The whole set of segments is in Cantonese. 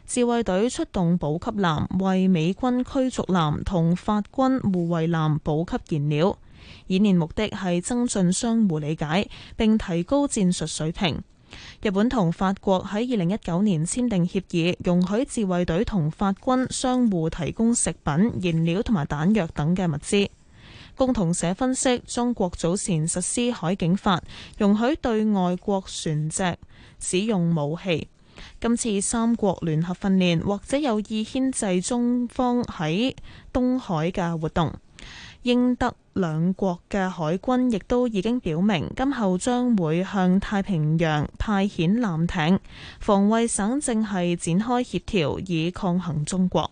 自衛隊出動補給艦為美軍驅逐艦同法軍護衛艦補給燃料。演練目的係增進相互理解並提高戰術水平。日本同法國喺2019年簽訂協議，容許自衛隊同法軍相互提供食品、燃料同埋彈藥等嘅物資。共同社分析，中國早前實施海警法，容許對外國船隻使用武器。今次三國聯合訓練或者有意牽制中方喺東海嘅活動。英德兩國嘅海軍亦都已經表明，今後將會向太平洋派遣艦艇。防衛省正係展開協調，以抗衡中國。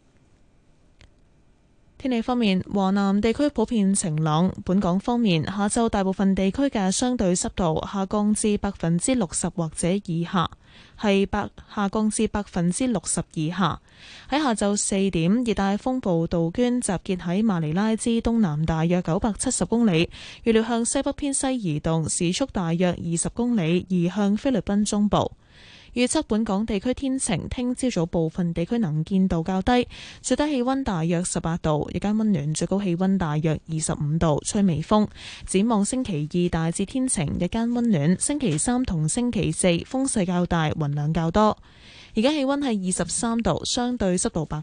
天氣方面，華南地區普遍晴朗。本港方面，下晝大部分地區嘅相對濕度下降至60%或者以下，下降至60%以下。喺下晝4點，熱帶風暴杜鵑集結喺馬尼拉之東南大約970公里，預料向西北偏西移動，時速大約20公里，移向菲律賓中部。預測本港地區天晴，聽朝早部分地區能見度較低，最低氣溫大約18度，日間溫暖，最高氣溫大約25度，吹微風。展望星期二大致天晴，日間溫暖，星期三同星期四風勢較大，雲量較多。而家氣溫係23度，相對濕度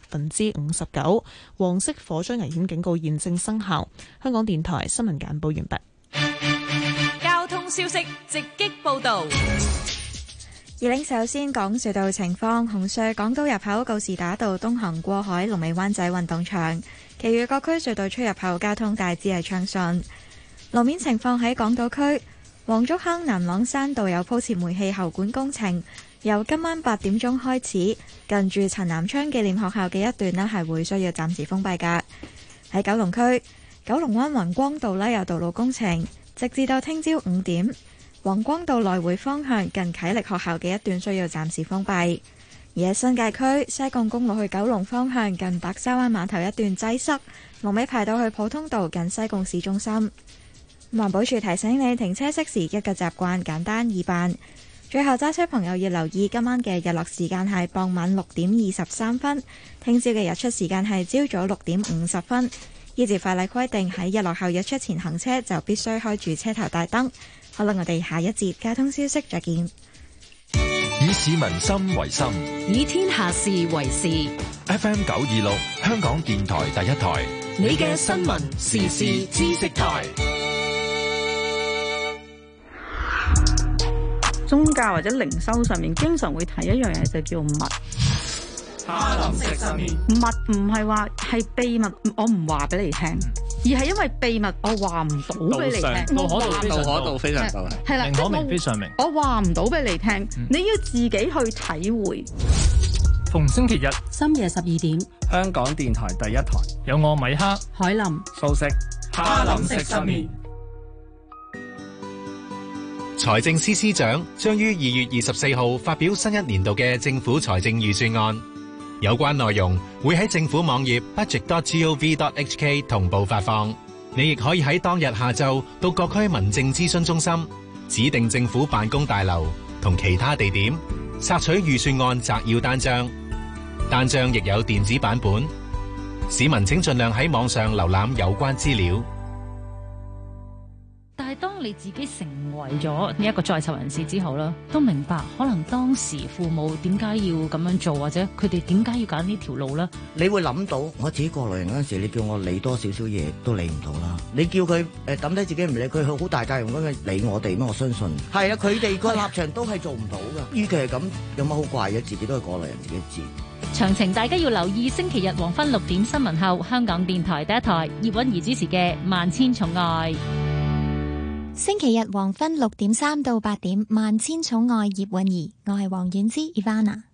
59%，黃色火災危險警告現正生效。香港電台新聞簡報完畢。 交通消息直擊報道。 二領首先講隧道情況，紅隧港島入口告士打道東行過海，龍尾灣仔運動場，其餘各區隧道出入口交通大致係暢順。路面情況喺港島區，黃竹坑南朗山道有鋪設煤氣喉管工程，由今晚8點鐘開始，近住陳南昌紀念學校嘅一段呢係會需要暫時封閉㗎。喺九龍區，九龍灣宏光道呢有道路工程，直至到聽朝5點。宏光道來回方向近啟力學校嘅一段需要暫時封閉，而喺新界區西貢公路去九龍方向近白沙灣碼頭一段擠塞，龍尾排到去普通道近西貢市中心。環保署提醒你停車熄匙一個習慣，簡單易辦。最後揸車朋友要留意今晚嘅日落時間係傍晚6點23分，聽朝嘅日出時間係朝早6點50分。依照法例規定，喺日落後日出前行車就必須開住車頭大燈。好啦，我哋下一節交通消息再見。 以市民心為心， 以天下事為事。 FM 926，香港電台第一台， 你嘅新聞時事知識台。 宗教或者靈修上面，經常會提一樣嘢，就叫密。 哈林食失眠， 密唔係話係秘密，我唔話俾你聽，而係因為秘密我話唔到俾你聽。 道可道非常道係啦， 明可明非常明。 我話唔到俾你聽，你要自己去體會。 逢星期日深夜12點， 香港電台第一台有我米克、 海林、 素食。哈林食失眠。 財政司司長將於2月24號發表新一年度嘅政府財政預算案。有關內容會喺政府網頁 budget.gov.hk 同步發放，你亦可以喺當日下晝到各區民政諮詢中心、指定政府辦公大樓同其他地點索取預算案摘要單張，單張亦有電子版本。市民請盡量喺網上瀏覽有關資料。 但係當你自己成為咗呢一個在囚人士之後啦，都明白可能當時父母點解要咁樣做，或者佢哋點解要揀呢條路呢？ 你會諗到我自己過來人嗰陣時，你叫我理多少少嘢都理唔到啦。你叫佢抌低自己唔理佢，好大責任咁樣理我哋咩？我相信係啊，佢哋個立場都係做唔到噶。與其係咁，有乜好怪嘅？自己都係過來人，自己知。 詳情大家要留意星期日黃昏6點新聞後，香港電台第一台葉韻儀主持嘅《萬千寵愛》。 星期日黃昏6點3到8點，萬千寵愛葉韻儀，我係黃婉之 Ivana。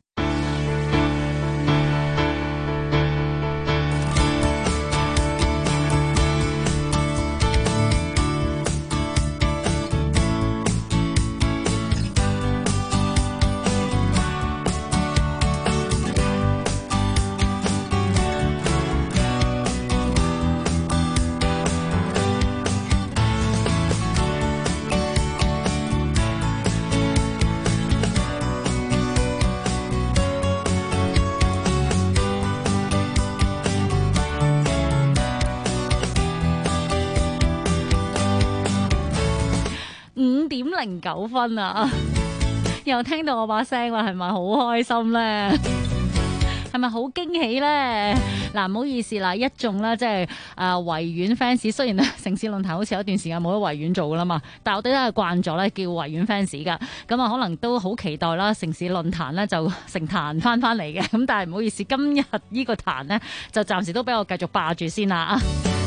9:09啊！又聽到我把聲啦，係咪好開心咧？係咪好驚喜咧？嗱，唔好意思啦，一眾啦，即係維園 fans。雖然咧城市論壇好似有一段時間冇得維園做噶啦嘛，但係我哋都係慣咗咧叫維園 fans 噶。咁啊，可能都好期待啦，城市論壇咧就成壇翻嚟嘅。咁但係唔好意思，今日呢個壇咧就暫時都俾我繼續霸住先啦。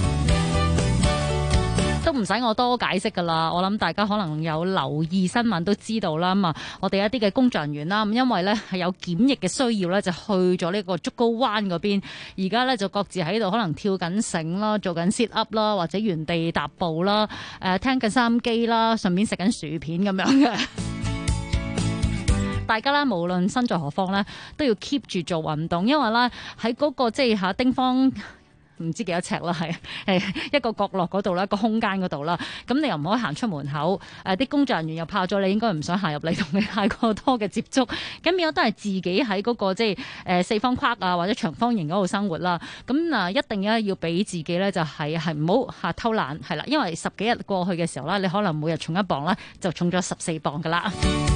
都唔使我多解釋噶啦，我諗大家可能有留意新聞都知道啦。咁啊，我哋一啲嘅工作人員啦，咁因為咧係有檢疫嘅需要咧，就去咗呢個竹篙灣嗰邊。而家咧就各自喺度可能跳緊繩啦，做緊 sit up 啦，或者原地踏步啦，聽緊收音機啦，順便食緊薯片咁樣嘅。大家啦，無論身在何方咧，都要 keep 住做運動，因為咧喺嗰個即係下丁方。唔知幾多尺啦，係一個角落嗰度啦，一個空間嗰度啦。咁你又唔可以行出門口，啲工作人員又怕咗你，應該唔想行入嚟同你太過多嘅接觸。咁變咗都係自己喺嗰個即係四方框啊或者長方形嗰度生活啦。咁一定要俾自己咧就係唔好偷懶係啦，因為10幾日過去嘅時候啦，你可能每日重1磅啦，就重咗14磅噶啦。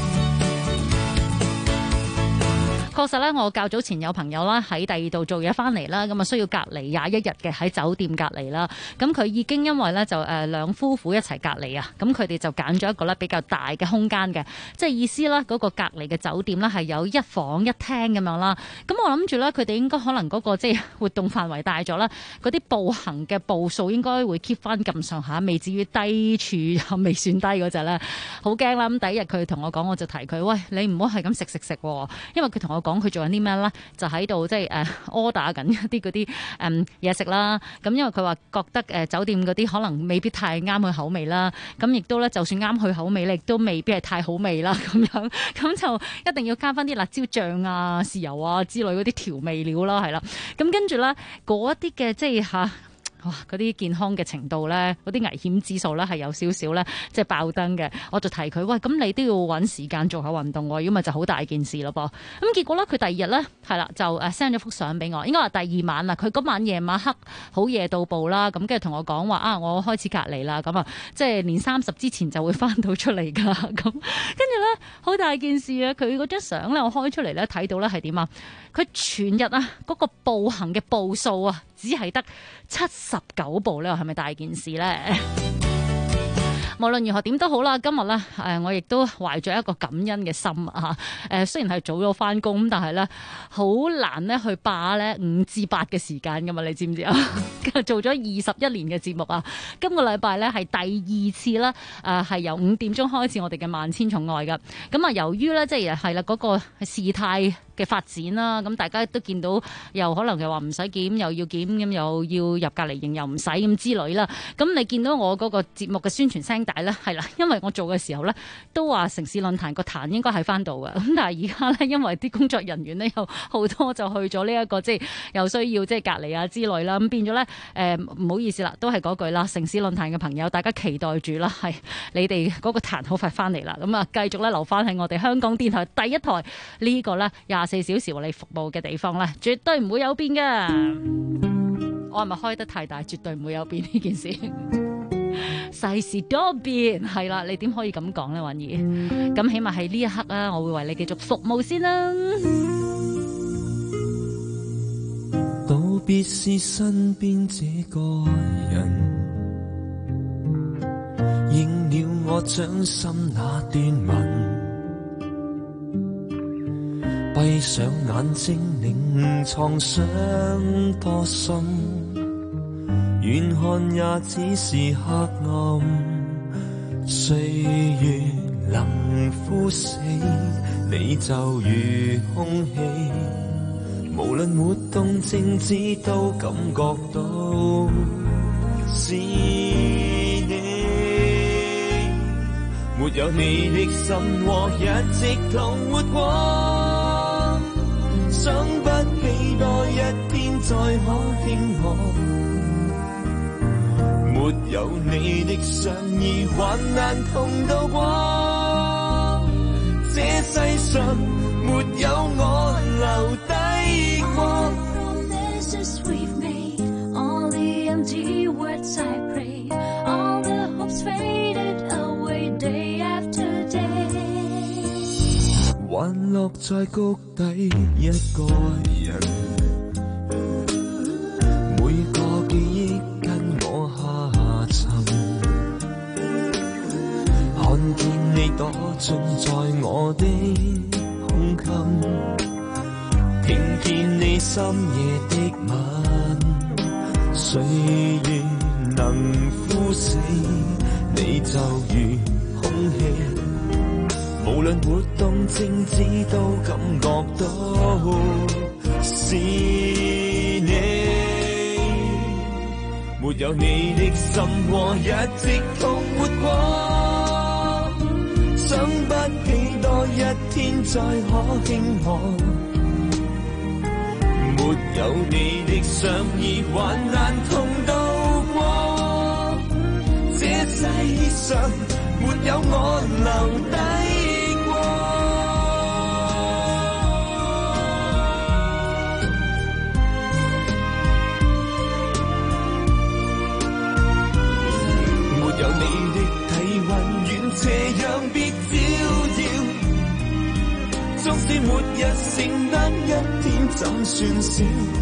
確實咧，我較早前有朋友啦喺第二度做嘢翻嚟啦，咁啊需要隔離21日嘅喺酒店隔離啦。咁佢已經因為咧就兩夫婦一齊隔離啊，咁佢哋就揀咗一個咧比較大嘅空間嘅，即係意思啦嗰個隔離嘅酒店咧係有1房1廳咁樣啦。咁我諗住咧佢哋應該可能嗰個即係活動範圍大咗啦，嗰啲步行嘅步數應該會 keep 翻咁上下，未至於低處又未算低嗰隻咧。好驚啦！咁第一日佢同我講，我就提佢：喂，你唔好係咁食喎，因為佢同我講佢做緊啲咩咧，就喺度即係order 緊一啲嗰啲嘢食啦。咁因為佢話覺得酒店嗰啲可能未必太啱佢口味啦。咁亦都咧，就算啱佢口味咧，亦都未必係太好味啦。咁樣咁就一定要加翻啲辣椒醬啊、豉油啊之類嗰啲調味料啦，係啦。咁跟住咧嗰一啲嘅即係哇！嗰啲健康嘅程度咧，嗰啲危險指數咧係有少少咧，即係爆燈嘅。我就提佢：喂，咁你都要揾時間做下運動喎，如果咪就好大件事咯噃。咁結果咧，佢第二日咧係啦，就send 咗幅相俾我。應該話第二晚啦，佢嗰晚夜晚黑好夜到埗啦，咁跟住同我講話我開始隔離啦，咁啊，即係年30之前就會翻到出嚟㗎。咁跟住咧，好大件事啊！佢嗰張相咧，我開出嚟咧睇到咧係點啊？佢全日啊嗰個步行嘅步數啊，只係得79步咧，係咪大件事咧？無論如何點都好啦，今日咧我亦都懷著一個感恩嘅心啊！雖然係早咗翻工，但係咧好難咧去霸咧5至8嘅時間噶嘛，你知唔知啊？做咗21年嘅節目啊，今個禮拜咧係第2次啦，係由5點鐘開始我哋嘅萬千寵愛噶。咁啊，由於咧即係啦嗰個事態嘅發展啦，咁大家都見到又可能又話唔使檢，又要檢，咁又要入隔離營又唔使咁之類啦。咁你見到我嗰個節目嘅宣傳聲帶咧，係啦，因為我做嘅時候咧都話城市論壇個壇應該喺翻度嘅，咁但係而家咧因為啲工作人員咧有好多就去咗呢一個即係又需要即係隔離啊之類啦，咁變咗咧唔好意思啦，都係嗰句啦，城市論壇嘅朋友大家期待住啦，係你哋嗰個壇好快翻嚟啦，咁啊繼續咧留翻喺我哋香港電台第一台呢個咧24小時為你服務嘅地方咧，絕對唔會有變噶。我係咪開得太大？絕對唔會有變呢件事。世事多變，係啦，你點可以咁講咧，允兒？咁起碼喺呢一刻啊，我會為你繼續服務先啦。 道別是身邊這個人，應了我掌心那段紋。閉上眼睛，凝創傷多深，遠看也只是黑暗。歲月能枯死，你就如空氣，無論活動靜止都感覺到是你。沒有你的生活一直同活過，想不起多一天再可聽我，沒有你的相依還難同渡過，這世上沒有我留低過。 All the hopes faded away day after 落在谷底一個人，每個記憶跟我下沉，看見你躲進在我的胸襟，聽見你深夜的吻，歲月能枯死你就如空氣，無論活動靜止都感覺到是你，沒有你的心窩一直痛活過，想不幾多一天再可輕可，沒有你的相依還難同渡過，這世上沒有我留低。有你的體溫遠斜陽別照耀，縱使末日剩得一天怎算少，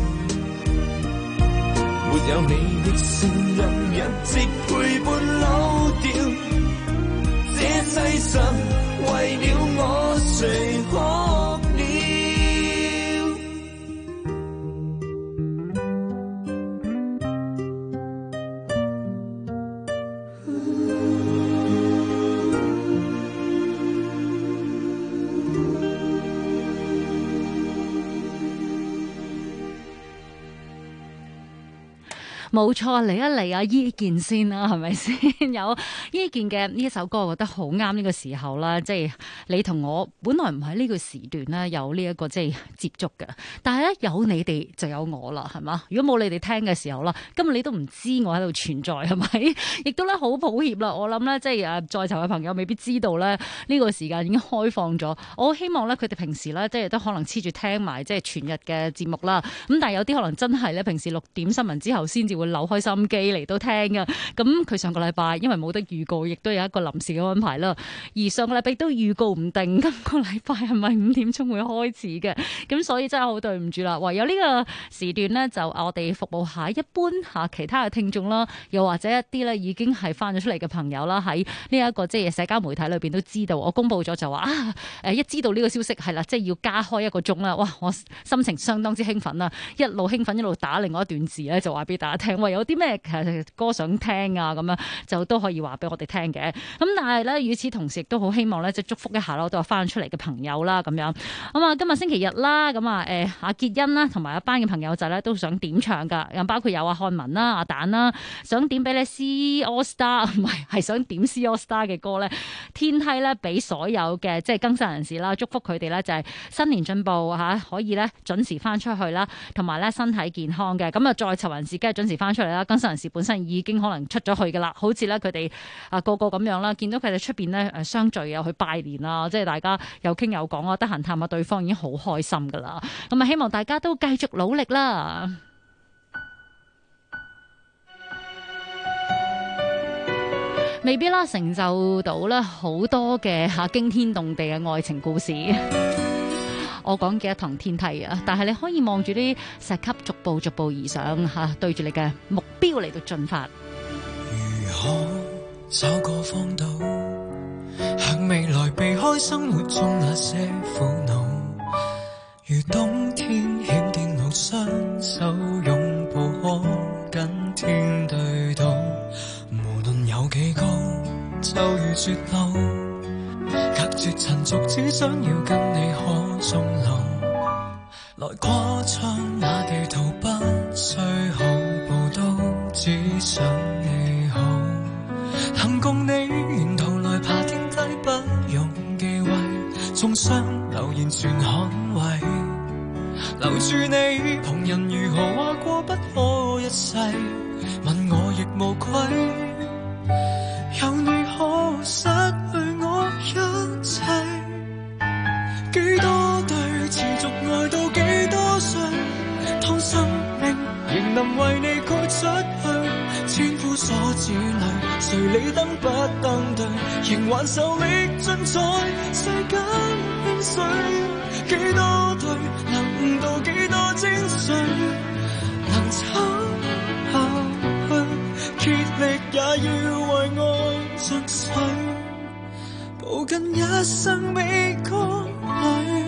沒有你的聲音一直陪伴老掉，這世上為了我誰哭了。 冇錯，嚟一嚟啊！伊健先啦，係咪先？有伊健嘅呢一首歌，我覺得好啱呢個時候啦。即係你同我本來唔喺呢個時段咧，有呢一個即係接觸嘅。但係咧，有你哋就有我啦，係嘛？如果冇你哋聽嘅時候啦，今日你都唔知我喺度存在，係咪？亦都咧好抱歉啦。我諗咧，即係在場嘅朋友未必知道咧，呢個時間已經開放咗。我希望咧，佢哋平時咧，即係都可能黐住聽埋即係全日嘅節目啦。咁但係有啲可能真係咧，平時6點新聞之後先至會扭開心機嚟到聽嘅，咁佢上個禮拜因為冇得預告，亦都有一個臨時嘅安排啦。而上個禮拜都預告唔定，今個禮拜係咪5點鐘會開始嘅？咁所以真係好對唔住啦。唯有呢個時段呢，就我哋服務下一般嚇其他嘅聽眾啦，又或者一啲咧已經係翻咗出嚟嘅朋友啦，喺呢一個即係社交媒體裏邊都知道，我公佈咗就話一知道呢個消息係啦，即係要加開1個鐘啦。哇！我心情相當之興奮啦，一路興奮一路打另外一段字咧，就話俾大家聽。喂，有啲咩歌想聽啊？咁樣就都可以話俾我哋聽嘅。咁但係咧，與此同時亦都好希望咧，即係祝福一下咯，都有翻出嚟嘅朋友啦，咁樣。咁啊，今日星期日啦，咁啊，阿潔欣啦，同埋一班嘅朋友仔咧，都想點唱噶。又包括有阿漢文啦、阿蛋啦，想點俾你 C All Star， 唔係想點 C All Star 嘅歌咧。天梯咧，俾所有嘅即係更新人士啦，祝福佢哋咧就係新年進步嚇，可以咧準時翻出去啦，同埋咧身體健康嘅。咁啊，在囚人士梗係準時翻出嚟啦。更新人士本身已經可能出咗去噶啦，好似咧佢哋個個咁樣啦，見到佢哋出邊咧相聚又去拜年啊，即係大家有傾有講啊，得閒探下對方已經好開心噶啦。咁啊，希望大家都繼續努力啦。未必啦，成就到咧好多嘅驚天動地嘅愛情故事。我講嘅一堂天梯啊，但係你可以望住啲石級逐步逐步而上對住你嘅目標嚟到進發。 如何找個方島，向未來避開生活中那些苦惱，如冬天險跌路，雙手擁抱可跟天對賭，無論有幾高就如絕路，隔絕塵俗，只想要跟你可終老。來跨窗那地圖，不需好報都只想你好。能共你沿途來爬天梯，不用忌諱，縱雙留言全捍衛。留住你，旁人如何話過不可一世，問我亦無愧。有你可失去我一切，幾多對持續愛到幾多歲，當生命仍能為你豁出去，千夫所指裏，誰理登不登對，仍還受力盡在世間興衰， 幾多對，能到幾多精髓，能走下去，竭力也要為愛盡瘁，抱緊一生美歌裏。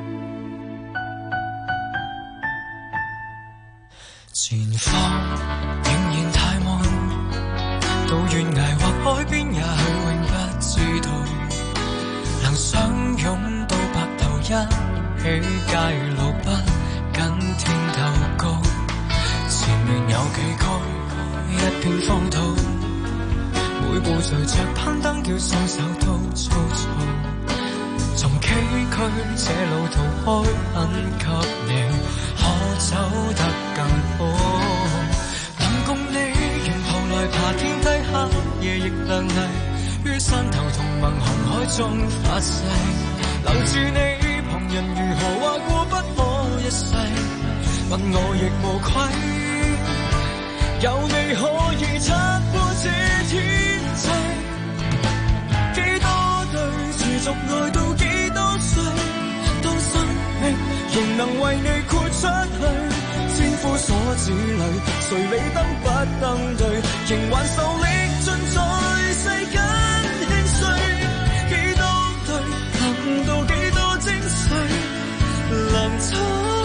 前方仍然太慢，到懸崖或海邊也許永不知道，能相擁到白頭一起街路不緊天頭高，前面有幾高一片荒土，每步隨着攀登叫雙手都粗糙，從崎嶇這路途開很給你可走得更好，能共你沿途來爬天梯，黑夜亦亮麗，於山頭同盟紅海中發誓，留住你旁人如何話過不可一世，問我亦無愧，有你可以拆破這天際，幾多對持續愛到幾多歲，當生命仍能為你豁出去，千夫所指裏，誰理登不登對，仍還受力盡在世間輕碎，幾多對能到幾多精髓，能走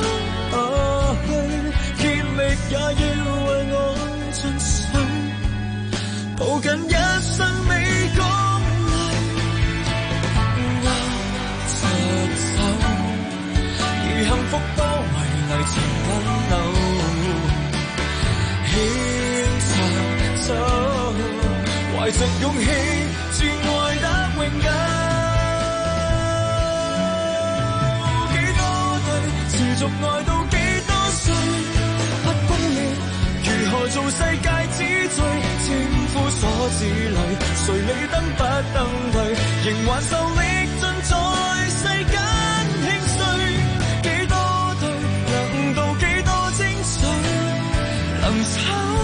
去，竭力也要為我盡瘁，抱緊一生美歌裏，握着手，而幸福多為泥塵等留，牽着手，懷着勇氣，自愛得永久。幾多對持續愛到幾多歲，不分裂，如何做世界之最？千夫所指裏，誰理登不登對，仍還受力盡在世間輕碎。幾多對能到幾多精髓，能走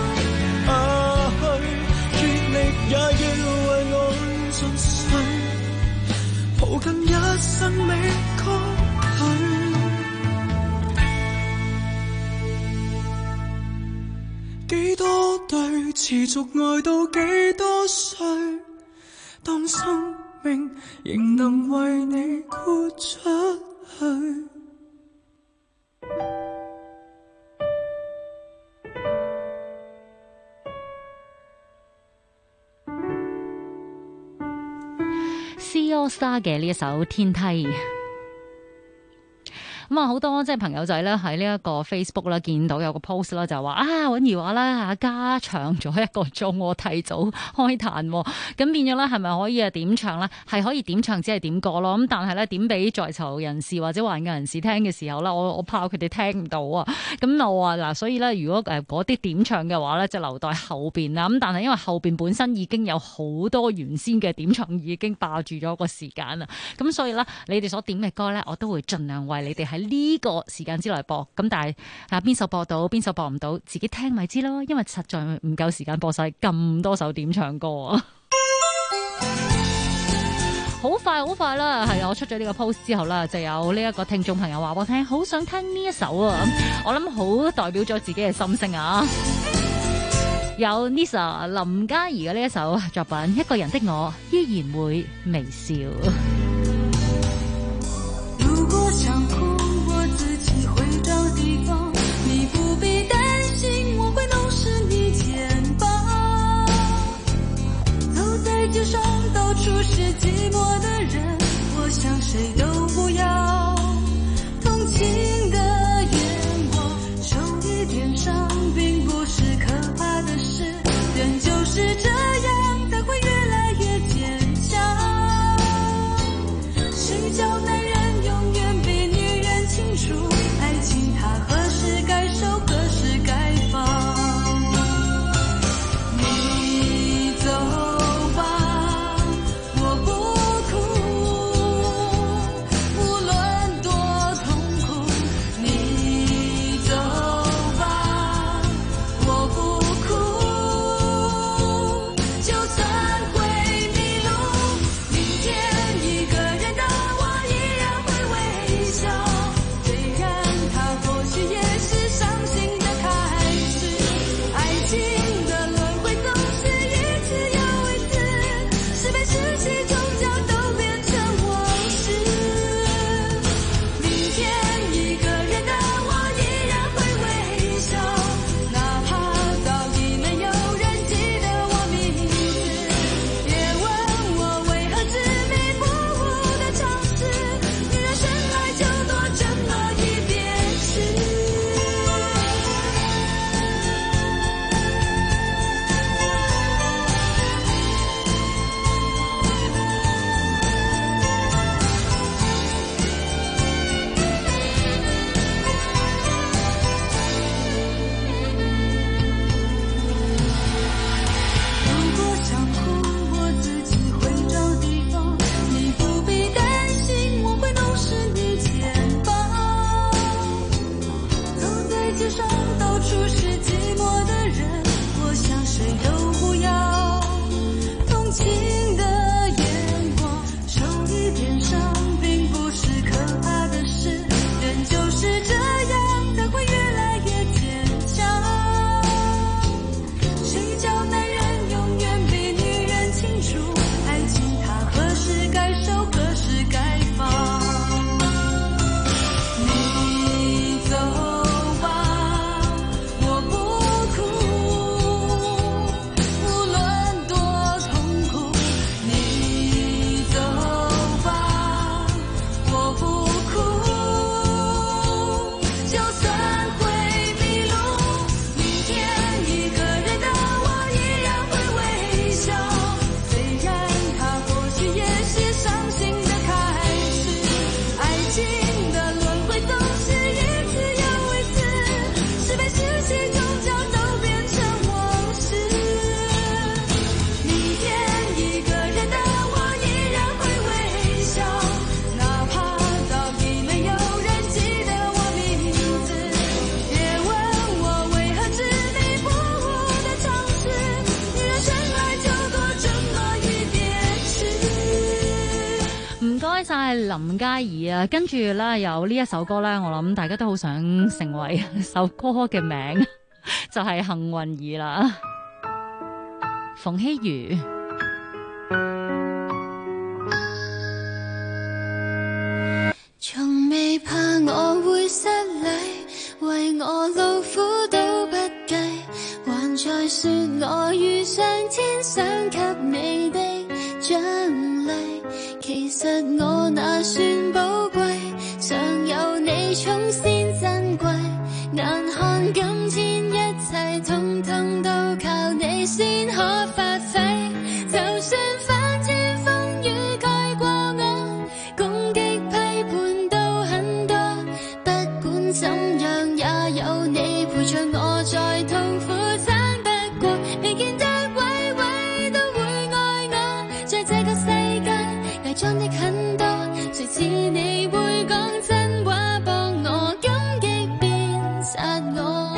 去，竭力也要為我盡瘁，抱緊一生美歌裏。幾多對持續愛到幾多歲，當生命仍能為你豁出去。 C AllStar 嘅呢一首《天梯》。咁啊，好多即係朋友仔咧喺呢一個 Facebook 啦，見到有個 post 啦，就話啊，允兒話咧加長咗1個鐘，提早開壇，咁變咗咧係咪可以啊點唱咧？係可以點唱，只係點歌咯。咁但係咧點俾在囚人士或者患嘅人士聽嘅時候咧，我怕佢哋聽唔到啊。咁我話嗱，所以咧如果嗰啲點唱嘅話咧，就留待後邊啦。咁但係因為後邊本身已經有好多原先嘅點唱已經霸住咗個時間啦，咁所以咧你哋所點嘅歌咧，我都會盡量為你哋喺呢個時間之內播，咁但係邊首播到邊首播唔到，自己聽咪知咯，因為實在唔夠時間播晒咁多首點唱歌啊！好快啦，係我出咗呢個 post 之後啦，就有呢一個聽眾朋友話我聽，好想聽呢一首啊！我諗好代表咗自己嘅心聲啊！有 Nisa 林嘉怡嘅呢一首作品《一個人的我依然會微笑》。 如果想哭我自己會找地方，你不必擔心我會弄濕你肩膀，走在街上到處是寂寞的人，我想誰都不要同情的眼光，受一點傷並不是可怕的事，人就是這樣，他會越來越堅強。 街上到處是寂寞的人，我想誰都不要同情的眼光，受一點傷並不是可怕的事，人就是這樣，他會越來越堅強。誰叫男人永遠比女人清楚，愛情它何時該收，何時該放。你走吧，我不哭，無論多痛苦。你走吧，我不哭，就算會迷路，明天一個人的我依然會微笑。雖然它或許也是傷心的開始，愛情的輪迴總是一次又一次，是非是非終將都變成往事。明天一個人的我依然會微笑，哪怕早已沒有人記得我名字。別問我為何執迷不悟的嘗試，女人生來就多這麼一點事。 唔該晒林嘉怡啊，跟住咧有呢一首歌咧，我諗大家都好想成為首歌嘅名，就係幸運兒啦，馮曦妤。 從未怕我會失禮，為我勞苦都不計，還在說我遇上天想給你的獎勵。其實我那算寶貴，常有你寵先珍貴。眼看今天一切通通都靠你先可發揮，就算翻天風雨蓋過我，攻擊批判都很多，不管怎樣也有你陪着我，再痛苦撐得過，未見得位位都會愛我，在這個世界偽裝的很多，誰似你會講真話幫我，感激變殺我。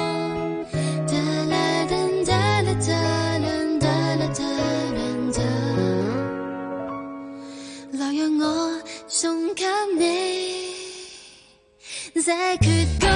來讓我送給你這闕歌。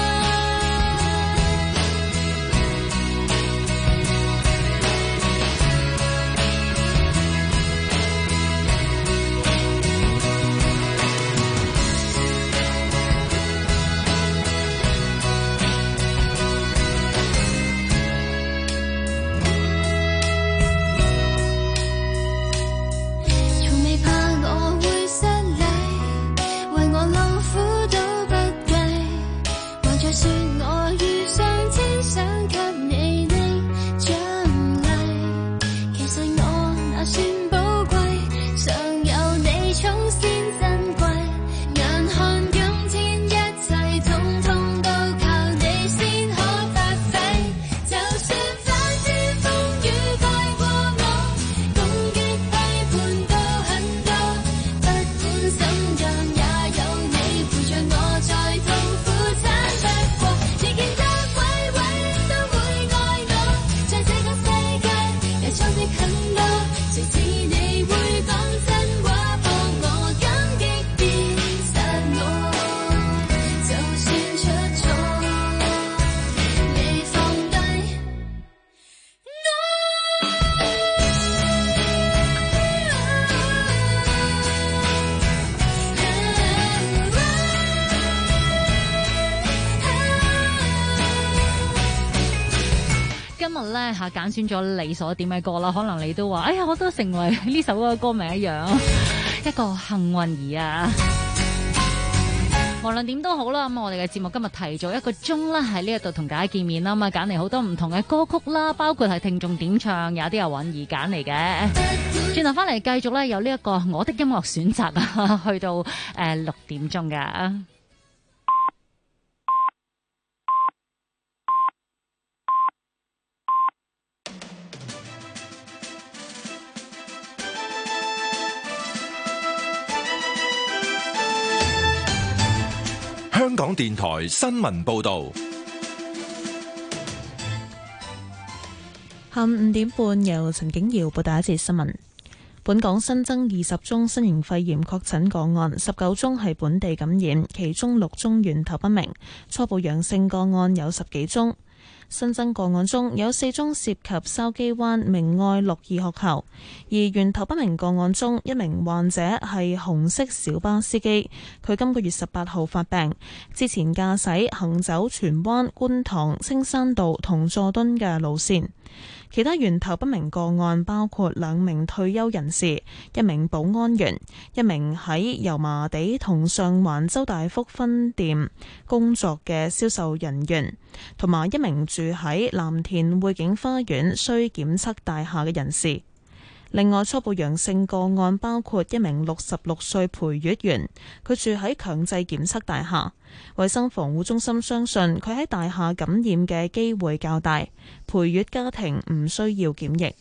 從未怕我會失禮，為我勞苦都不計，還在說我遇上天想給你的獎勵。其實我那算寶貴，常有你寵先珍貴。眼看今天一切通通都靠你先可發揮，就算翻天風雨蓋過我，攻擊批判都很多，不管怎樣也有你陪着我，再痛苦撐得過，未見得位位都會愛我，在這個世界偽裝的很多，誰似你會講真話幫我，感激變殺我，就算出錯未放低今日咧揀選咗你所點嘅歌啦，可能你都話，哎呀，我都成為呢首歌嘅歌名一樣，一個幸運兒啊！無論點都好啦，咁我哋嘅節目今日提早1個鐘啦，喺呢一度同大家見面啦，咁啊揀嚟好多唔同嘅歌曲啦，包括係聽眾點唱，有啲由韻兒揀嚟嘅。轉頭翻嚟繼續咧，有呢一個我的音樂選擇啊，去到6點鐘噶。 香港電台新聞報導。 下午5點半，由陳景瑤報道一節新聞。本港新增20宗新型肺炎確診個案，19宗係本地感染，其中6宗源頭不明，初步陽性個案有10幾宗。新增個案中有4宗涉及筲箕灣明愛樂義學校，而源頭不明個案中一名患者係紅色小巴司機，佢今個月18號發病，之前駕駛行走荃灣、觀塘、青山道同佐敦嘅路線。其他源頭不明個案包括2名退休人士、1名保安員、1名喺油麻地同上環周大福分店工作嘅銷售人員，同埋1名住喺藍田匯景花園需檢測大廈嘅人士。另外，初步陽性個案包括1名66歲陪月員，佢住喺強制檢測大廈。衛生防護中心相信佢喺大廈感染嘅機會較大，陪月家庭唔需要檢疫。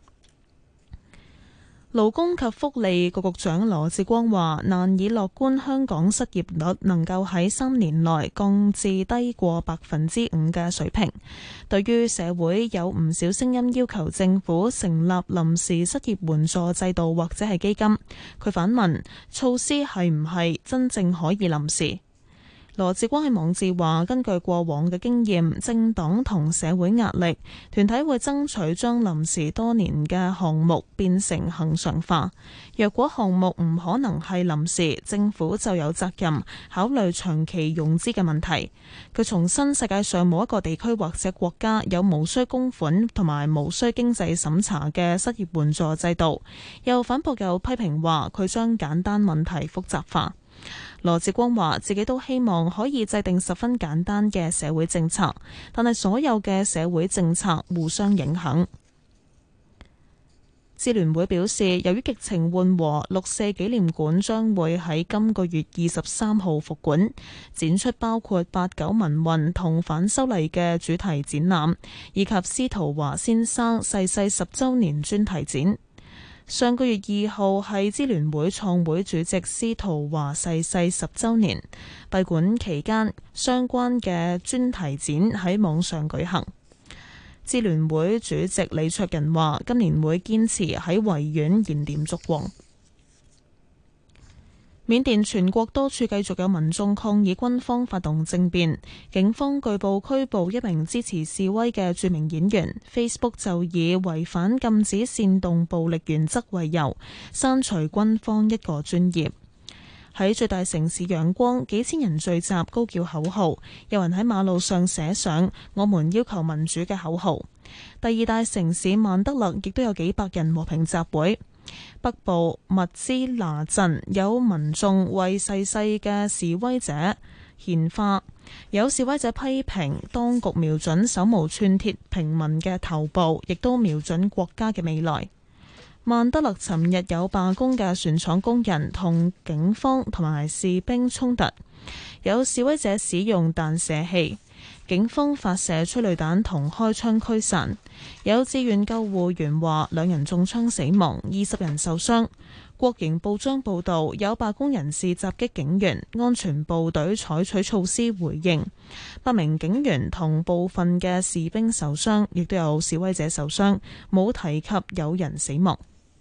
勞工及福利局局長羅致光話，難以樂觀香港失業率能夠喺3年內降至低過5%嘅水平。對於社會有唔少聲音要求政府成立臨時失業援助制度或者係基金，佢反問措施係唔係真正可以臨時？羅致光喺網誌話，根據過往嘅經驗，政黨同社會壓力，團體會爭取將臨時多年嘅項目變成恆常化。若果項目唔可能係臨時，政府就有責任考慮長期融資嘅問題。佢重申世界上冇一個地區或者國家有無需供款同埋無需經濟審查嘅失業援助制度，又反駁有批評話佢將簡單問題複雜化。羅致光話自己都希望可以制定十分簡單嘅社會政策，但係所有嘅社會政策互相影響。支聯會表示，由於疫情緩和，6·4紀念館將會喺今個月23號復館，展出包括8·9民運同反修例嘅主題展覽，以及司徒華先生逝世10週年專題展。上個月2號係支聯會創會主席司徒華逝世10週年，閉館期間相關嘅專題展喺網上舉行。支聯會主席李卓人話，今年會堅持喺維園燃點燭光。緬甸全國多處繼續有民眾抗議軍方發動政變，警方據報拘捕1名支持示威嘅著名演員。Facebook 就以違反禁止煽動暴力原則為由，刪除軍方一個專頁。喺最大城市仰光，幾千人聚集高叫口號，有人喺馬路上寫上我們要求民主嘅口號。第二大城市曼德勒亦都有幾百人和平集會。北部密茲拿鎮有民眾為逝世嘅示威者獻花，有示威者批評當局瞄準手無寸鐵平民嘅頭部，亦都瞄準國家嘅未來。曼德勒尋日有罷工嘅船廠工人同警方同埋士兵衝突，有示威者使用彈射器，警方發射催淚彈同開槍驅散。有志願救護員話2人中槍死亡，20人受傷。國營報章報道有罷工人士襲擊警員，安全部隊採取措施回應。8名警員同部分嘅士兵受傷，亦都有示威者受傷，冇提及有人死亡。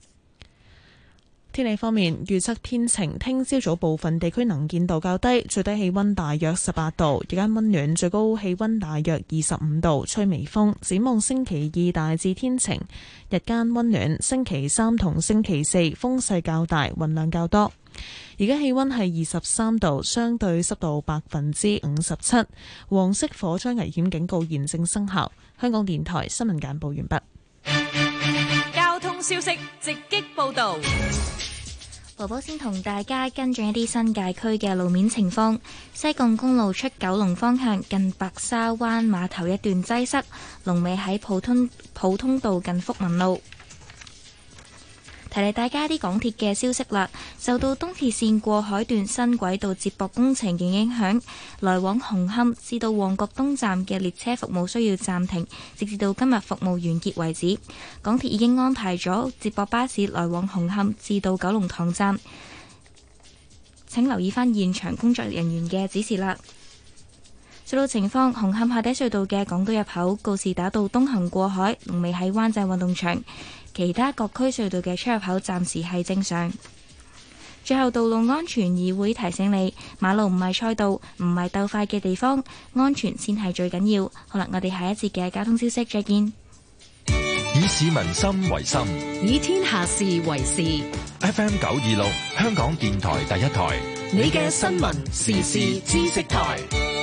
天氣方面，預測天晴，聽朝早部分地區能見度較低，最低氣溫大約18度，日間溫暖，最高氣溫大約25度，吹微風。展望星期2大致天晴，日間溫暖。星期3同星期4風勢較大，雲量較多。而家氣溫係23度，相對濕度57%，黃色火災危險警告現正生效。香港電台新聞簡報完畢。 交通消息直擊報道。 寶寶先同大家跟進一啲新界區嘅路面情況。西貢公路出九龍方向近白沙灣碼頭一段擠塞，龍尾喺普通道近福民路。提提大家啲港鐵嘅消息啦，受到東鐵線過海段新軌道接駁工程嘅影響，來往紅磡至到旺角東站嘅列車服務需要暫停，直至到今日服務完結為止。港鐵已經安排咗接駁巴士來往紅磡至到九龍塘站，請留意返現場工作人員嘅指示啦。 隧道情況，紅磡海底隧道嘅港島入口告士打道東行過海，龍尾喺灣仔運動場；其他各區隧道嘅出入口暫時係正常。最後，道路安全議會提醒你，馬路唔係賽道，唔係鬥快嘅地方，安全先係最緊要。好啦，我哋下一節嘅交通消息再見。 以市民心為心， 以天下事為事。 FM 926，香港電台第一台， 你嘅新聞時事知識台。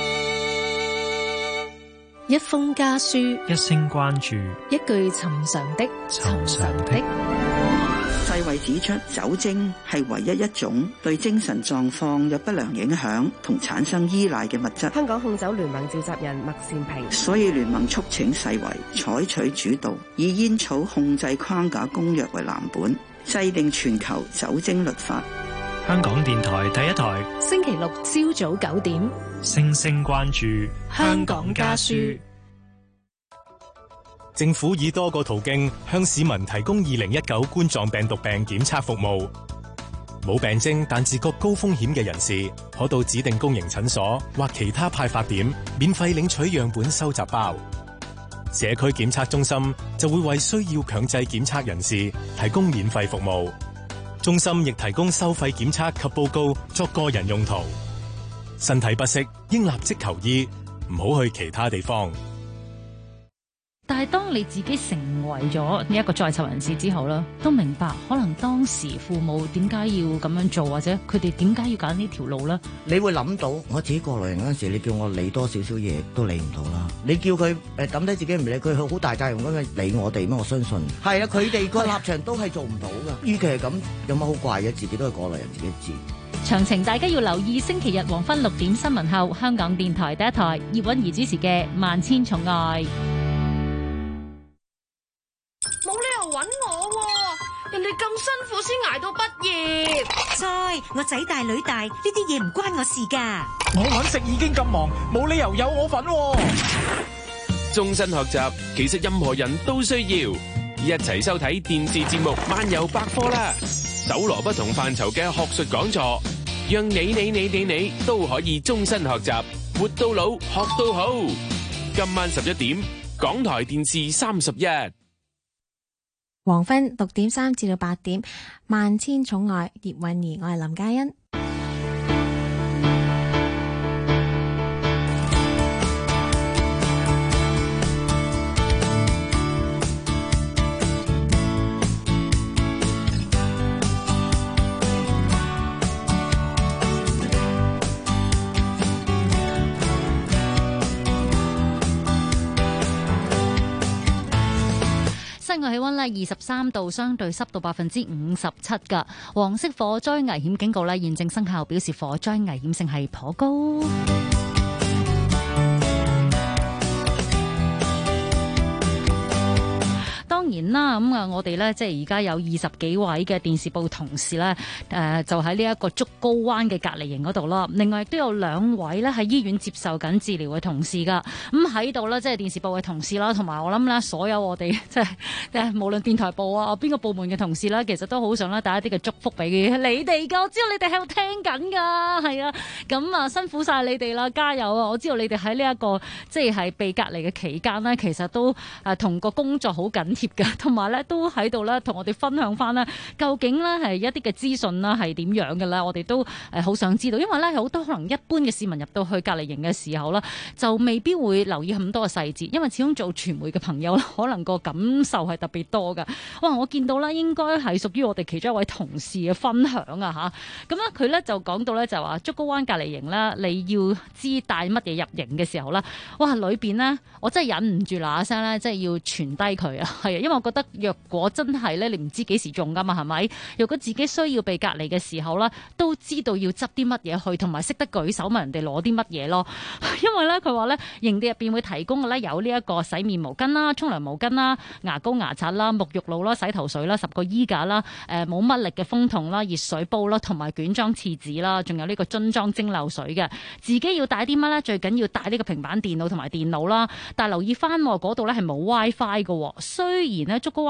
一封家書， 一聲關注， 一句尋常的。 世衛指出，酒精係唯一一種對精神狀況有不良影響同產生依賴嘅物質。 香港控酒聯盟召集人麥善平。 所以聯盟促請世衛採取主導，以煙草控制框架公約為藍本，制定全球酒精律法。 香港電台第一台， 星期六朝早9點， 聲聲關注香港家書。 政府以多個途徑向市民提供2019冠狀病毒病檢測服務。冇病徵但自覺高風險嘅人士，可到指定公營診所或其他派發點免費領取樣本收集包。社區檢測中心就會為需要強制檢測人士提供免費服務。中心亦提供收費檢測及報告作個人用途。身體不適應立即求醫，唔好去其他地方。 但係當你自己成為咗呢一個在囚人士之後咧，都明白可能當時父母點解要咁樣做，或者佢哋點解要揀呢條路咧？ 你會諗到，我自己過來人嗰陣時，你叫我理多少少嘢都理唔到啦。你叫佢抌低自己唔理佢，好大責任咁樣理我哋咩？我相信係啊，佢哋個立場都係做唔到噶。與其係咁，有乜好怪嘅？自己都係過來人，自己知。 詳情大家要留意星期日黃昏6點新聞後，香港電台第一台葉韻儀主持嘅《萬千寵愛》。 冇理由揾我喎，人哋咁辛苦先捱到畢業。 菜，我仔大女大，呢啲嘢唔關我事㗎。 我揾食已經咁忙，冇理由有我份喎。 終身學習，其實任何人都需要。一齊收睇電視節目《漫遊百科》啦，搜羅不同範疇嘅學術講座，讓你都可以終身學習，活到老，學到好。今晚11點，港台電視31。 黃昏6點3至到8點，萬千寵愛葉韻儀，我係林嘉欣。 室外氣溫咧23度，相對濕度57%噶。黃色火災危險警告咧現正生效，表示火災危險性係頗高。當然啦，我哋咧即係而家有20幾位嘅電視部同事咧，就喺呢一個竹篙灣嘅隔離營嗰度啦。另外亦都有2位咧喺醫院接受緊治療嘅同事噶。咁喺度咧，即係電視部嘅同事啦，同埋我諗咧，所有我哋即係無論電台部啊，邊個部門嘅同事啦，其實都好想咧帶一啲嘅祝福俾你哋噶。我知道你哋喺度聽緊噶，係啊，咁啊辛苦晒你哋啦，加油啊！我知道你哋喺呢一個即係被隔離嘅期間呢，其實都同個工作好緊貼。同埋咧，都喺度咧，同我哋分享翻咧，究竟咧係一啲嘅資訊啦，係點樣嘅咧？我哋都好想知道，因為咧好多可能一般嘅市民入到去隔離營嘅時候啦，就未必會留意咁多嘅細節，因為始終做傳媒嘅朋友可能個感受係特別多㗎。哇！我見到咧，應該係屬於我哋其中一位同事嘅分享啊嚇。咁咧佢咧就講到咧就話竹篙灣隔離營啦，你要知帶乜嘢入營嘅時候啦，哇！裏邊咧我真係忍唔住嗱嗱聲咧，即係要傳低佢啊，係啊，因為我覺得若果真係咧，你唔知幾時中噶嘛，係咪？若果自己需要被隔離嘅時候啦，都知道要執啲乜嘢去，同埋識得舉手問人哋攞啲乜嘢咯。因為咧，佢話咧，營地入邊會提供嘅咧有呢一個洗面毛巾啦、沖涼毛巾啦、牙膏牙刷啦、沐浴露啦、洗頭水啦、10個衣架啦、冇乜力嘅風筒啦、熱水煲啦，同埋卷裝廁紙啦，仲有呢個樽裝蒸餾水嘅。自己要帶啲乜咧？最緊要帶呢個平板電腦同埋電腦啦。但係留意翻嗰度咧係冇 WiFi 嘅，雖然咧竹篙灣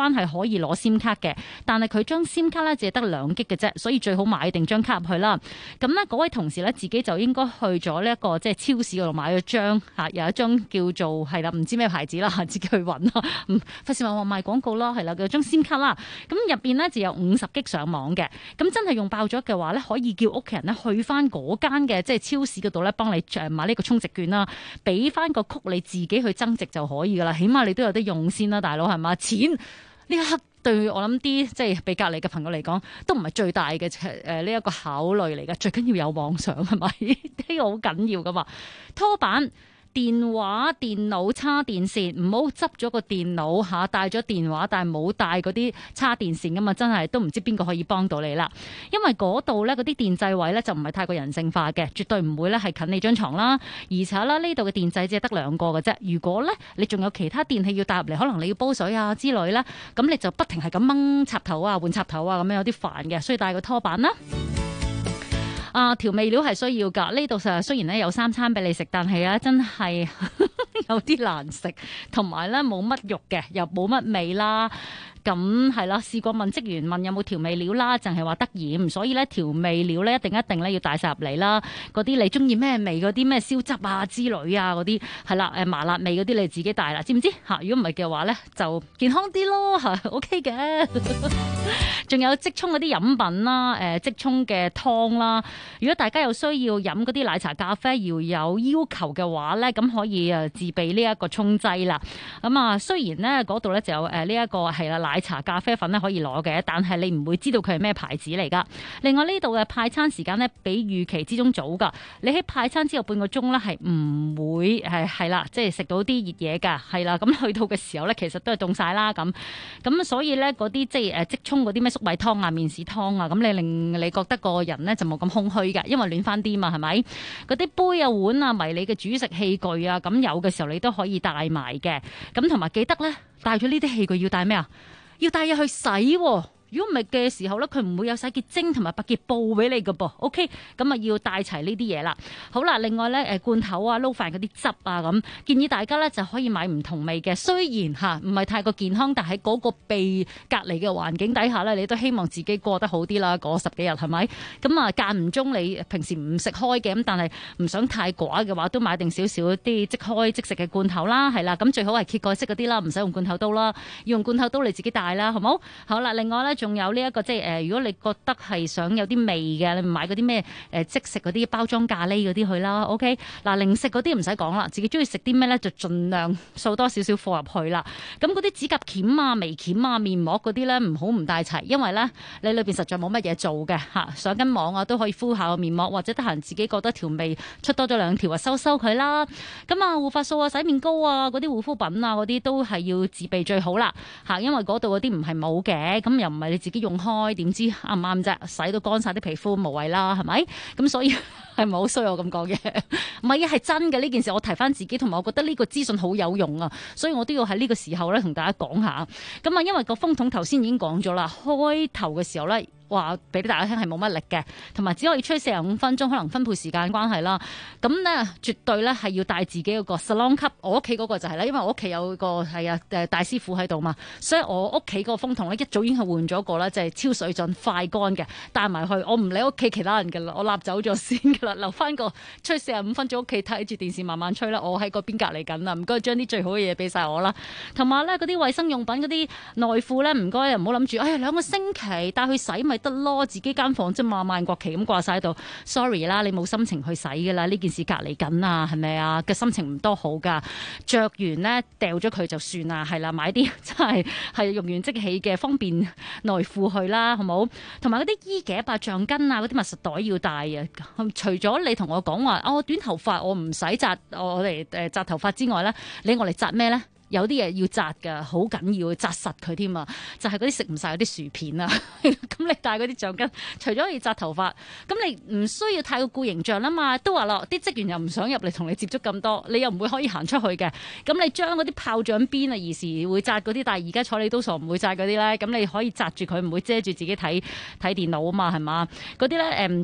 關係可以攞 SIM 卡嘅，但係佢將 SIM 卡咧只係得2 G 嘅啫，所以最好買定張卡入去啦。咁咧嗰位同事咧自己就應該去咗呢一個即係超市嗰度買咗張有一張叫做係啦，唔知咩牌子啦，自己去揾啦。費事話我賣廣告啦，係啦，有張 SIM 卡啦。咁入邊咧就有50 G 上網嘅。咁真係用爆咗嘅話咧，可以叫屋企人咧去翻嗰間嘅即係超市嗰度咧幫你買呢個充值券啦，俾翻個曲你自己去增值就可以噶啦。起碼你都有得用先啦，大佬係嘛？錢呢一刻對我諗啲即係被隔離嘅朋友嚟講，都唔係最大嘅呢一個考慮嚟噶。最緊要有網上係咪？呢個好緊要噶嘛。拖板、電話、電腦叉電線，唔好執咗個電腦嚇，帶咗電話，但係冇帶嗰啲叉電線噶嘛，真係都唔知邊個可以幫到你啦。因為嗰度咧嗰啲電掣位咧就唔係太過人性化嘅，絕對唔會咧係近你張床啦。而且咧呢度嘅電掣只係得2個嘅啫。如果咧你仲有其他電器要帶入嚟，可能你要煲水啊之類啦，咁你就不停係咁掹插頭啊、換插頭啊，咁樣有啲煩嘅，所以帶個拖板啦。調味料係需要㗎，呢度雖然咧有3餐俾你食，但係啊真係有啲難食，同埋咧冇乜肉嘅，又冇乜味啦。咁係啦，試過問職員問有冇調味料啦，淨係話得鹽，所以咧調味料咧一定咧要帶晒入嚟啦。嗰啲你中意咩味嗰啲咩燒汁啊之類啊嗰啲係啦，麻辣味嗰啲你自己帶啦，知唔知嚇？如果唔係嘅話咧，就健康啲咯嚇，OK 嘅。仲有即沖嗰啲飲品啦，即沖嘅湯啦。如果大家有需要飲嗰啲奶茶、咖啡，要有要求嘅話咧，咁可以自備呢一個沖劑啦。咁啊，雖然咧嗰度咧就有呢一個係啦奶茶、咖啡粉咧可以攞嘅，但係你唔會知道佢係咩牌子嚟噶。另外呢度嘅派餐時間咧比預期之中早噶，你喺派餐之後半個鐘咧係唔會係啦，即係食到啲熱嘢噶，係啦。咁去到嘅時候咧，其實都係凍晒啦咁。咁所以咧嗰啲即係即沖嗰啲咩粟米湯啊、麵豉湯啊，咁你令你覺得個人咧就冇咁空虛噶，因為暖翻啲嘛，係咪？嗰啲杯啊、碗啊、迷你嘅煮食器具啊，咁有嘅時候你都可以帶埋嘅。咁同埋記得咧，帶咗呢啲器具要帶咩啊？要帶入去洗喎。如果唔係嘅時候咧，佢唔會有洗潔精同埋百潔布俾你㗎噃。OK， 咁啊要帶齊呢啲嘢啦。好啦，另外咧罐頭啊、撈飯嗰啲汁啊咁，建議大家咧就可以買唔同味嘅。雖然嚇唔係太過健康，但喺嗰個被隔離嘅環境底下咧，你都希望自己過得好啲啦。嗰10幾日係咪？咁啊間唔中你平時唔食開嘅咁，但係唔想太寡嘅話，都買定少少啲即開即食嘅罐頭啦，係啦。咁最好係揭蓋式嗰啲啦，唔使用罐頭刀啦，要用罐頭刀你自己帶啦，好冇？好啦，另外咧。仲有呢一個即係如果你覺得係想有啲味嘅，你買嗰啲咩即食嗰啲包裝咖喱嗰啲去啦。OK， 嗱零食嗰啲唔使講啦，自己中意食啲咩咧就盡量掃多少少貨入去啦。咁嗰啲指甲鉗啊、眉鉗啊、面膜嗰啲咧唔好唔帶齊，因為咧你裏邊實在冇乜嘢做嘅嚇。上緊網啊都可以敷下個面膜，或者得閒自己覺得條眉出多咗2條啊，收佢啦。咁啊護髮素啊、洗面膏啊、嗰啲護膚品啊嗰啲都係要自備最好啦嚇，因為嗰度嗰啲唔係冇嘅，咁又唔係。你自己用開點知啱唔啱啫？洗到乾晒啲皮膚無謂啦，係咪？咁所以係咪好衰我咁講嘅？唔係啊，係真嘅呢件事。我提翻自己，同埋我覺得呢個資訊好有用啊，所以我都要喺呢個時候咧同大家講下。咁啊，因為個風筒頭先已經講咗啦，開頭嘅時候咧。話俾大家聽係冇乜力嘅，同埋只可以吹45分鐘，可能分配時間關係啦。咁咧絕對咧係要帶自己嗰個 salon 級，我屋企嗰個就係啦，因為我屋企有個係啊大師傅喺度嘛，所以我屋企個風筒咧一早已經係換咗個啦，就係超水準快乾嘅，帶埋去。我唔理屋企其他人嘅啦，我立走咗先噶啦，留翻個吹45分鐘屋企睇住電視慢慢吹啦。我喺嗰邊隔離緊啦，唔該將啲最好嘅嘢俾晒我啦。同埋咧嗰啲衛生用品嗰啲內褲咧，唔該又唔好諗住，哎呀2個星期帶去洗咪得咯，自己間房啫嘛，萬國旗咁掛晒喺度。Sorry 啦，你冇心情去洗噶啦，呢件事隔離緊啊，係咪啊？嘅心情唔多好噶，着完呢，掉咗佢就算啦，係啦，買啲真係用完即棄嘅方便內褲去啦，好冇？同埋嗰啲衣夾啊、橡筋啊、嗰啲密實袋要帶啊。除咗你同我講話，我短頭髮我唔使紮，我哋紮頭髮之外咧，你我嚟紮咩咧？有啲嘢要紮㗎，好緊要紮實佢添啊！就係嗰啲食唔晒嗰啲薯片啊，咁你帶嗰啲橡筋，除咗要紮頭髮，咁你唔需要太過顧形象啦嘛。都話咯，啲職員又唔想入嚟同你接觸咁多，你又唔會可以行出去嘅。咁你將嗰啲炮仗邊啊，兒時會紮嗰啲，但係而家睬你都傻唔會紮嗰啲咧。咁你可以紮住佢，唔會遮住自己睇電腦啊嘛，係嘛？嗰啲咧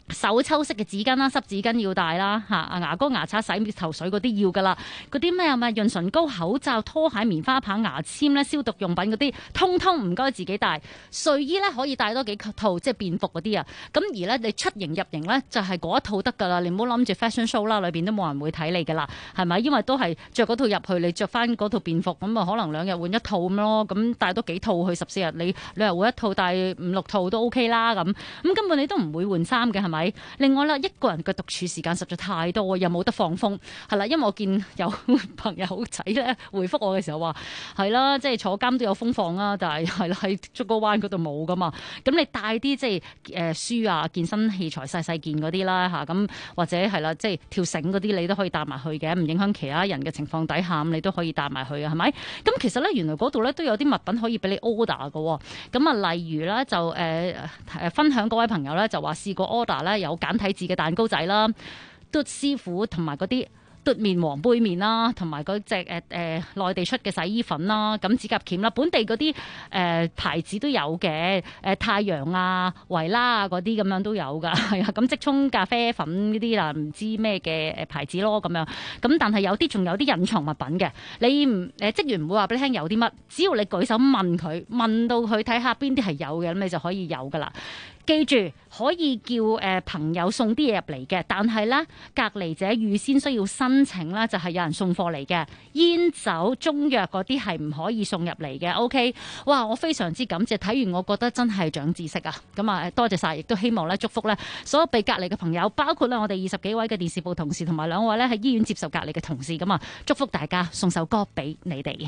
手抽式嘅紙巾啦，濕紙巾要帶啦，牙膏、牙刷、洗頭水嗰啲要噶啦，嗰啲咩潤唇膏、口罩、拖鞋、棉花棒、牙籤咧、消毒用品嗰啲，通通唔該自己帶。睡衣咧可以帶多幾套，即係便服嗰啲啊。咁而咧你出營入營咧就係嗰一套得噶啦，你唔好諗住 fashion show 啦，裏邊都冇人會睇你噶啦，係咪？因為都係着嗰套入去，你着翻嗰套便服，咁啊可能2日換一套咁咯，咁帶多幾套去14日，你2日換一套，帶5、6套都 OK 啦咁根本你都唔會換衫嘅，係咪？另外啦，一個人嘅獨處時間實在太多，又冇得放風，係啦，因為我見有朋友仔咧回覆我嘅時候話係啦，即係坐監都有風放啦，但係係啦喺竹篙灣嗰度冇噶嘛，咁你帶啲即係書啊、健身器材細件嗰啲啦嚇，咁或者係啦，即係跳繩嗰啲你都可以帶埋去嘅，唔影響其他人嘅情況底下，咁你都可以帶埋去嘅，係咪？咁其實咧原來嗰度咧都有啲物品可以俾你 order 嘅，咁啊例如咧就分享嗰位朋友咧就話試過 order 咧有簡體字嘅蛋糕仔啦，嘟師傅同埋嗰啲嘟麵黃杯麵啦，同埋嗰隻內地出嘅洗衣粉啦，咁指甲鉗啦，本地嗰啲牌子都有嘅，太陽啊、維拉啊嗰啲咁樣都有噶，係啊，咁即沖咖啡粉呢啲啦，唔知咩嘅牌子咯咁樣，咁但係有啲仲有啲隱藏物品嘅，你職員唔會話俾你聽有啲乜，只要你舉手問佢，問到佢睇下邊啲係有嘅，咁你就可以有噶啦。記住可以叫朋友送啲嘢入嚟嘅，但係咧隔離者預先需要申請啦，就係有人送貨嚟嘅。煙酒、中藥嗰啲係唔可以送入嚟嘅。OK， 哇！我非常之感謝，睇完我覺得真係長知識啊！咁啊，多謝晒，亦都希望咧祝福咧所有被隔離嘅朋友，包括咧我哋20幾位嘅電視部同事同埋2位咧喺醫院接受隔離嘅同事，咁啊祝福大家，送首歌俾你哋。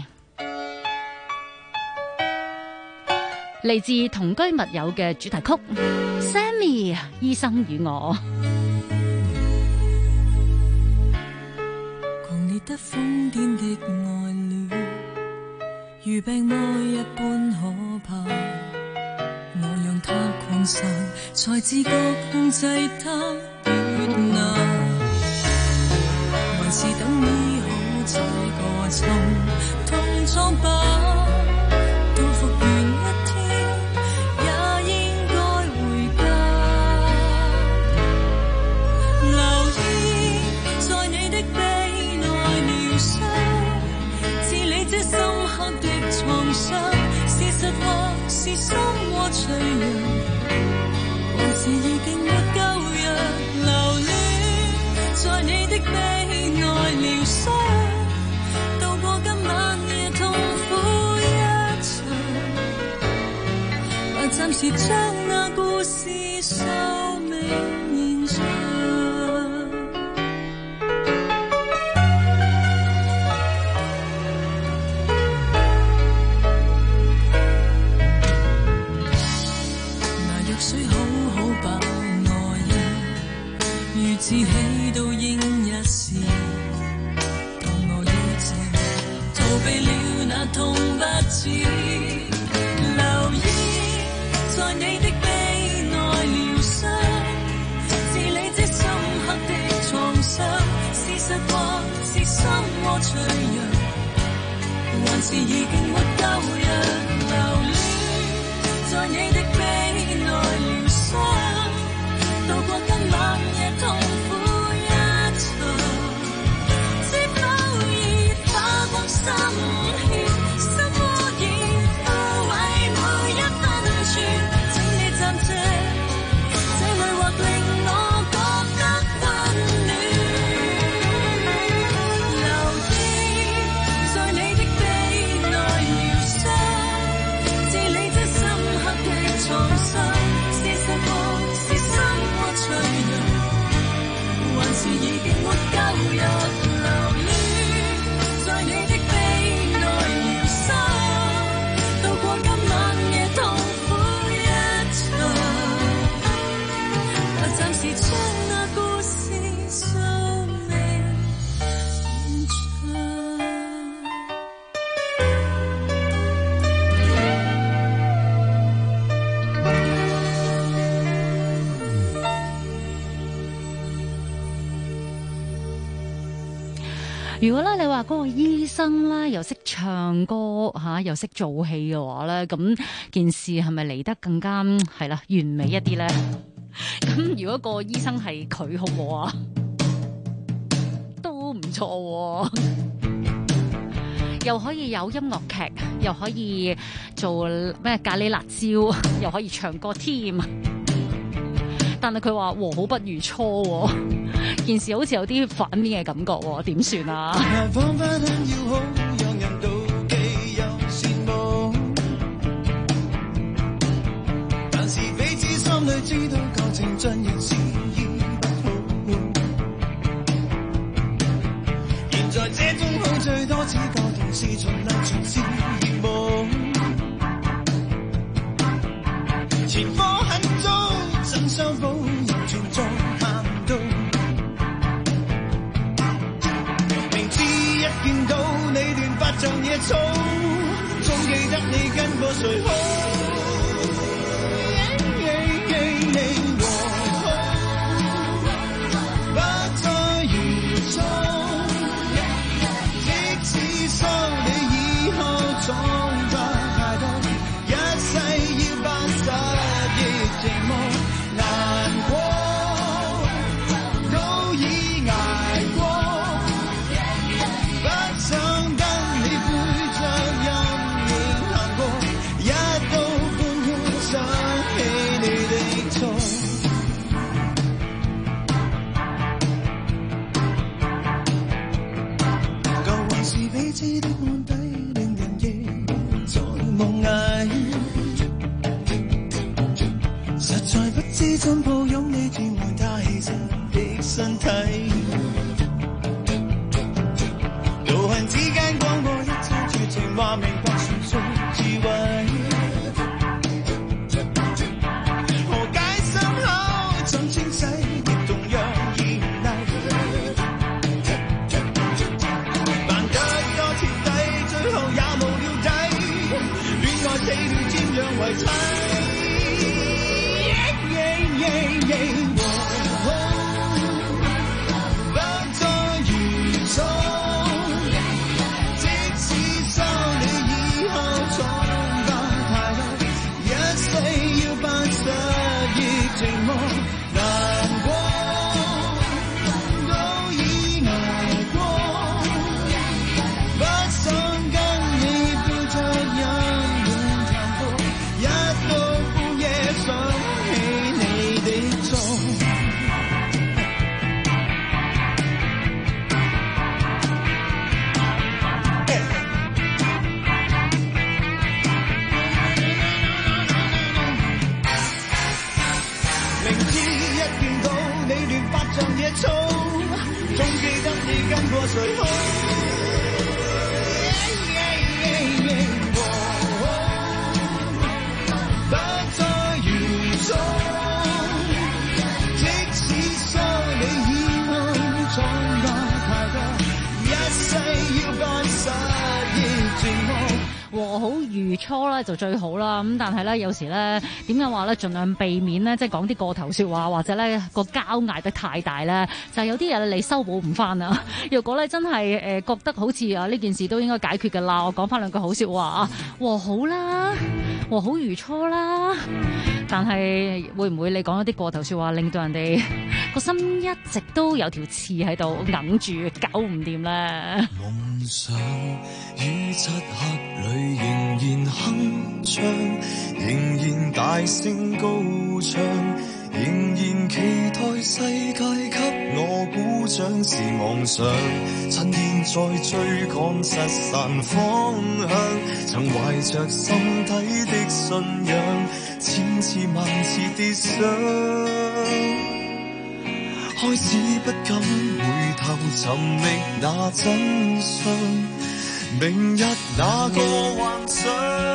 嚟自同居密友嘅主題曲 Sammy 醫生與我。 狂烈得瘋癲的愛戀，如病魔一般可怕，我讓它擴散，才自覺控制它越難，還是等醫好這個心痛瘡疤，到復原一天是心窩脆弱，還是已經沒救藥？留戀在你的悲哀療傷，渡過今晚夜痛苦一場，但暫時將那故事壽命延長。自起都應一試，當我要靜，逃避了那痛不止。留意在你的悲哀療傷，治理這深刻的創傷，事實或是心窩脆弱，還是已經沒救藥。留戀在你的悲哀療傷，渡過今晚夜痛苦一場，知否已花光心血，心窩已枯萎每一分寸，請你暫借，這裏或令我覺得溫暖。留意在你的悲哀療傷，治理這深刻的創傷，事實或是心窩脆弱，還是已經沒救藥。留戀在你的悲哀療傷，渡過今晚夜痛苦一場，但暫時將那故事壽命延長。 如果咧你話嗰個醫生咧又識唱歌嚇，又識做戲嘅話咧，咁件事係咪嚟得更加係啦完美一啲咧？ 咁如果個醫生係佢好唔好啊？都唔錯喎。又可以有音樂劇，又可以做咩咖喱辣椒，又可以唱歌添。但係佢話和好不如初喎，件事好似有啲反面嘅感覺喎，點算啊？ 但是彼此心裏知道舊情盡然是已不好。現在這種好最多只夠同事從流傳是熱夢，前科很糟，真相保仍存在限度。明知一見到你亂發像野草，總記得你跟過誰好。知怎抱擁你轉換他犧牲的身體，路行之間講過一切絕情話，明白純粹智慧。何解心口怎清洗，亦同樣嚴厲。扮得多徹底，最後也無了底，戀愛死了瞻仰為妻。不再如初，即使收你以後闖蕩太多，一世要扮失憶寂寞難過，都已捱過，不想跟你背着陰影談過，一到半夜想起你的錯。草，總記得你跟過誰好。不再如初，即使收你以後闖蕩太多，一世要扮失憶寂寞。 和好如初咧就最好啦，咁但係咧有時咧點解話咧盡量避免咧即係講啲過頭說話，或者咧個交嗌得太大咧，就係有啲嘢你修補唔翻啊！若果咧真係覺得好似啊呢件事都應該解決㗎啦，我講翻兩句好說話啊，和好啦，和好如初啦，但係會唔會你講一啲過頭說話，令到人哋個心一直都有條刺喺度揞住，搞唔掂咧？ 夢想於漆黑裏仍然鏗鏘，仍然大聲高唱，仍然期待世界給我鼓掌是妄想，趁現在追趕失散方向，曾懷着心底的信仰，千次萬次跌傷，開始不敢回頭尋覓那真相，明日那個幻想，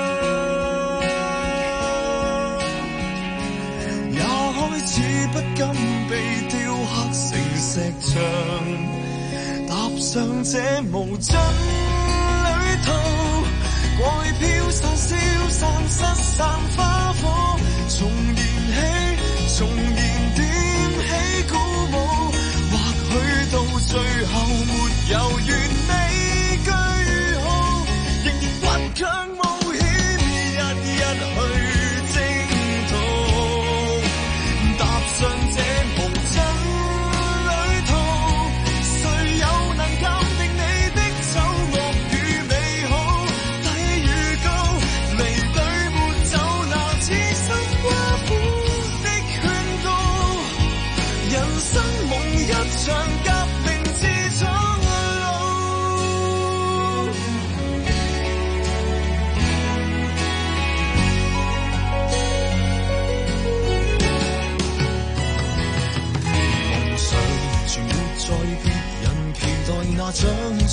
也開始不敢被雕刻成石像，踏上這無盡旅途，過去飄散消散失散花火，重燃起重燃點起鼓舞，或許到最後沒有完美句號，仍然倔強冒險，日日去征途，踏上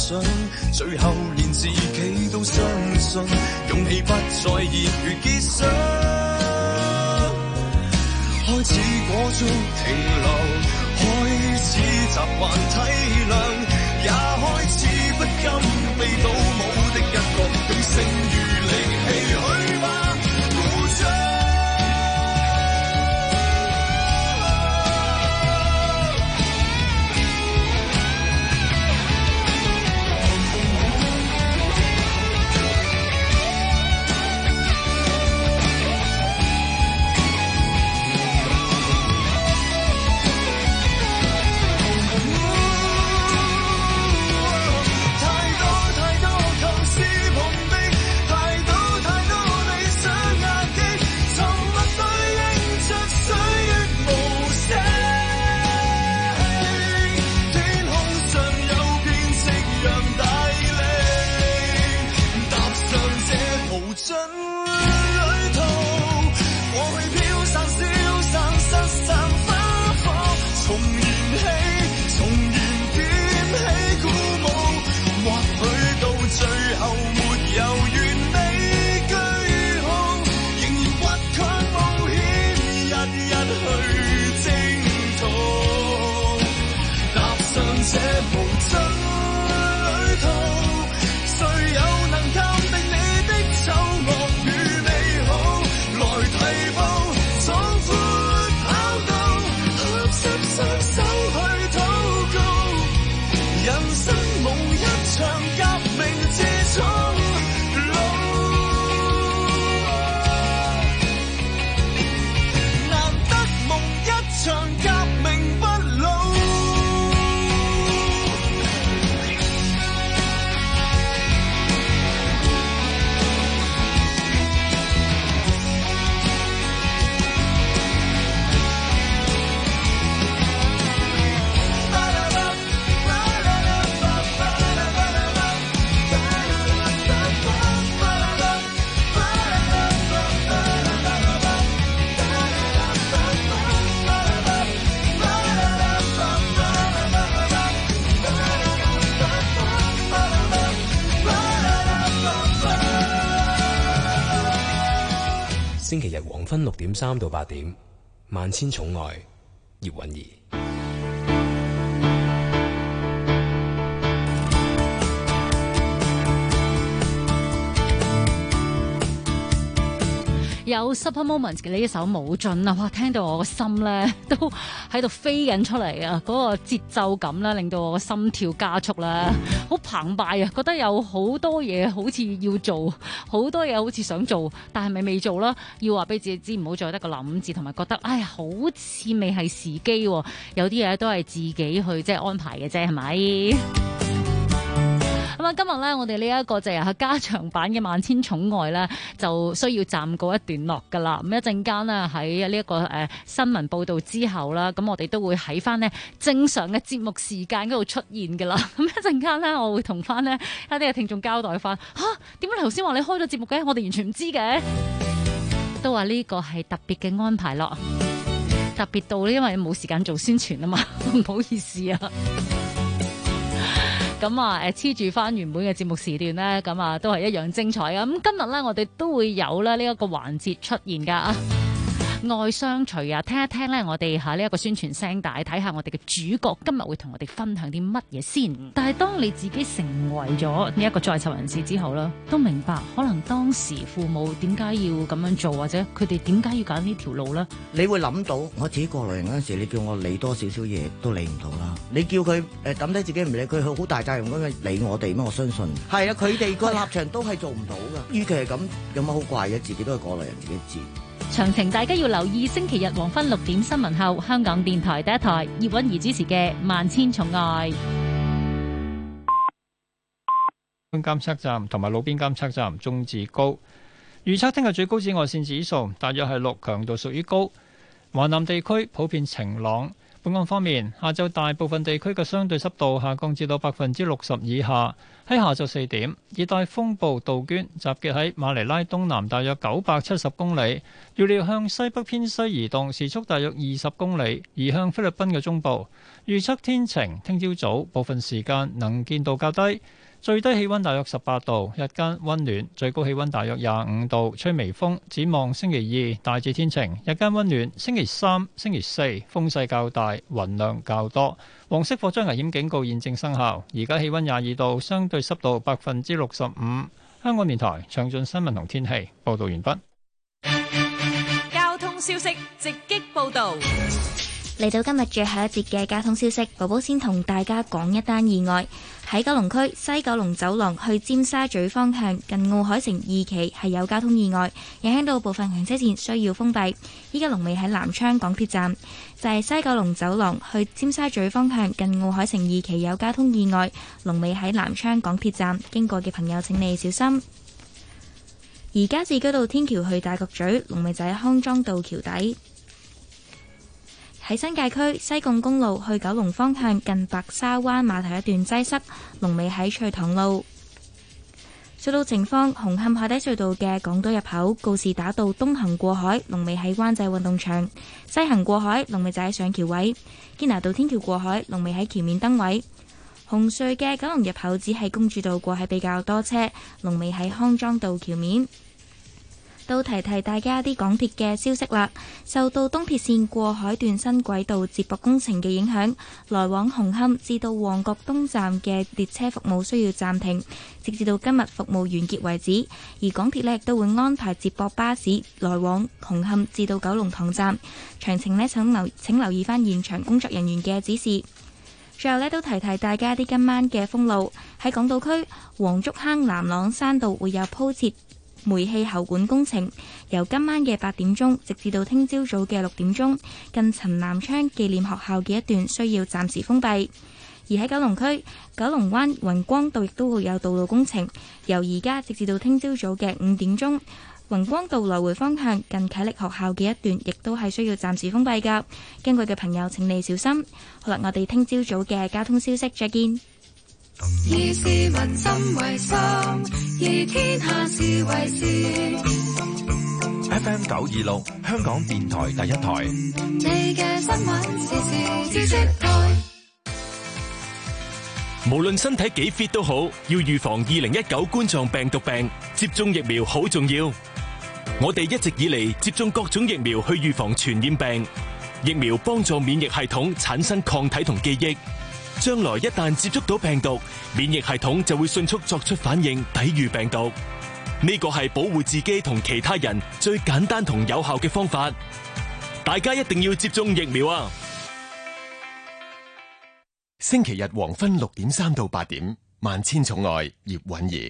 想，最後連自己都相信，勇氣不再熱血結霜。開始裹足停留，開始習慣體諒，也開始不甘被倒舞的一角，用剩餘力氣去吧，鼓掌。 星期日黃昏6點3到8點，萬千寵愛葉韻儀。 有 Super Moments 嘅呢一首冇盡啊！哇，聽到我個心咧都喺度飛緊出嚟啊！嗰個節奏感咧，令到我個心跳加速啦，好澎湃啊！覺得有好多嘢好似要做，好多嘢好似想做，但係咪未做啦？要話俾自己知，唔好再得個諗字，同埋覺得哎呀，好似未係時機，有啲嘢都係自己去即係安排嘅啫，係咪？咁啊，今日咧，我哋呢一個就係加長版嘅萬千寵愛咧，就需要暫告一段落噶啦。咁一陣間呢，喺呢一個新聞報導之後啦，咁我哋都會喺翻呢正常嘅節目時間嗰度出現噶啦。咁一陣間呢，我會同翻呢一啲嘅聽眾交代翻嚇，點解你頭先話你開咗節目嘅？我哋完全唔知嘅，都話呢個係特別嘅安排咯，特別到呢，因為冇時間做宣傳啊嘛，唔好意思啊。咁啊，黐住翻原本嘅節目時段咧，咁啊都係一樣精彩啊！咁今日咧，我哋都會有咧呢一個環節出現噶。愛相隨啊，聽一聽咧，我哋呢一個宣傳聲帶，睇下我哋嘅主角今日會同我哋分享啲乜嘢先。但係當你自己成為咗呢一個在囚人士之後啦，都明白可能當時父母點解要咁樣做，或者佢哋點解要揀呢條路咧？ 你會諗到我自己過來人嗰陣時，你叫我理多少少嘢都理唔到啦。你叫佢抌低自己唔理佢，好大責任咁樣理我哋咩？我相信係啊，佢哋個立場都係做唔到噶。與其係咁，有乜好怪嘅？自己都係過來人，自己知。 詳情大家要留意星期日黃昏6點新聞後，香港電台第一台葉韻儀主持嘅《萬千寵愛》。 監測站同埋路邊監測站中至高，預測聽日最高紫外線指數大約係6，強度屬於高。華南地區普遍晴朗， 本港方面，下晝大部分地區嘅相對濕度下降至到60%以下。喺下晝4點，熱帶風暴杜鵑集結喺馬尼拉東南大約970公里，預料向西北偏西移動，時速大約20公里，移向菲律賓嘅中部。預測天晴，聽朝早部分時間能見度較低。最低氣溫大約18度，日間溫暖，最高氣溫大約25度，吹微風。展望星期2大致天晴，日間溫暖。星期3、星期4風勢較大，雲量較多。黃色火災危險警告現正生效。而家氣溫22度，相對濕度65%。香港電台詳盡新聞同天氣報道完畢。 交通消息直擊報道。 嚟到今日最後一節嘅交通消息，寶寶先同大家講一單意外。喺九龍區西九龍走廊去尖沙咀方向近奧海城2期係有交通意外，影響到部分行車線需要封閉。依家龍尾喺南昌港鐵站，就係西九龍走廊去尖沙咀方向近奧海城2期有交通意外，龍尾喺南昌港鐵站，經過嘅朋友請你小心。而加士居道天橋去大角咀，龍尾就喺康莊道橋底。喺新界區西貢公路去九龍方向近白沙灣碼頭一段擠塞，龍尾喺翠塘路。隧道情況：紅磡海底隧道嘅港島入口告士打道東行過海，龍尾喺灣仔運動場；西行過海，龍尾就喺上橋位。堅拿道天橋過海，龍尾喺橋面燈位。紅隧嘅九龍入口只係公主道過海比較多車，龍尾喺康莊道橋面。都提提大家啲港鐵嘅消息啦。受到東鐵線過海段新軌道接駁工程嘅影響，來往紅磡至到旺角東站嘅列車服務需要暫停，直至到今日服務完結為止。而港鐵呢亦都會安排接駁巴士來往紅磡至到九龍塘站。詳情呢請留意翻現場工作人員嘅指示。最後呢都提提大家啲今晚嘅封路，喺港島區黃竹坑南朗山道會有鋪設煤氣喉管工程，由今晚嘅8點鐘直至到聽朝早嘅6點鐘，近陳南昌紀念學校嘅一段需要暫時封閉。而喺九龍區九龍灣宏光道亦都會有道路工程，由而家直至到聽朝早嘅5點鐘，宏光道來回方向近啟力學校嘅一段亦都係需要暫時封閉㗎。經過嘅朋友請你小心。好啦，我哋聽朝早嘅交通消息再見。 以市民心為心，以天下事為事。 FM 926，香港電台第一台。 你嘅新聞時事知識台。 無論身體幾 fit 都好，要預防2019冠狀病毒病，接種疫苗好重要。我哋一直以嚟接種各種疫苗去預防傳染病，疫苗幫助免疫系統產生抗體同記憶。將來一旦接觸到病毒，免疫系統就會迅速作出反應，抵禦病毒。呢個係保護自己同其他人最簡單同有效嘅方法。大家一定要接種疫苗啊！ 星期日黃昏6點3到8點，萬千寵愛葉韻儀。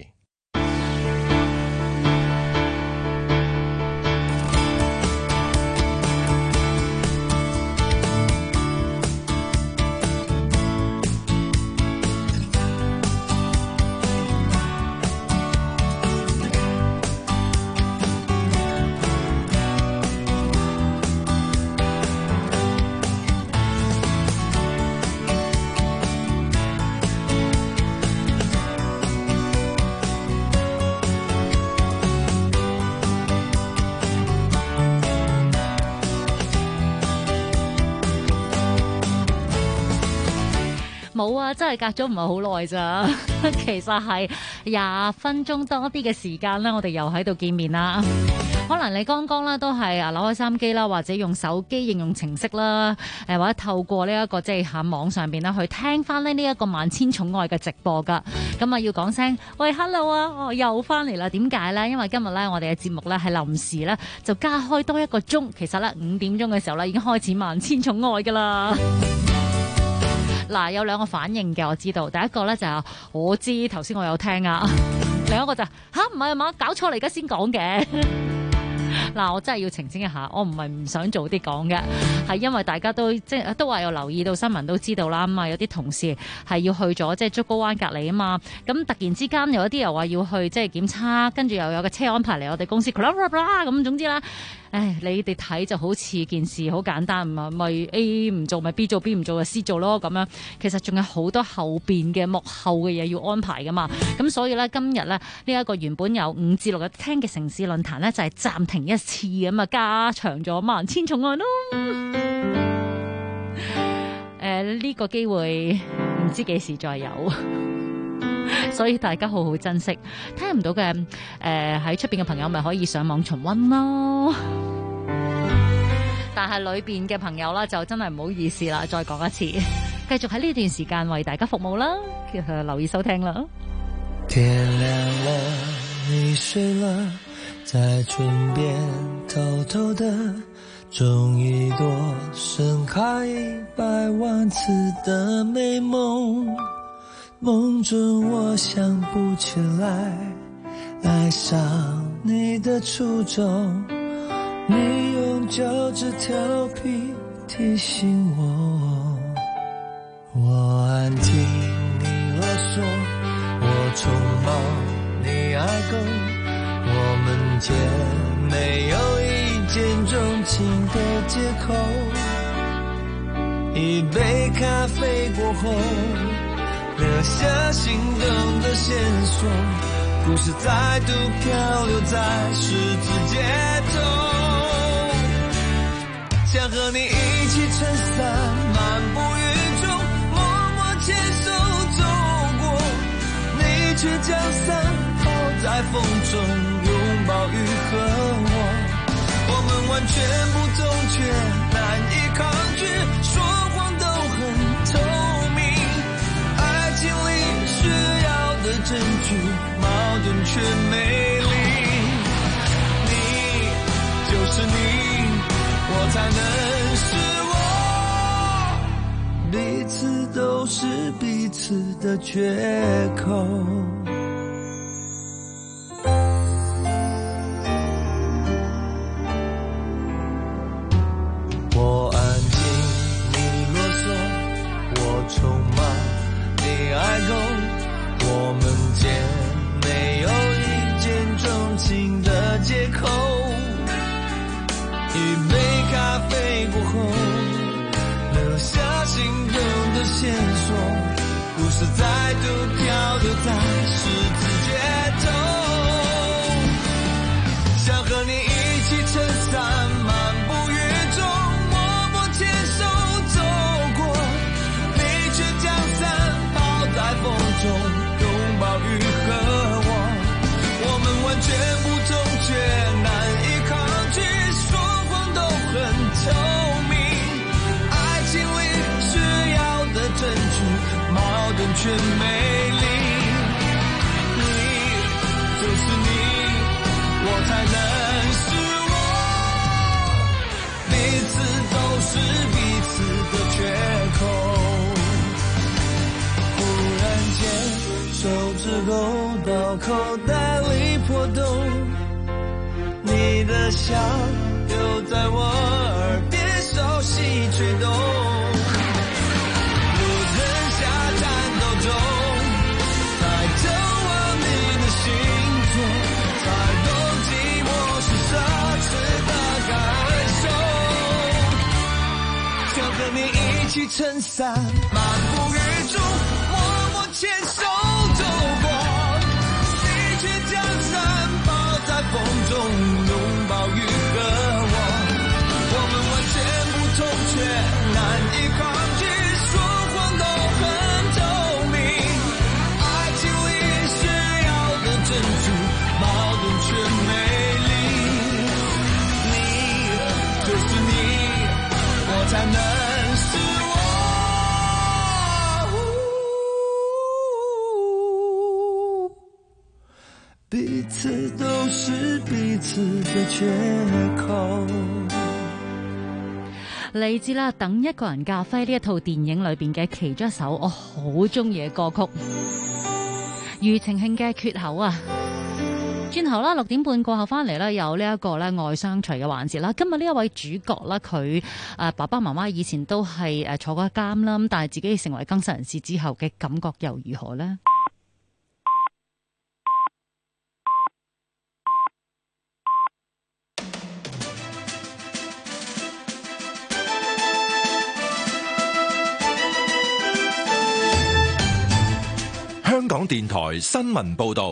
冇啊，真係隔咗唔係好耐咋，其實係20分鐘多啲嘅時間啦，我哋又喺度見面啦。可能你剛剛啦都係扭開收音機啦，或者用手機應用程式啦，或者透過呢一個即係喺網上邊啦去聽翻呢一個萬千寵愛嘅直播噶。咁啊要講聲喂 hello 啊，我又翻嚟啦。點解呢？因為今日咧我哋嘅節目咧係臨時咧就加開多1個鐘，其實咧5點鐘嘅時候咧已經開始萬千寵愛噶啦。嗱，有2個反應嘅，我知道。第一個咧就係我知，頭先我有聽啊。另一個就唔係嘛，搞錯嚟，而家先講嘅。嗱，我真係要澄清一下，我唔係唔想早啲講嘅，係因為大家都都話有留意到新聞都知道啦。咁啊，有啲同事係要去咗即係竹篙灣隔離啊嘛。咁突然之間有一啲又話要去即係檢測，跟住又有個車安排嚟我哋公司，咁總之啦。 你哋睇就好似件事好簡單，咪 A 唔做咪 B 做，B 唔做就 C 做咯咁樣。其實仲有好多後邊嘅幕後嘅嘢要安排噶嘛。咁所以咧，今日咧呢一個原本有5至6日聽嘅城市論壇咧，就係暫停一次咁啊，加長咗萬千寵愛咯。呢個機會唔知幾時再有。所以大家好好珍惜，聽唔到嘅喺出邊嘅朋友咪可以上網重溫咯。但係裏邊嘅朋友啦，就真係唔好意思啦，再講一次，繼續喺呢段時間為大家服務啦，留意收聽啦。 天亮了，你睡了，在唇邊偷偷的種一朵盛開100萬次的美夢。夢中我想不起來愛上你的初衷，你用腳趾調皮提醒我，我安靜你囉嗦，我匆忙你愛夠，我們間沒有一見鍾情的借口，一杯咖啡過後留下心動的線索，故事再度漂流在十字街頭，想和你一起撐傘漫步雨中，默默牽手走過，你卻將傘拋在風中，擁抱雨和我們完全不同卻難以抗拒，說謊都很透明，愛情裏需要的證據，矛盾卻美麗。你就是你，我才能是我，彼此都是彼此的缺口。我安靜，你囉嗦，我匆忙，你愛夠，我們間沒有一見鍾情的借口，一杯咖啡過後留下心動的線索，故事再度漂流在十字街頭，想和你一起撐傘漫步雨中，默默牽手走過，你卻將傘拋在風中，擁抱雨和我們完全不同卻難以抗拒，說謊都很透明，愛情裡需要的證據，矛盾卻美麗。你就是你，我才能是我，彼此都是彼此的缺口。忽然間手指勾到口袋裡破洞，你的笑又在我耳邊熟悉吹動，路燈下顫抖中才透過你的星座，才懂寂寞是奢侈的感受，想和你一起撐傘漫步雨中，默默牽手走過，你卻將傘拋在風中，擁抱雨和我們完全不同卻難以抗拒，說謊都很透明，愛情裡需要的證據，矛盾卻美麗。你就是你，我才能是我，彼此都是彼此的缺口。 嚟自啦，等一個人咖啡呢一套電影裏邊嘅其中一首我好中意嘅歌曲，庾澄慶嘅缺口啊。轉頭啦，6點半過後翻嚟啦，有呢一個咧愛相隨嘅環節啦。今日呢一位主角啦，佢爸爸媽媽以前都係坐過監啦，咁但係自己成為更生人士之後嘅感覺又如何呢？ 電台新聞報道。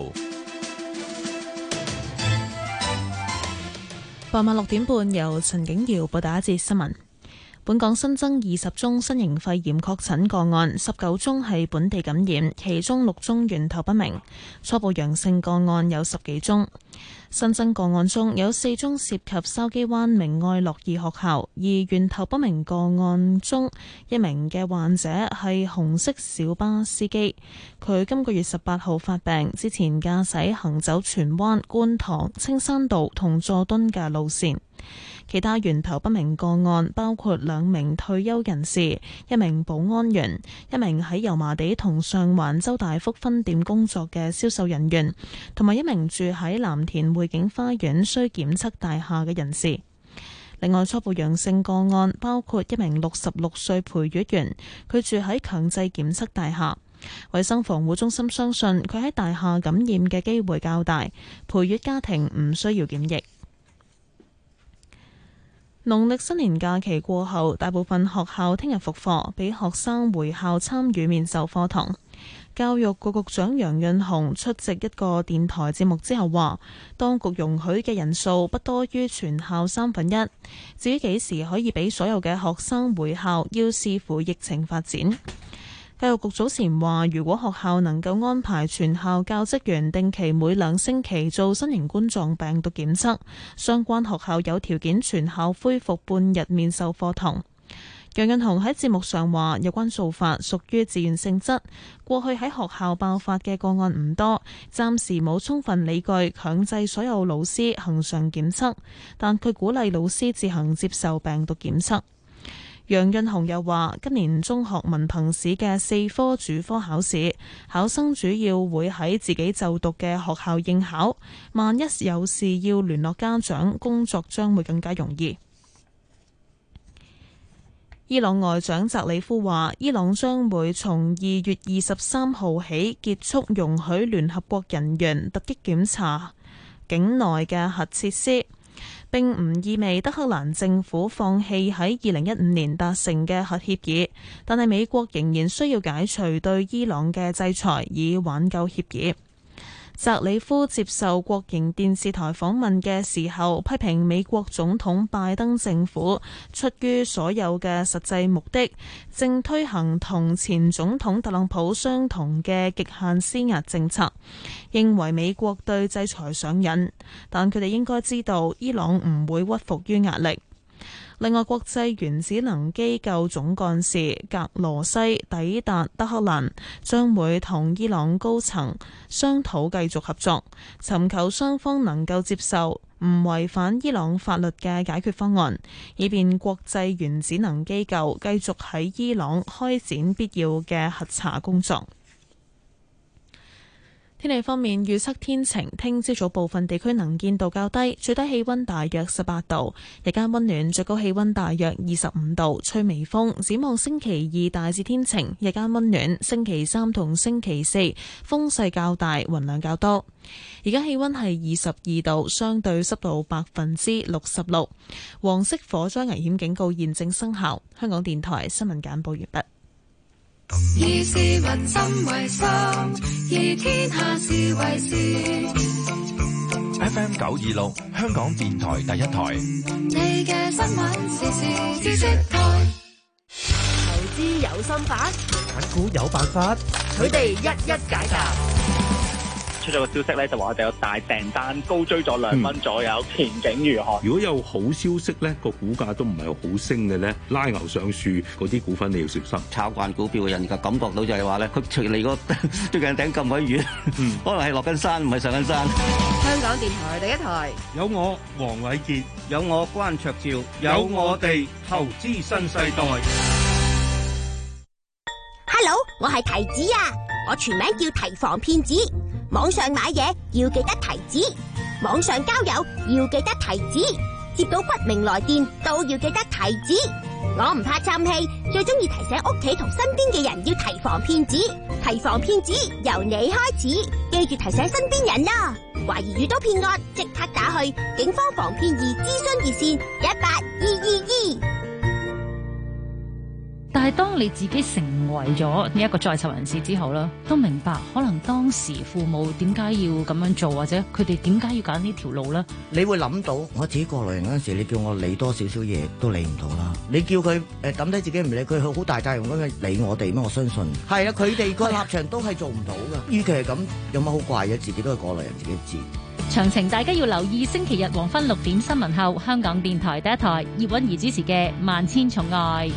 傍晚6點半，由陳景瑤報道一節新聞。本港新增20宗新型肺炎確診個案，19宗係本地感染，其中6宗源頭不明，初步陽性個案有10幾宗。新增個案中有4宗涉及筲箕灣明愛樂義學校，而源頭不明個案中一名嘅患者係紅色小巴司機，佢今個月18號發病，之前駕駛行走荃灣、觀塘、青山道同佐敦嘅路線。其他源頭不明個案包括2名退休人士、1名保安員、1名喺油麻地同上環周大福分店工作嘅銷售人員，同埋1名住喺藍田匯景花園需檢測大廈嘅人士。另外，初步陽性個案包括1名66歲陪月員，佢住喺強制檢測大廈。衛生防護中心相信佢喺大廈感染嘅機會較大，陪月家庭唔需要檢疫。農曆新年假期過後，大部分學校聽日復課，俾學生回校參與面授課堂。教育局局長楊潤雄出席一個電台節目之後話，當局容許嘅人數不多於全校1/3。至於幾時可以俾所有嘅學生回校，要視乎疫情發展。教育局早前話，如果學校能夠安排全校教職員定期每2星期做新型冠狀病毒檢測，相關學校有條件全校恢復半日面授課堂。楊潤雄喺節目上話，有關做法屬於自願性質，過去喺學校爆發嘅個案唔多，暫時冇充分理據強制所有老師恆常檢測，但佢鼓勵老師自行接受病毒檢測。楊潤雄又話，今年中學文憑試嘅4科主科考試，考生主要會喺自己就讀嘅學校應考，萬一有事要聯絡家長，工作將會更加容易。伊朗外長澤里夫話，伊朗將會從2月23號起結束容許聯合國人員突擊檢查境內嘅核設施，並唔意味德黑蘭政府放棄喺2015年達成嘅核協議，但係美國仍然需要解除對伊朗嘅制裁，以挽救協議。澤里夫接受國營電視台訪問嘅時候，批評美國總統拜登政府出於所有嘅實際目的，正推行同前總統特朗普相同嘅極限施壓政策，認為美國對制裁上癮，但佢哋應該知道伊朗唔會屈服於壓力。另外，國際原子能機構總幹事格羅西抵達德黑蘭，將會同伊朗高層商討繼續合作，尋求雙方能夠接受唔違反伊朗法律嘅解決方案，以便國際原子能機構繼續喺伊朗開展必要嘅核查工作。天氣方面，預測天晴，聽朝早部分地區能見度較低，最低氣溫大約18度，日間溫暖，最高氣溫大約25度，吹微風。展望星期2大致天晴，日間溫暖，星期3同星期4風勢較大，雲量較多。而家氣溫係22度，相對濕度66%，黃色火災危險警告現正生效。香港電台新聞簡報完畢。 以市民心為心，以天下事為事。 FM 926，香港電台第一台。 你嘅新聞時事知識台。投資有心法， 揀股有辦法， 佢哋一一解答。 出咗個消息咧，就話我哋有大訂單高追咗2蚊左右，前景如何？ 如果有好消息咧，個股價都唔係好升嘅咧，拉牛上樹嗰啲股份你要小心。 炒慣股票嘅人而家感覺到就係話咧，佢隨離個最近頂咁鬼遠，可能係落緊山，唔係上緊山。 香港電台第一台有我黃偉傑， 有我關焯照， 有我哋投資新世代。 Hello， 我係提子啊，我全名叫提防騙子。網上買嘢要記得提子，網上交友要記得提子，接到不明來電都要記得提子。我唔怕氹氣，最中意提醒屋企同身邊嘅人要提防騙子。提防騙子由你開始，記住提醒身邊人啦。懷疑遇到騙案，即刻打去警方防騙易諮詢熱線182222。 但係當你自己成為咗呢一個在囚人士之後咧，都明白可能當時父母點解要咁樣做，或者佢哋點解要揀呢條路咧？ 你會諗到我自己過來人嗰陣時，你叫我理多少少嘢都理唔到啦。你叫佢抌低自己唔理佢，好大責任咁樣理我哋咩？我相信係啊，佢哋個立場都係做唔到㗎。與其係咁，有乜好怪嘅？自己都係過來人，自己知。 詳情大家要留意星期日黃昏6點新聞後，香港電台第一台葉韻儀主持嘅《萬千寵愛》。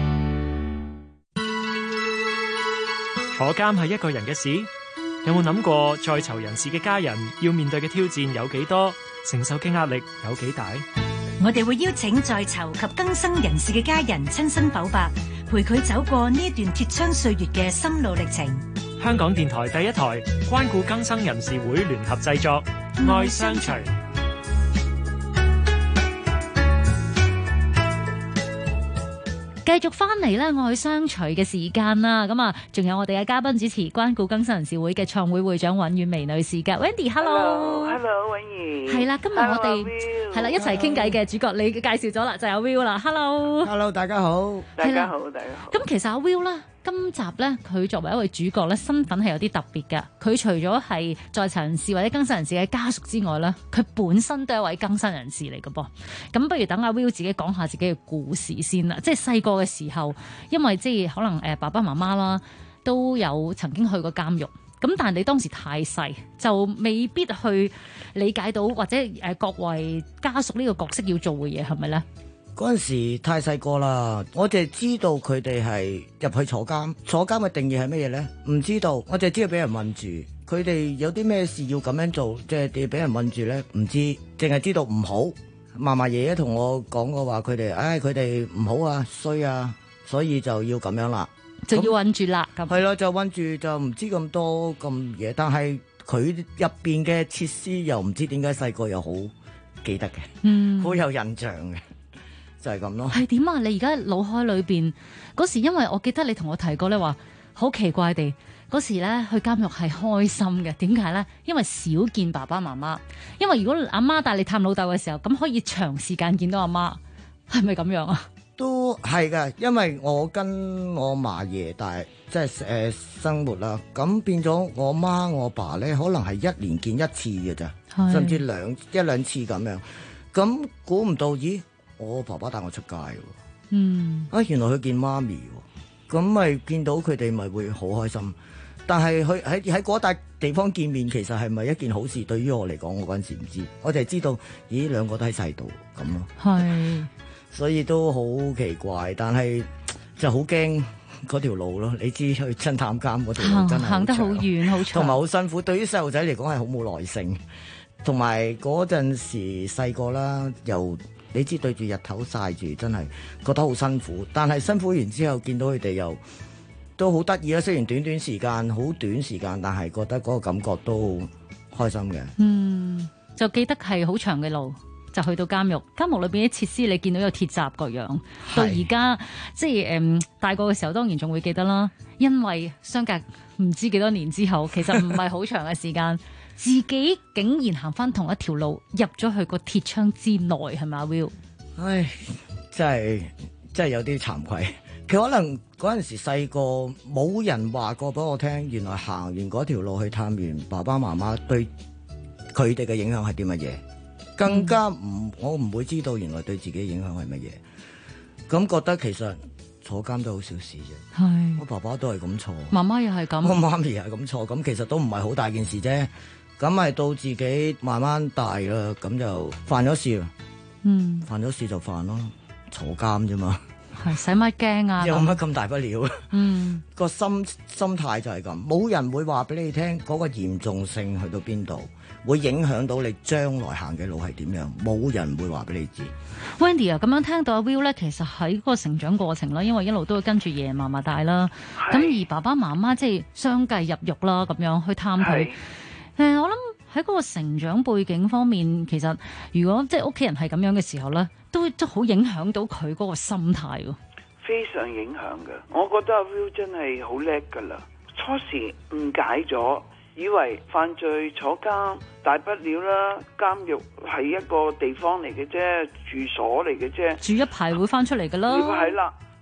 坐監係一個人嘅事，有冇諗過在囚人士嘅家人要面對嘅挑戰有幾多，承受嘅壓力有幾大？ 我哋會邀請在囚及更生人士嘅家人親身剖白，陪佢走過呢一段鐵窗歲月嘅心路歷程。 香港電台第一台關顧更生人士會聯合製作《愛相隨》。 繼續翻嚟咧，愛相隨嘅時間啦，咁啊，仲有我哋嘅嘉賓主持，關顧更生人士會嘅創會會長尹婉薇女士嘅 Wendy，Hello， 婉儀， 係啦，今日我哋係啦一齊傾偈嘅主角，你介紹咗啦，就有 Will 啦 ，Hello， 大家好，大家好。 咁其實阿 Will 咧，今集咧佢作為一位主角咧，身份係有啲特別嘅。佢除咗係在囚人士或者更生人士嘅家屬之外咧，佢本身都係一位更生人士嚟嘅噃。咁不如等阿 Will 自己講下自己嘅故事先啦。即係細個嘅時候，因為即係可能爸爸媽媽啦都有曾經去過監獄。咁但係你當時太細，就未必去理解到或者各位家屬呢個角色要做嘅嘢係咪咧？ 嗰陣時太細個啦，我淨係知道佢哋係入去坐監。坐監嘅定義係乜嘢咧？唔知道，我淨係知道俾人問住。佢哋有啲咩事要咁樣做，即係你俾人問住咧，唔知，淨係知道唔好。嫲嫲爺爺同我講過話，佢哋唔好啊，衰啊，所以就要咁樣啦， 就要韞住啦。咁係咯，就韞住，就唔知咁多咁嘢。但係佢入邊嘅設施又唔知點解細個又好記得嘅，好有印象嘅。就係咁咯。 係點啊？你而家腦海裏邊嗰時，因為我記得你同我提過咧，話好奇怪地嗰時咧去監獄係開心嘅。點解咧？因為少見爸爸媽媽。因為如果阿媽帶你探老豆嘅時候，咁可以長時間見到阿媽，係咪咁樣啊？ 都係㗎，因為我跟我嫲爺即係生活啦，咁變咗我媽我爸咧，可能係一年見一次嘅咋，甚至一兩次咁樣。咁估唔到，咦？我爸爸帶我出街喎，原來佢見媽咪喎，咁咪見到佢哋咪會好開心。但係佢喺嗰笪地方見面，其實係咪一件好事？對於我嚟講，我嗰陣時唔知，我就係知道，咦，兩個都喺細度咁咯。係，所以都好奇怪，但係就好驚嗰條路咯。你知去偵探監嗰條路真係行得好遠好長， 同埋好辛苦。對於細路仔嚟講係好冇耐性，同埋嗰陣時細個啦，又你知對住日頭曬住，真係覺得好辛苦。但係辛苦完之後，見到佢哋又都好得意啦。雖然短時間，好短時間，但係覺得嗰個感覺都好開心嘅。 就記得係好長嘅路，就去到監獄。監獄裏邊啲設施，你見到有鐵閘各樣。到而家即係大個嘅時候，當然仲會記得啦。因為相隔唔知幾多年之後，其實唔係好長嘅時間。自己竟然行翻同一條路入咗去個鐵窗之內，係咪啊 Will？ 唉，真係有啲慚愧。佢可能嗰陣時細個冇人話過俾我聽，原來行完嗰條路去探完爸爸媽媽對佢哋嘅影響係啲乜嘢，更加我唔會知道原來對自己影響係乜嘢。咁覺得其實坐監都好小事啫。係，我爸爸都係咁坐， 媽媽又係咁， 我媽咪又係咁坐，咁其實都唔係好大件事啫。咁係到自己慢慢大啦，咁就犯咗事啦。犯咗事就犯咯，坐監啫嘛。 係使乜驚啊？ 有乜咁大不了？個心態就係咁，冇人會話俾你聽嗰個嚴重性去到邊度，會影響到你將來行嘅路係點樣，冇人會話俾你知。 Wendy 啊，咁樣聽到阿 Will 咧，其實喺嗰個成長過程啦，因為一路都會跟住爺爺嫲嫲大啦，咁而爸爸媽媽即係相繼入獄啦，咁樣去探佢。我諗喺嗰個成長背景方面，其實如果即係屋企人係咁樣嘅時候咧，都好影響到佢嗰個心態喎。 非常影響嘅，我覺得阿 Will 真係好叻噶啦。初時誤解咗，以為犯罪坐監大不了啦，監獄係一個地方嚟嘅啫，住所嚟嘅啫， 住一排會翻出嚟噶啦。 係啦，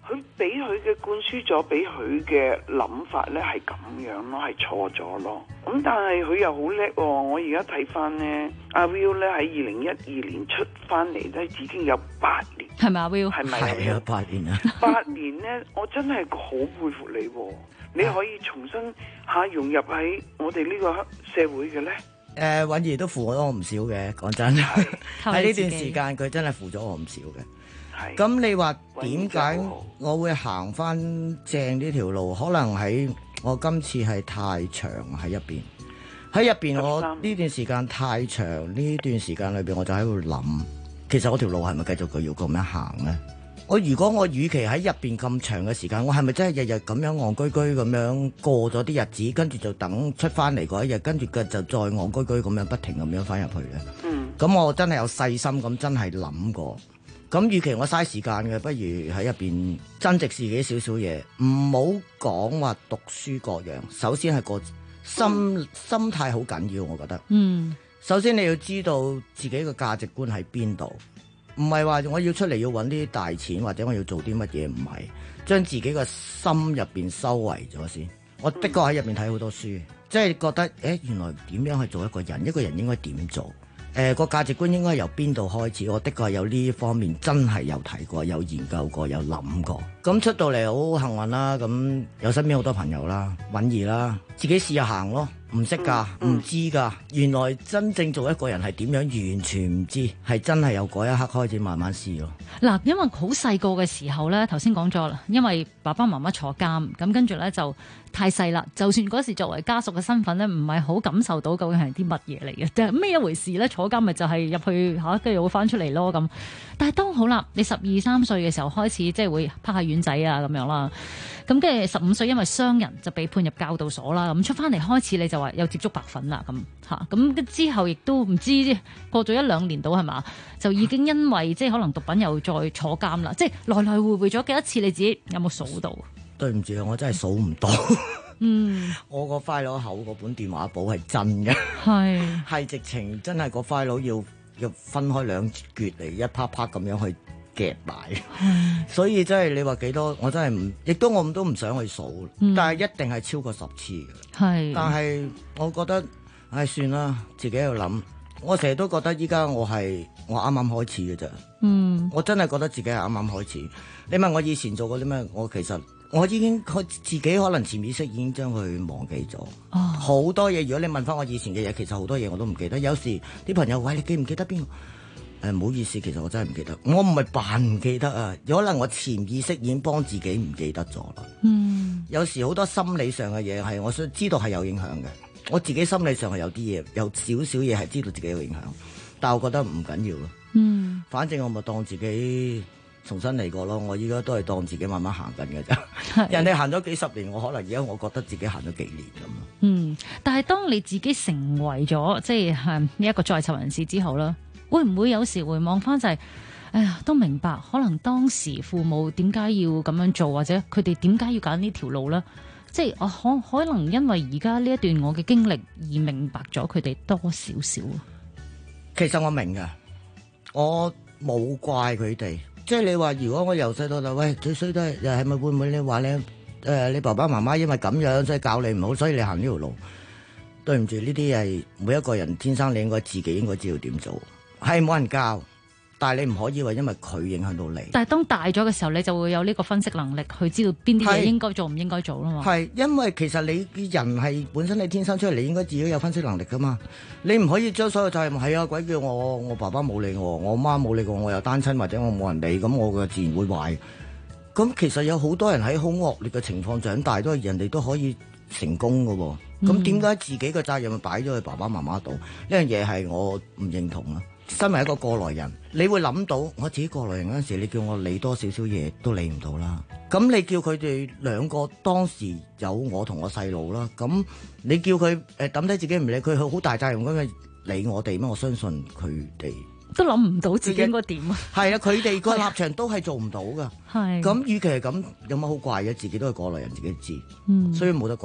佢俾佢嘅灌輸咗，俾佢嘅諗法咧係咁樣咯，係錯咗咯。咁但係佢又好叻喎，我而家睇翻呢，阿 Will 咧喺2012年出翻嚟咧，已經有8年， 係咪阿 Will？ 係咪係啊，8年啊 ！8年呢，我真係好佩服你喎，你可以重新融入喺我哋呢個社會嘅咧。 允兒都扶咗我唔少嘅，講真喺呢段時間佢真係扶咗我唔少嘅。咁你話點解我會行翻正呢條路？可能喺我今次係太長喺入邊，我呢段時間太長，呢段時間裏邊我就喺度諗，其實我條路係咪繼續要咁樣行呢？如果我與其喺入邊咁長嘅時間，我係咪真係日日咁樣戇居居咁樣過咗啲日子，跟住就等出翻嚟嗰一日，跟住就再戇居居咁樣不停咁樣翻入去呢？咁我真係有細心咁真係諗過。咁與其我嘥時間嘅，不如喺入邊增值自己少少嘢，唔好講話讀書各樣。首先係個心態好緊要，我覺得。首先你要知道自己嘅價值觀喺邊度，唔係話我要出嚟要揾啲大錢或者我要做啲乜嘢，唔係將自己個心入邊收圍咗先。我的確喺入邊睇好多書，即係覺得原來點樣去做一個人，一個人應該點做。個價值觀應該由邊度開始？我的確有呢方面真係有睇過、有研究過、有諗過。咁出到嚟好幸運啦，咁有身邊好多朋友啦、允兒啦，自己試下行咯。唔識㗎，唔知㗎。原來真正做一個人係點樣，完全唔知，係真係由嗰一刻開始慢慢試咯。 嗱，因為好細個嘅時候咧，頭先講咗啦，因為爸爸媽媽坐監，咁跟住咧就太細啦。就算嗰時作為家屬嘅身份咧，唔係好感受到究竟係啲乜嘢嚟嘅，即係咩一回事咧？坐監咪就係入去嚇，跟住會翻出嚟咯咁。但係當好啦，你12、13歲嘅時候開始，即係會拍下丸仔啊咁樣啦。咁跟住15歲，因為傷人就被判入教導所啦。咁出翻嚟開始，你就話有接觸白粉啦咁嚇。咁之後亦都唔知過咗1、2年到係嘛，就已經因為即係可能毒品又再坐監啦。即係來來回回咗幾多次，你自己有冇數到？ 對唔住啊，我真係數唔到。我個 file 口嗰本電話簿係真嘅，係直情真係個 file 要分開2橛嚟一 part part 咁樣去夾埋，所以真係你話幾多，我真係唔，亦都我都唔想去數，但係一定係超過10次嘅。但係我覺得，算啦，自己喺度諗。我成日都覺得依家我啱啱開始嘅啫。我真係覺得自己係啱啱開始。你問我以前做過啲咩，我其實我已經自己可能潛意識已經將佢忘記咗。好多嘢，如果你問翻我以前嘅嘢，其實好多嘢我都唔記得。有時啲朋友喂，你記唔記得邊個？唔好意思，其實我真係唔記得。我唔係扮唔記得啊，可能我潛意識已經幫自己唔記得咗啦。有時好多心理上嘅嘢係我想知道係有影響嘅。我自己心理上係有啲嘢，有少少嘢係知道自己有影響，但係我覺得唔緊要咯。反正我咪當自己重新嚟過咯。我依家都係當自己慢慢行緊嘅啫。人哋行咗幾十年，我可能而家我覺得自己行咗幾年咁咯。 但係當你自己成為咗即係呢一個在囚人士之後啦，會唔會有時回望翻就係，哎呀，都明白可能當時父母點解要咁樣做，或者佢哋點解要揀呢條路咧？即係我可能因為而家呢一段我嘅經歷而明白咗佢哋多少少。 其實我明㗎，我冇怪佢哋。即係你話如果我由細到大，喂，最衰都係咪會唔會你話你你爸爸媽媽因為咁樣所以教你唔好，所以你行呢條路？對唔住，呢啲係每一個人天生你應該自己應該知道點做，係冇人教。但係你唔可以話因為佢影響到你。但係當大咗嘅時候，你就會有呢個分析能力，去知道邊啲嘢應該做唔應該做啦嘛。係因為其實你人係本身你天生出嚟，你應該自己有分析能力噶嘛。你唔可以將所有責任係啊，鬼叫我爸爸冇理我媽冇理過我，又單親或者我冇人理，咁我嘅自然會壞。咁其實有好多人喺好惡劣嘅情況長大，都係人哋都可以成功噶喎。咁點解自己嘅責任擺咗去爸爸媽媽度？呢樣嘢係我唔認同啊。身為一個過來人，你會諗到我自己過來人嗰陣時，你叫我理多少少嘢都理唔到啦。咁你叫佢哋2個當時有我同我細路啦，咁你叫佢抌低自己唔理佢，佢好大責任咁樣理我哋咩？我相信佢哋都諗唔到自己應該點啊。係啊，佢哋個立場都係做唔到噶。係咁，與其係咁，有乜好怪嘅？自己都係過來人，自己知，所以冇得怪。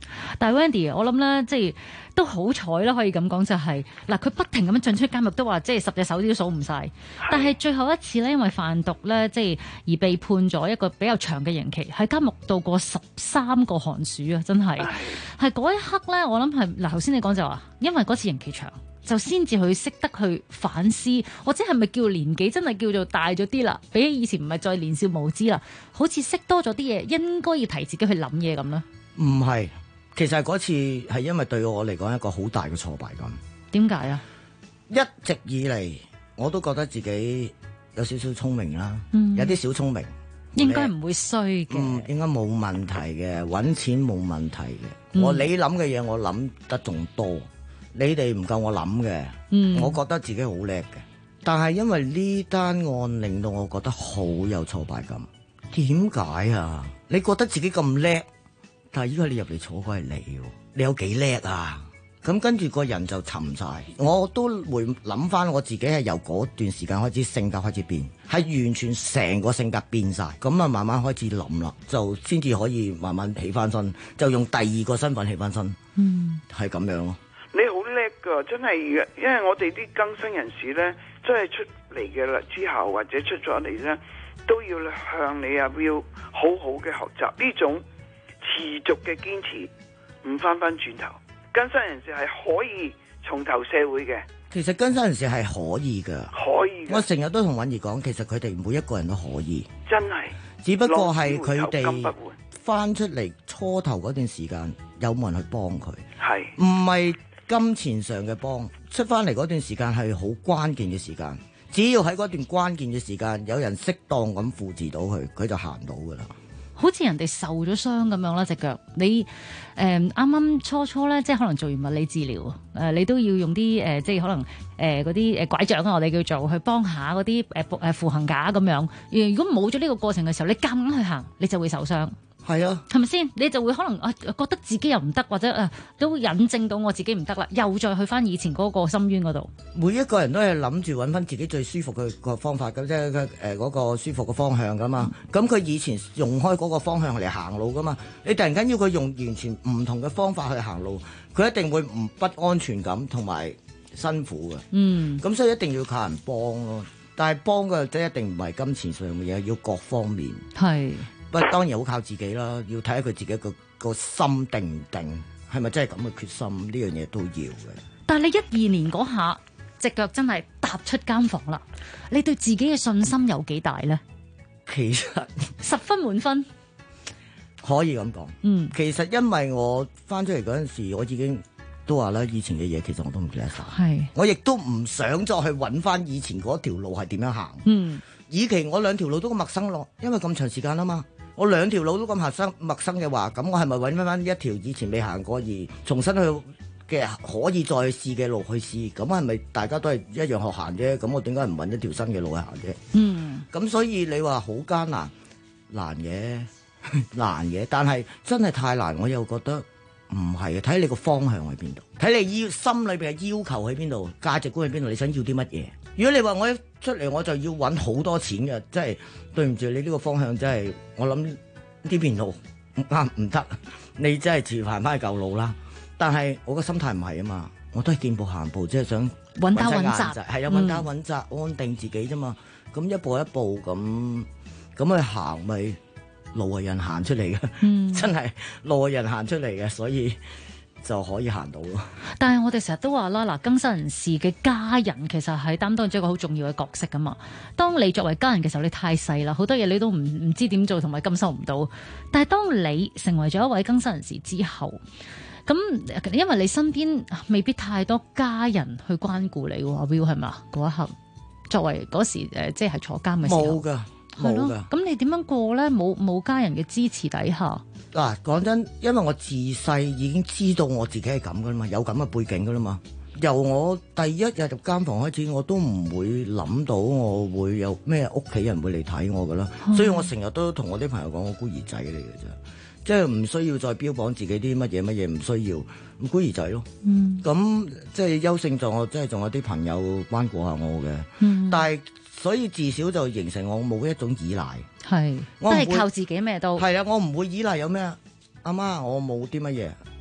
但係 Wendy，我諗咧，即係都好彩啦，可以咁講就係、是、嗱，佢不停咁樣進出監獄，都話即係10隻手指都數唔晒。但係最後一次咧，因為販毒咧，即係而被判咗一個比較長嘅刑期，喺監獄度過13個寒暑啊！真係係嗰一刻咧，我諗係嗱，頭先你講就話，因為嗰次刑期長，就先至去識得去反思，或者係咪叫年紀真係叫做大咗啲啦？比起以前唔係再年少無知啦，好似識多咗啲嘢，應該要提自己去諗嘢咁啦。 唔係，其實嗰次係因為對我嚟講一個好大嘅挫敗感。 點解啊？ 一直以嚟我都覺得自己有少少聰明啦，有啲小聰明， 應該唔會衰嘅， 應該冇問題嘅，揾錢冇問題嘅。你諗嘅嘢我諗得仲多，你哋唔夠我諗嘅。我覺得自己好叻嘅，但係因為呢單案令到我覺得好有挫敗感。點解啊？你覺得自己咁叻，但係依家你入嚟坐嗰係你有幾叻啊？咁跟住個人就沉晒。我都會諗翻我自己係由嗰段時間開始性格開始變，係完全成個性格變晒。咁啊慢慢開始諗啦，就先至可以慢慢起翻身，就用第二個身份起翻身。係咁樣咯。 你好叻噶，真係嘅，因為我哋啲更生人士咧，真係出嚟嘅啦之後或者出咗嚟咧，都要向你阿 Will 好好嘅學習呢種持續嘅堅持，唔翻轉頭。更生人士係可以重投社會嘅。 其實更生人士係可以㗎， 可以嘅。 我成日都同允兒講，其實佢哋每一個人都可以， 真係。 只不過係佢哋翻出嚟初頭嗰段時間，有冇人去幫佢？係唔係金錢上嘅幫？出翻嚟嗰段時間係好關鍵嘅時間，只要喺嗰段關鍵嘅時間，有人適當咁扶持到佢，佢就行到㗎啦。 好似人哋受咗傷咁樣啦，隻腳你啱啱初咧，即係可能做完物理治療，你都要用啲即係可能嗰啲拐杖啊，我哋叫做去幫下嗰啲扶行架咁樣。如果冇咗呢個過程嘅時候，你夾硬去行，你就會受傷。 係啊， 係咪先？你就會可能覺得自己又唔得，或者都引證到我自己唔得啦，又再去翻以前嗰個深淵嗰度。 每一個人都係諗住揾翻自己最舒服嘅個方法咁，即係嗰個舒服嘅方向噶嘛。咁佢以前用開嗰個方向嚟行路噶嘛，你突然間要佢用完全唔同嘅方法去行路，佢一定會不安全感同埋辛苦嘅。咁所以一定要靠人幫咯。但係幫嘅即係一定唔係金錢上嘅嘢，要各方面。係。不過當然好靠自己啦，要睇下佢自己個心定唔定，係咪真係咁嘅決心？呢樣嘢都要嘅。 但係你12年嗰下隻腳真係踏出監房啦，你對自己嘅信心有幾大咧？ 其實 10分滿分， 可以咁講。其實因為我翻出嚟嗰陣時，我已經都話啦，以前嘅嘢其實我都唔記得晒。係，我亦都唔想再去揾翻以前嗰條路係點樣行。以期我兩條路都咁陌生咯，因為咁長時間啊嘛。我兩條路都咁陌生嘅話，咁我係咪揾翻一條以前未行過而重新去嘅可以再試嘅路去試？咁係咪大家都係一樣學行啫？咁我點解唔揾一條新嘅路去行啫？咁所以你話好艱難，難嘅，但係真係太難，我又覺得唔係嘅。睇你個方向喺邊度，睇你心裏邊嘅要求喺邊度，價值觀喺邊度，你想要啲乜嘢？如果你話我一出嚟我就要揾好多錢嘅，真係對唔住你呢個方向，真係我諗呢邊路唔得，你真係自行翻去舊路啦。但係我個心態唔係啊嘛，我都係見步行步，即係想穩打穩紮， 係啊，穩打穩紮，安定自己啫嘛。咁一步一步咁去行，咪路係人行出嚟嘅，真係路係人行出嚟嘅，所以就可以行到咯。 但係我哋成日都話啦，嗱，更生人士嘅家人其實係擔當咗一個好重要嘅角色噶嘛。當你作為家人嘅時候，你太細啦，好多嘢你都唔知點做，同埋感受唔到。但係當你成為咗一位更生人士之後，咁因為你身邊未必太多家人去關顧你喎，Will 係嘛？嗰一刻作為嗰時即係坐監嘅時候，冇㗎。咁你點樣過咧？冇家人嘅支持底下。 嗱，講真，因為我自細已經知道我自己係咁噶啦嘛，有咁嘅背景噶啦嘛。由我第一日入監房開始，我都唔會諗到我會有咩屋企人會嚟睇我噶啦。所以我成日都同我啲朋友講，我孤兒仔嚟嘅啫，即係唔需要再標榜自己啲乜嘢，唔需要，咁孤兒仔咯。咁即係優勝在我，即係仲有啲朋友關顧下我嘅。但係所以至少就形成我冇一種依賴，係都係靠自己咩都係啊！我唔會依賴有咩阿媽，我冇啲乜嘢，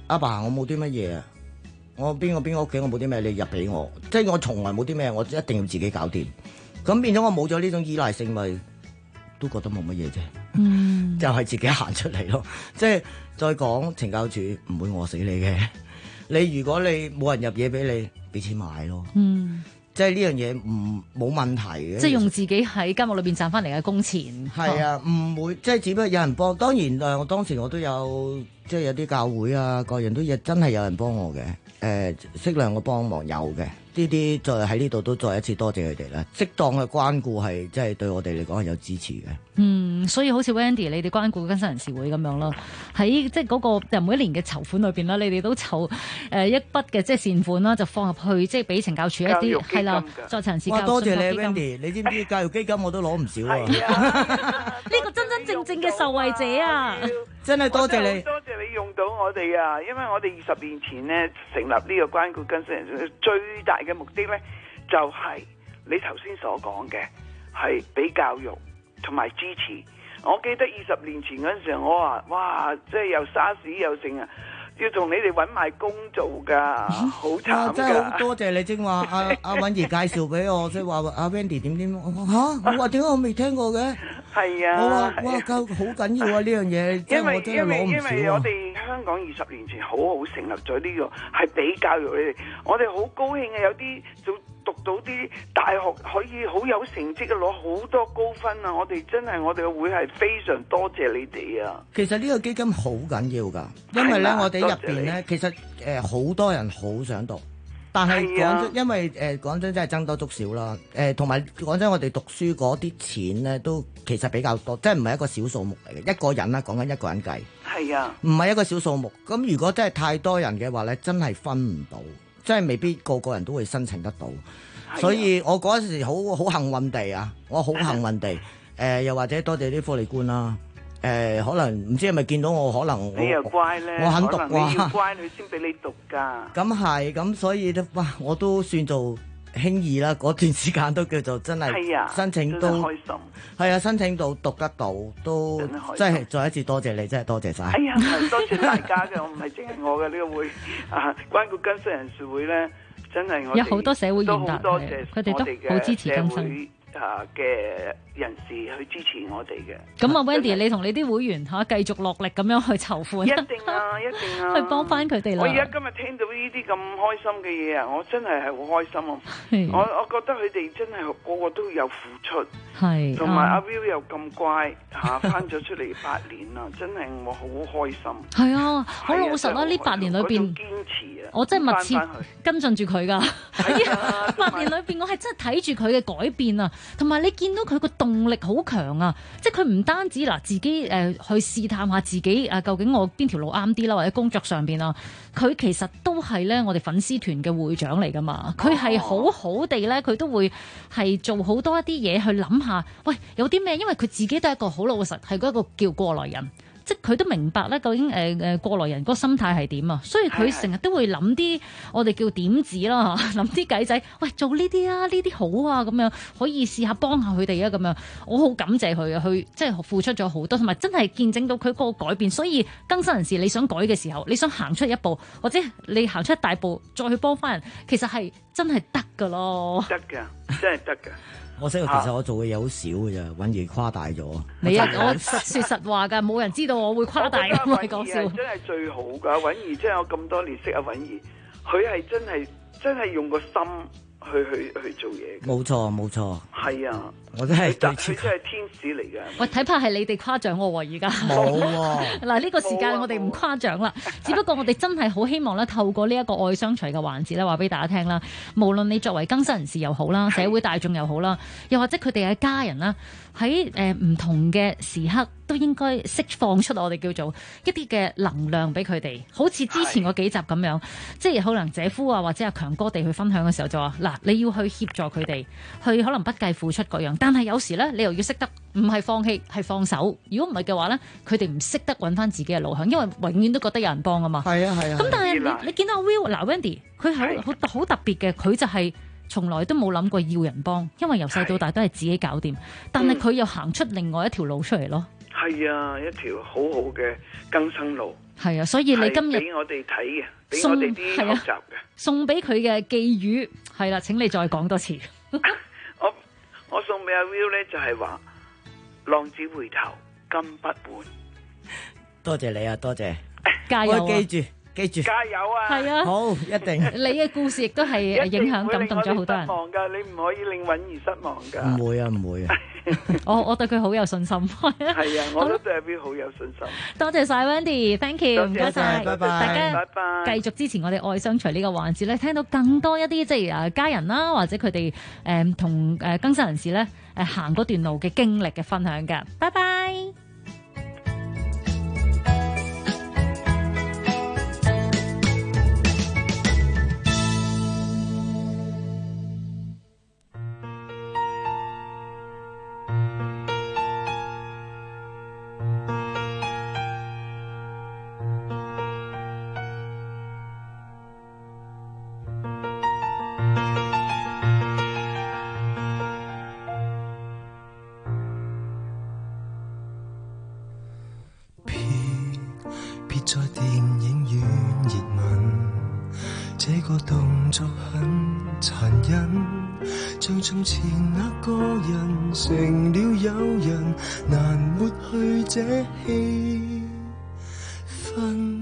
阿爸我冇啲乜嘢啊，我邊個屋企我冇啲咩，你入俾我，即係我從來冇啲咩，我一定要自己搞掂。咁變咗我冇咗呢種依賴性，咪都覺得冇乜嘢啫。就係自己行出嚟咯。即係再講，懲教署唔會餓死你嘅。你如果你冇人入嘢俾你，俾錢買咯。即係呢樣嘢冇問題嘅。 即係用自己喺監獄裏邊賺翻嚟嘅工錢。 係啊，唔會即係只不過有人幫。當然我當時我都有即係有啲教會啊，個人都真係有人幫我嘅。適量嘅幫忙有嘅，呢啲再喺呢度都再一次多謝佢哋啦。適當嘅關顧係即係對我哋嚟講係有支持嘅。 所以好似 Wendy 你哋關顧更生人士會咁樣啦，喺即係嗰個每一年嘅籌款裏邊啦，你哋都籌一筆嘅即係善款啦，就放入去即係俾懲教署一啲係啦，在囚人士教育多謝你 Wendy， 你知唔知教育基金我都攞唔少啊？ 呢個真真正正嘅受惠者啊！ 真係多謝你， 多謝你用到我哋啊！因為我哋20年前呢成立呢個關顧更生人士最大嘅目的呢，就係你頭先所講嘅係俾教育同埋支持。我記得20年前嗰陣時候，我話哇，即係又沙士又剩啊，要同你哋揾埋工做㗎，好慘㗎！ 真係好多謝你正話阿允兒介紹俾我，即係話阿 Wendy 點，我話點解我未聽過嘅？係啊，我話哇，好緊要啊呢樣嘢，即係我真係攞唔少啊！ 因為我哋香港20年前好成立咗呢個係俾教育你哋，我哋好高興啊！有啲讀到啲大學可以好有成績嘅，攞好多高分啊！我哋真係我哋嘅會係非常多謝你哋啊！ 其實呢個基金好緊要㗎，因為咧我哋入邊咧其實好多人好想讀。但係講真，因為講真真係僧多粥少啦。同埋講真，我哋讀書嗰啲錢咧都其實比較多，即係唔係一個小數目嚟嘅。一個人啦，講緊一個人計。係啊，唔係一個小數目。咁如果真係太多人嘅話咧，真係分唔到，真係未必個個人都會申請得到。所以我嗰時好幸運地啊，我好幸運地又或者多謝啲科理官啦。可能唔知係咪見到我，可能你又乖咧， 我肯讀可能你要乖佢先俾你讀㗎。咁係， 咁所以咧，哇！我都算做輕易啦，嗰段時間都叫做真係申請都開心。 係啊，申請到讀得到都真係再一次多謝你，真係多謝晒。 哎呀，多謝大家嘅，我唔係淨係我嘅呢個會啊，關顧更生人士會咧，真係我有好多社會賢達， 多謝佢哋都好支持更生嘅人士去支持我哋嘅。 咁啊 ，Wendy， 你同你啲會員繼續落力咁樣去籌款， 一定啊，一定啊， 去幫翻佢哋啦。 我而家今日聽到呢啲咁開心嘅嘢啊，我真係好開心啊！我覺得佢哋真係個個都有付出， 係同埋阿 Will 又咁乖翻咗出嚟8年啦，真係我好開心。 係啊，好老實啦！呢8年裏邊， 堅持啊， 我真係密切跟進住佢㗎。8年裏邊，我係真係睇住佢嘅改變啊！同埋你見到佢個動力好強啊！即係佢唔單止自己去試探下自己究竟我邊條路啱啲啦，或者工作上邊啊，佢其實都係咧我哋粉絲團嘅會長嚟噶嘛。佢係好好地咧，佢都會係做好多一啲嘢去諗下，喂有啲咩？因為佢自己都係一個好老實，係嗰個叫過來人。即係佢都明白咧，究竟過來人嗰個心態係點啊？所以佢成日都會諗啲我哋叫點子啦，諗啲計仔，喂做呢啲啊，呢啲好啊，咁樣可以試下幫下佢哋啊，咁樣我好感謝佢啊，佢即係付出咗好多，同埋真係見證到佢嗰個改變。所以更生人士你想改嘅時候，你想行出一步，或者你行出一大步，再去幫翻人，其實係真係得㗎咯， 得㗎，真係得㗎。 我識，其實我做嘅嘢好少嘅咋，允兒誇大咗。 你啊，我說實話㗎，冇人知道我會誇大㗎，唔係講笑。 真係最好㗎，允兒真係我咁多年識阿允兒，佢係真係用個心去做嘢。 冇錯冇錯。 係啊， 我真係佢真係天使嚟㗎。 喂，睇怕係你哋誇獎我喎，而家冇喎。 嗱呢個時間我哋唔誇獎啦，只不過我哋真係好希望咧，透過呢一個愛相隨嘅環節咧，話俾大家聽啦。無論你作為更生人士又好啦，社會大眾又好啦，又或者佢哋嘅家人啦，喺唔同嘅時刻都應該釋放出我哋叫做一啲嘅能量俾佢哋。好似之前嗰幾集咁樣，即係可能姐夫啊或者阿強哥哋去分享嘅時候就話嗱，你要去協助佢哋，去可能不計付出各樣，但係有時咧你又要識得唔係放棄，係放手。如果唔係嘅話咧，佢哋唔識得揾翻自己嘅路向，因為永遠都覺得有人幫啊嘛。 係啊係啊。 咁但係你見到阿 Will 嗱 Wendy， 佢係好特別嘅，佢就係從來都冇諗過要人幫，因為由細到大都係自己搞掂。但係佢又行出另外一條路出嚟咯。 係啊，一條好好嘅更生路。 係啊，所以你今日俾我哋睇嘅，俾我哋啲學習嘅， 送俾佢嘅寄語係啦，請你再講多次。 我送俾阿 Will 咧就係話，浪子回頭金不換。 多謝你啊，多謝， 加油啊！ 記住， 加油啊！ 係啊， 好，一定。 你嘅故事亦都係影響感動咗好多人。 失望㗎，你唔可以令允兒失望㗎。 唔會啊，唔會啊。 我對佢好有信心。係啊，我都對阿 Will 好有信心。 多謝晒 Wendy，thank you，唔該晒， 拜拜。 大家繼續支持我哋愛商場呢個環節咧，聽到更多一啲即係家人啦，或者佢哋同更生人士咧行嗰段路嘅經歷嘅分享㗎。拜拜。 在電影院熱吻，這個動作很殘忍，像從前那個人成了友人，難抹去這氣氛。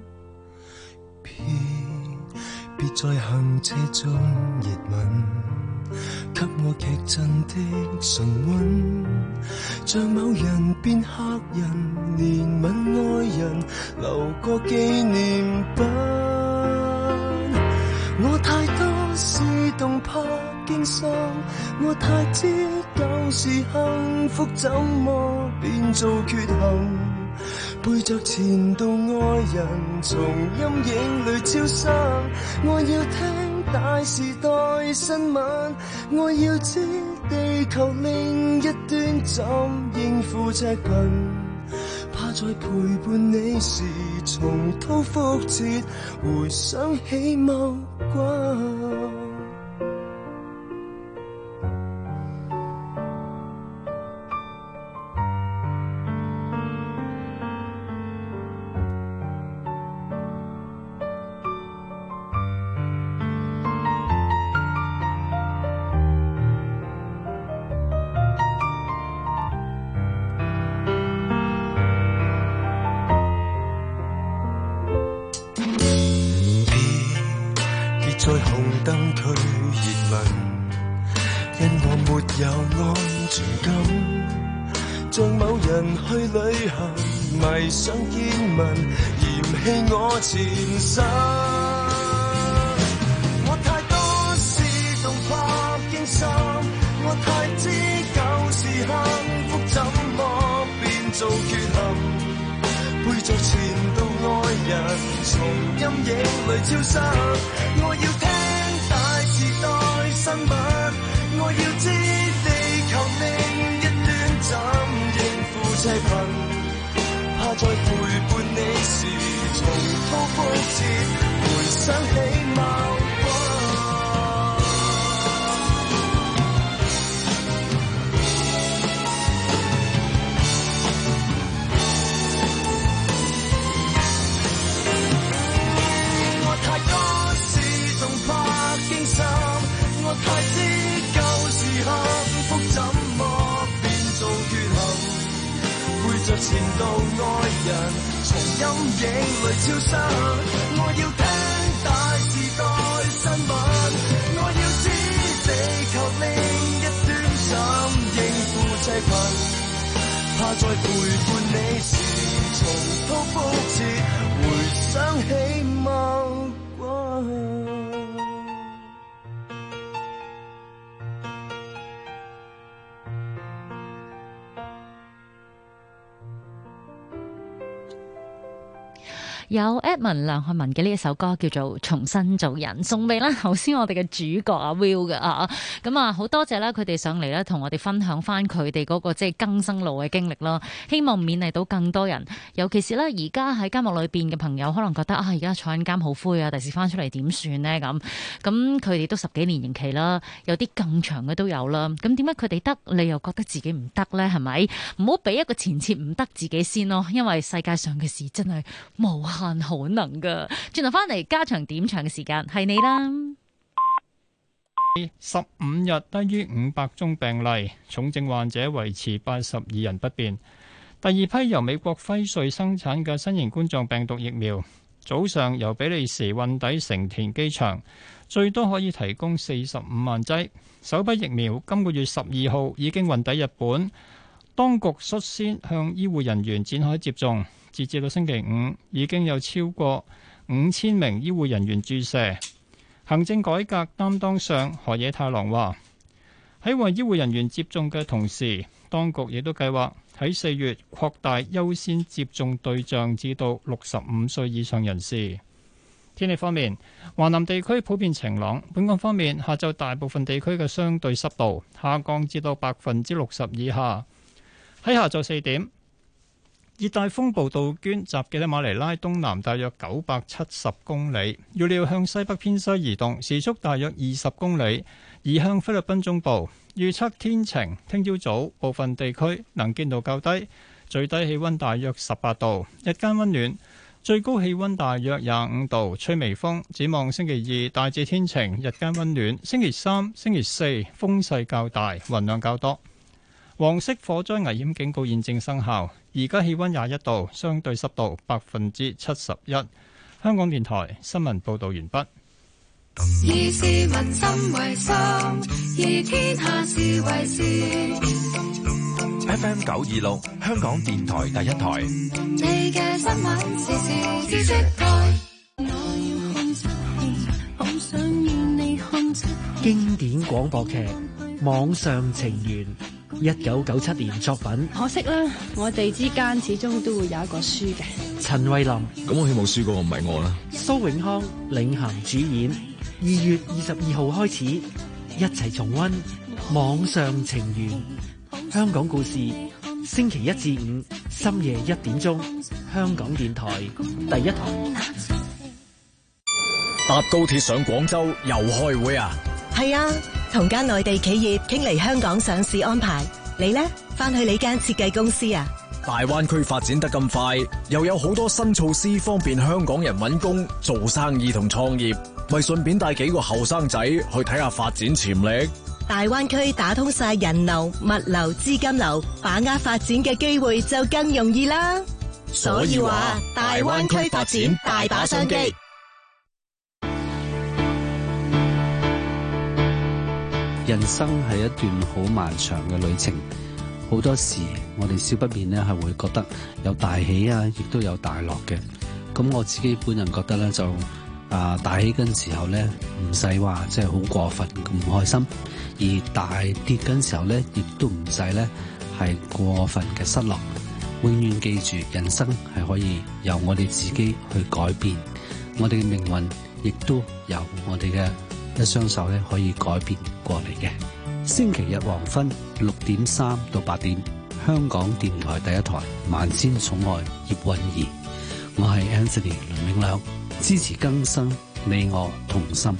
別再行這種熱吻，給我劇震的唇溫，像某人變黑人，憐憫愛人，留個紀念品。我太多事動魄驚心，我太知舊時幸福怎麼變做缺陷，背着前度愛人，從陰影裏超生。我要聽大時代新聞，我要知地球另一端怎應付赤貧，怕在陪伴你時重蹈覆轍，回想起某君。在紅燈區熱吻，因我沒有安全感，像某人去旅行，迷上見聞，嫌棄我前身。我太多事動魄驚心，我太知舊時幸福怎麼變做缺陷，背着前度愛人，從陰影裏超生。我要聽大時代新聞，我要知地球另一端怎應付赤貧，怕在陪伴你時重蹈覆轍，回想起某我太知舊時幸福怎麼變做缺陷，背着前度愛人，從陰影裏超生。我要聽大時代新聞，我要知地球另一端怎應付赤貧，怕在陪伴你時重蹈覆轍，回想起某君。 有 Edmond 梁漢文嘅呢一首歌叫做《重新做人》，送俾啦頭先我哋嘅主角阿 Will 嘅啊，咁啊好多謝啦佢哋上嚟咧同我哋分享翻佢哋嗰個即係更生路嘅經歷啦，希望勉勵到更多人，尤其是咧而家喺監獄裏邊嘅朋友可能覺得啊而家坐緊監好灰啊，第時翻出嚟點算呢？咁佢哋都10幾年刑期啦，有啲更長嘅都有啦，咁點解佢哋得你又覺得自己唔得呢？係咪？唔好俾一個前設唔得自己先咯，因為世界上嘅事真係無限可能噶。轉頭翻嚟加長點長嘅時間係你啦。 15日低於500宗病例，重症患者維持82人不變。第二批由美國輝瑞生產嘅新型冠狀病毒疫苗，早上由比利時運抵成田機場，最多可以提供45萬劑。首批疫苗今個月12號已經運抵日本，當局率先向醫護人員展開接種，截至到星期五已經有超過5000名醫護人員注射。行政改革擔當上河野太郎話：喺為醫護人員接種嘅同時，當局亦都計劃喺4月擴大優先接種對象至到65歲以上人士。天氣方面，華南地區普遍晴朗。本港方面，下晝大部分地區嘅相對濕度下降至到60%以下。喺下晝4點，熱帶風暴杜鵑集結喺馬尼拉東南大約970公里，預料向西北偏西移動，時速大約20公里，移向菲律賓中部。預測天晴，聽朝早部分地區能見度較低，最低氣溫大約18度，日間溫暖，最高氣溫大約25度，吹微風。展望星期二大致天晴，日間溫暖。星期三、星期四風勢較大，雲量較多。黃色火災危險警告現正生效。而家氣溫21度，相對濕度71%。香港電台新聞報道完畢。 以市民心為心，以天下事為事。 FM 926，香港電台第一台。 你嘅新聞時事知識台。我要看出戲，好想要你看出戲。 經典廣播劇《網上情緣》。1997年作品， 可惜啦，我哋之間始終都會有一個輸嘅。 陳慧琳， 咁我希望輸嗰個唔係我啦。 蘇永康領銜主演，2月22號開始，一齊重溫《網上情緣》香港故事，星期1至5深夜1點鐘，香港電台第一台。 搭高鐵上廣州又開會啊？ 係啊，同間內地企業傾嚟香港上市安排。你呢？返去你間設計公司啊？ 大灣區發展得咁快，又有好多新措施方便香港人搵工、做生意同創業，咪順便帶幾個後生仔去睇下發展潛力。 大灣區打通晒人流、物流、資金流，把握發展嘅機會就更容易啦。所以話，大灣區發展大把商機。 人生係一段好漫長嘅旅程，好多時我哋少不免咧係會覺得有大喜啊，亦都有大落嘅。咁我自己本人覺得咧就大喜嗰陣時候咧唔使話即係好過分咁唔開心，而大跌嗰陣時候咧亦都唔使咧係過分嘅失落。永遠記住，人生係可以由我哋自己去改變，我哋嘅命運亦都由我哋嘅一雙手咧可以改變過嚟嘅。星期日黃昏6點3到8點，香港電台第一台萬千寵愛葉韻儀，我係 Anthony 倫永亮，支持更新，你我同心。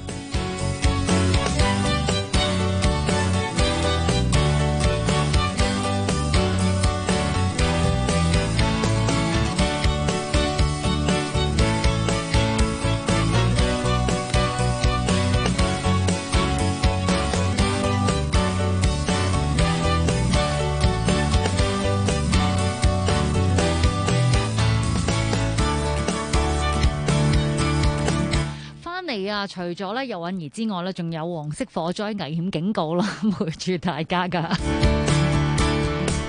除咗咧葉韻儀之外咧，仲有黃色火災危險警告啦，陪住大家噶。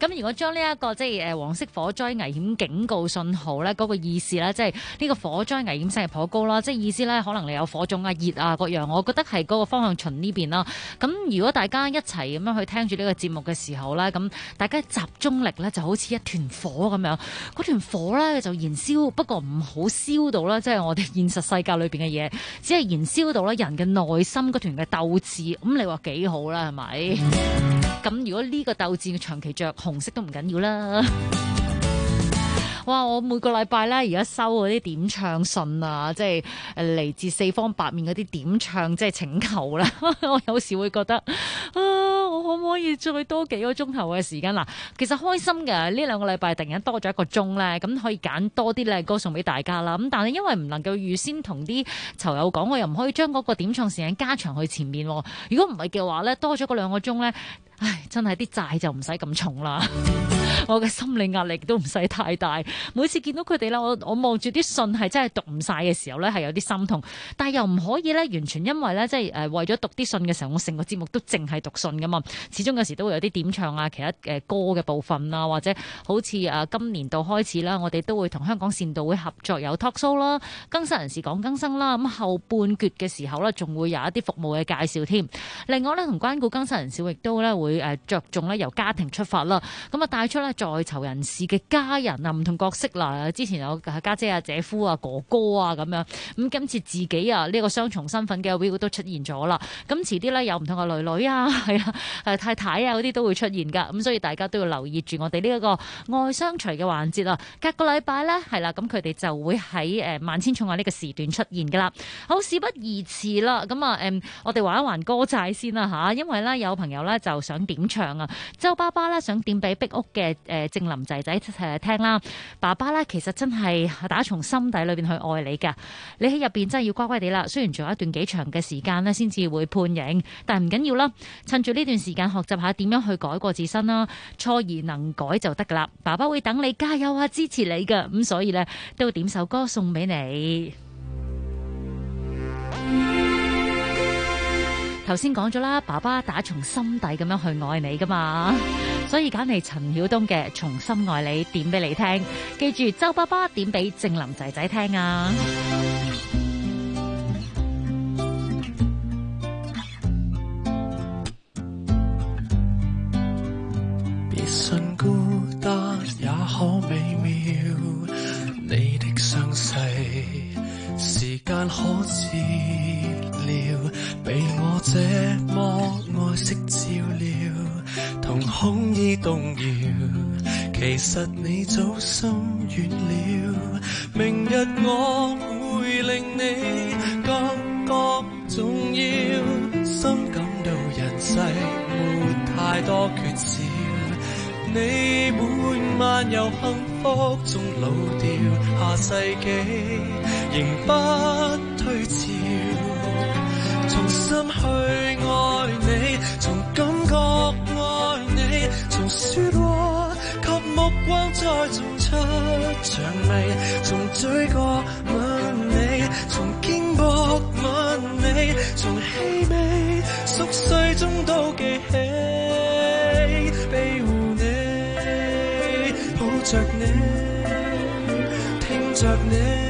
咁如果將呢一個即係黃色火災危險警告信號咧，嗰個意思咧，即係呢個火災危險性係頗高啦，即係意思咧，可能你有火種啊、熱啊各樣，我覺得係嗰個方向循呢邊啦。咁如果大家一齊咁樣去聽住呢個節目嘅時候咧，咁大家集中力咧就好似一團火咁樣，嗰團火咧就燃燒，不過唔好燒到啦，即係我哋現實世界裏邊嘅嘢，只係燃燒到咧人嘅內心嗰團嘅鬥志。咁你話幾好啦，係咪？咁如果呢個鬥志長期着紅色都唔緊要啦。哇！我每個禮拜咧，而家收嗰啲點唱信啊，即係嚟自四方八面嗰啲點唱，即係請求啦。我有時會覺得啊，我可唔可以再多幾個鐘頭嘅時間嗱？其實開心嘅呢兩個禮拜突然間多咗一個鐘咧，咁可以揀多啲靚歌送俾大家啦。咁但係因為唔能夠預先同啲囚友講，我又唔可以將嗰個點唱時間加長去前面。如果唔係嘅話咧，多咗嗰兩個鐘咧，唉，真係啲債就唔使咁重啦。我嘅心理壓力都唔使太大。每次見到佢哋咧，我望住啲信係真係讀唔晒嘅時候咧，係有啲心痛。但係又唔可以咧，完全因為咧，即係為咗讀啲信嘅時候，我成個節目都淨係讀信噶嘛。始終有時都會有啲點唱啊，其他歌嘅部分啊，或者好似今年度開始啦，我哋都會同香港善導會合作有 talk show 啦，更生人士講更生啦。咁後半段嘅時候咧，仲會有一啲服務嘅介紹添。另外咧，同關顧更生人士亦都咧會着重咧由家庭出發啦，咁啊帶出咧在囚人士嘅家人啊，唔同角色啦。之前有家姐啊、姐夫啊、哥哥啊咁樣，咁今次自己啊呢個雙重身份嘅 Will 都出現咗啦。咁遲啲咧有唔同嘅女女啊，係啊，太太啊嗰啲都會出現噶。咁所以大家都要留意住我哋呢一個愛相隨嘅環節啊。隔個禮拜咧係啦，咁佢哋就會喺萬千寵愛呢個時段出現噶啦。好，事不宜遲啦，咁啊我哋還一還歌債先啦吓，因為咧有朋友咧就想點唱啊，周爸爸咧想點俾壁屋嘅正林仔仔聽啦。爸爸咧其實真係打從心底裏邊去愛你噶，你喺入邊真係要乖乖地啦。雖然仲有一段幾長嘅時間咧先至會判刑，但係唔緊要啦。趁住呢段時間學習下點樣去改過自身啦，錯而能改就得噶啦。爸爸會等你加油啊，支持你噶。咁所以咧都會點首歌送俾你。頭先講咗啦，爸爸打從心底咁樣去愛你噶嘛，所以揀嚟陳曉東嘅《從心愛你》點俾你聽。記住周爸爸點俾正林仔仔聽啊！ 別信孤單也可美妙，你的傷勢時間可治療，被我這麼愛惜照料，瞳孔已動搖，其實你早心軟了。明日我會令你感覺重要，深感到人世沒太多缺少，你每晚由幸福中老掉，下世紀仍不退潮。從心去愛你，從感覺愛你，從說話及目光再種出薔薇，從嘴角吻你，從肩膊吻你，從氣味熟睡中都記起，庇護你，抱着你，聽着你。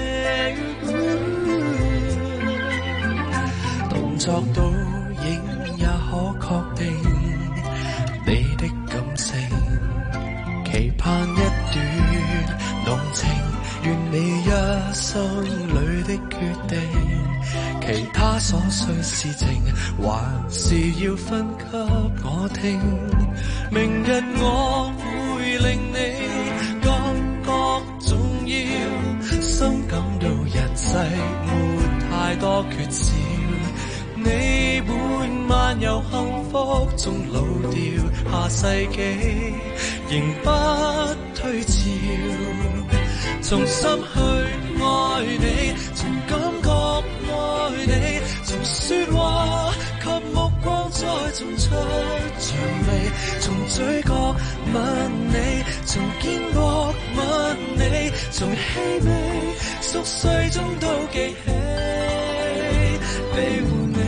作到影也可確定你的感性，期盼一段濃情，願你一生裏的決定，其他瑣碎事情還是要分給我聽。明日我會令你感覺重要，深感到人世沒太多缺少，你每晚由幸福中老掉，下世紀仍不退潮。從心去愛你，從感覺愛你，從說話及目光再種出薔薇，從嘴角吻你，從肩膊吻你，從氣味熟睡中都記起，庇護你。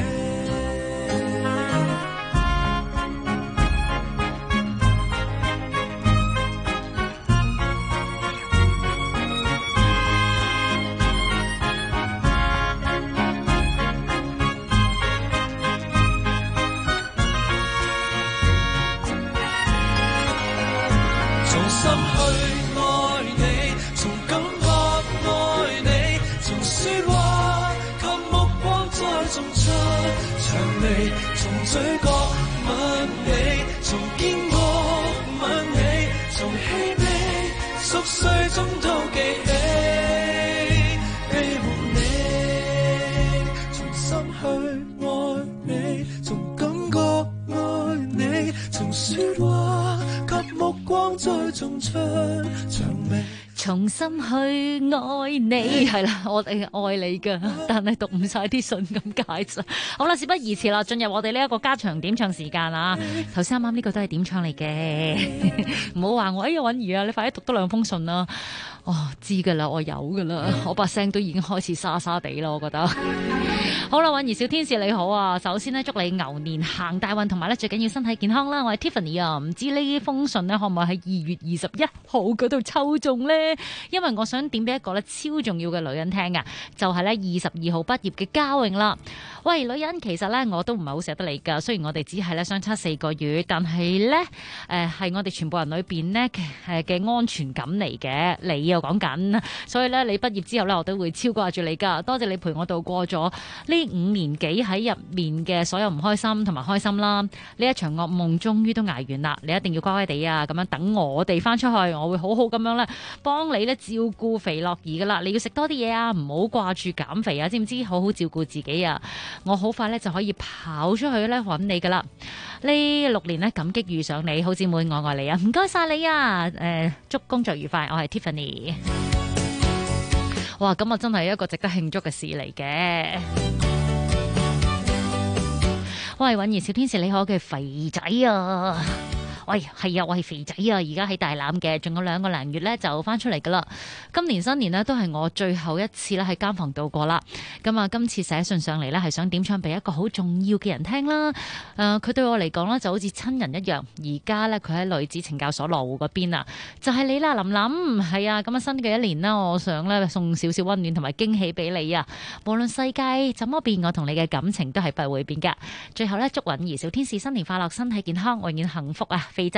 去愛你，從感覺愛你，從説話及目光再種出薔薇，從嘴角吻你，從肩膊吻你，從氣味熟睡中都記起你和你，從心去愛你，從感覺愛你，從説話及目光再種出薔薇。 重新去愛你，係啦，我哋愛你噶，但係讀唔晒啲信咁解咋。好啦，事不宜遲啦，進入我哋呢一個加長點唱時間啦。頭先啱啱呢個都係點唱嚟嘅，唔好話我哎呀允兒啊，你快啲讀多兩封信啦。哦，知噶啦，我有噶啦，我把聲都已經開始沙沙地啦，我覺得。好啦，允兒小天使你好啊，首先呢，祝你牛年行大運，同埋咧最緊要身體健康啦。我係 Tiffany 啊，唔知呢封信呢可唔可以喺2月21號嗰度抽中呢？因為我想點俾一個咧超重要嘅女人聽啊，就係咧22號畢業嘅嘉穎啦。喂，女人，其實咧我都唔係好捨得你噶，雖然我哋只係咧相差4個月，但係咧係我哋全部人裏邊咧嘅安全感嚟嘅。你又講緊，所以咧你畢業之後咧我都會超掛住你噶。多謝你陪我度過咗呢5年幾喺入面嘅所有唔開心同埋開心啦。呢一場噩夢終於都捱完啦，你一定要乖乖地啊，咁樣等我哋翻出去，我會好好咁樣咧幫你咧照顧肥樂兒噶啦。你要食多啲嘢啊，唔好掛住減肥啊，知唔知？好好照顧自己啊！我好快咧就可以跑出去咧揾你噶啦。呢6年咧感激遇上你，好姊妹我愛你啊！唔該晒你啊！祝工作愉快，我係 Tiffany。哇，咁啊真係一個值得慶祝嘅事嚟嘅。喂，允兒小天使你好，嘅肥仔啊！喂，係啊，我係肥仔啊，而家喺大欖嘅，仲有2個零月咧就翻出嚟噶啦。今年新年呢，都係我最後一次咧喺監房度過啦。咁啊，今次寫信上嚟咧係想點唱俾一個好重要嘅人聽啦。佢對我嚟講咧就好似親人一樣。而家咧佢喺女子懲教所羅湖嗰邊啊，就係你啦，琳琳。係啊，咁啊新嘅一年啦，我想咧送少少溫暖同埋驚喜俾你啊。無論世界怎麼變，我同你嘅感情都係不會變噶。最後咧，祝允兒小天使新年快樂，身體健康，永遠幸福啊！肥仔，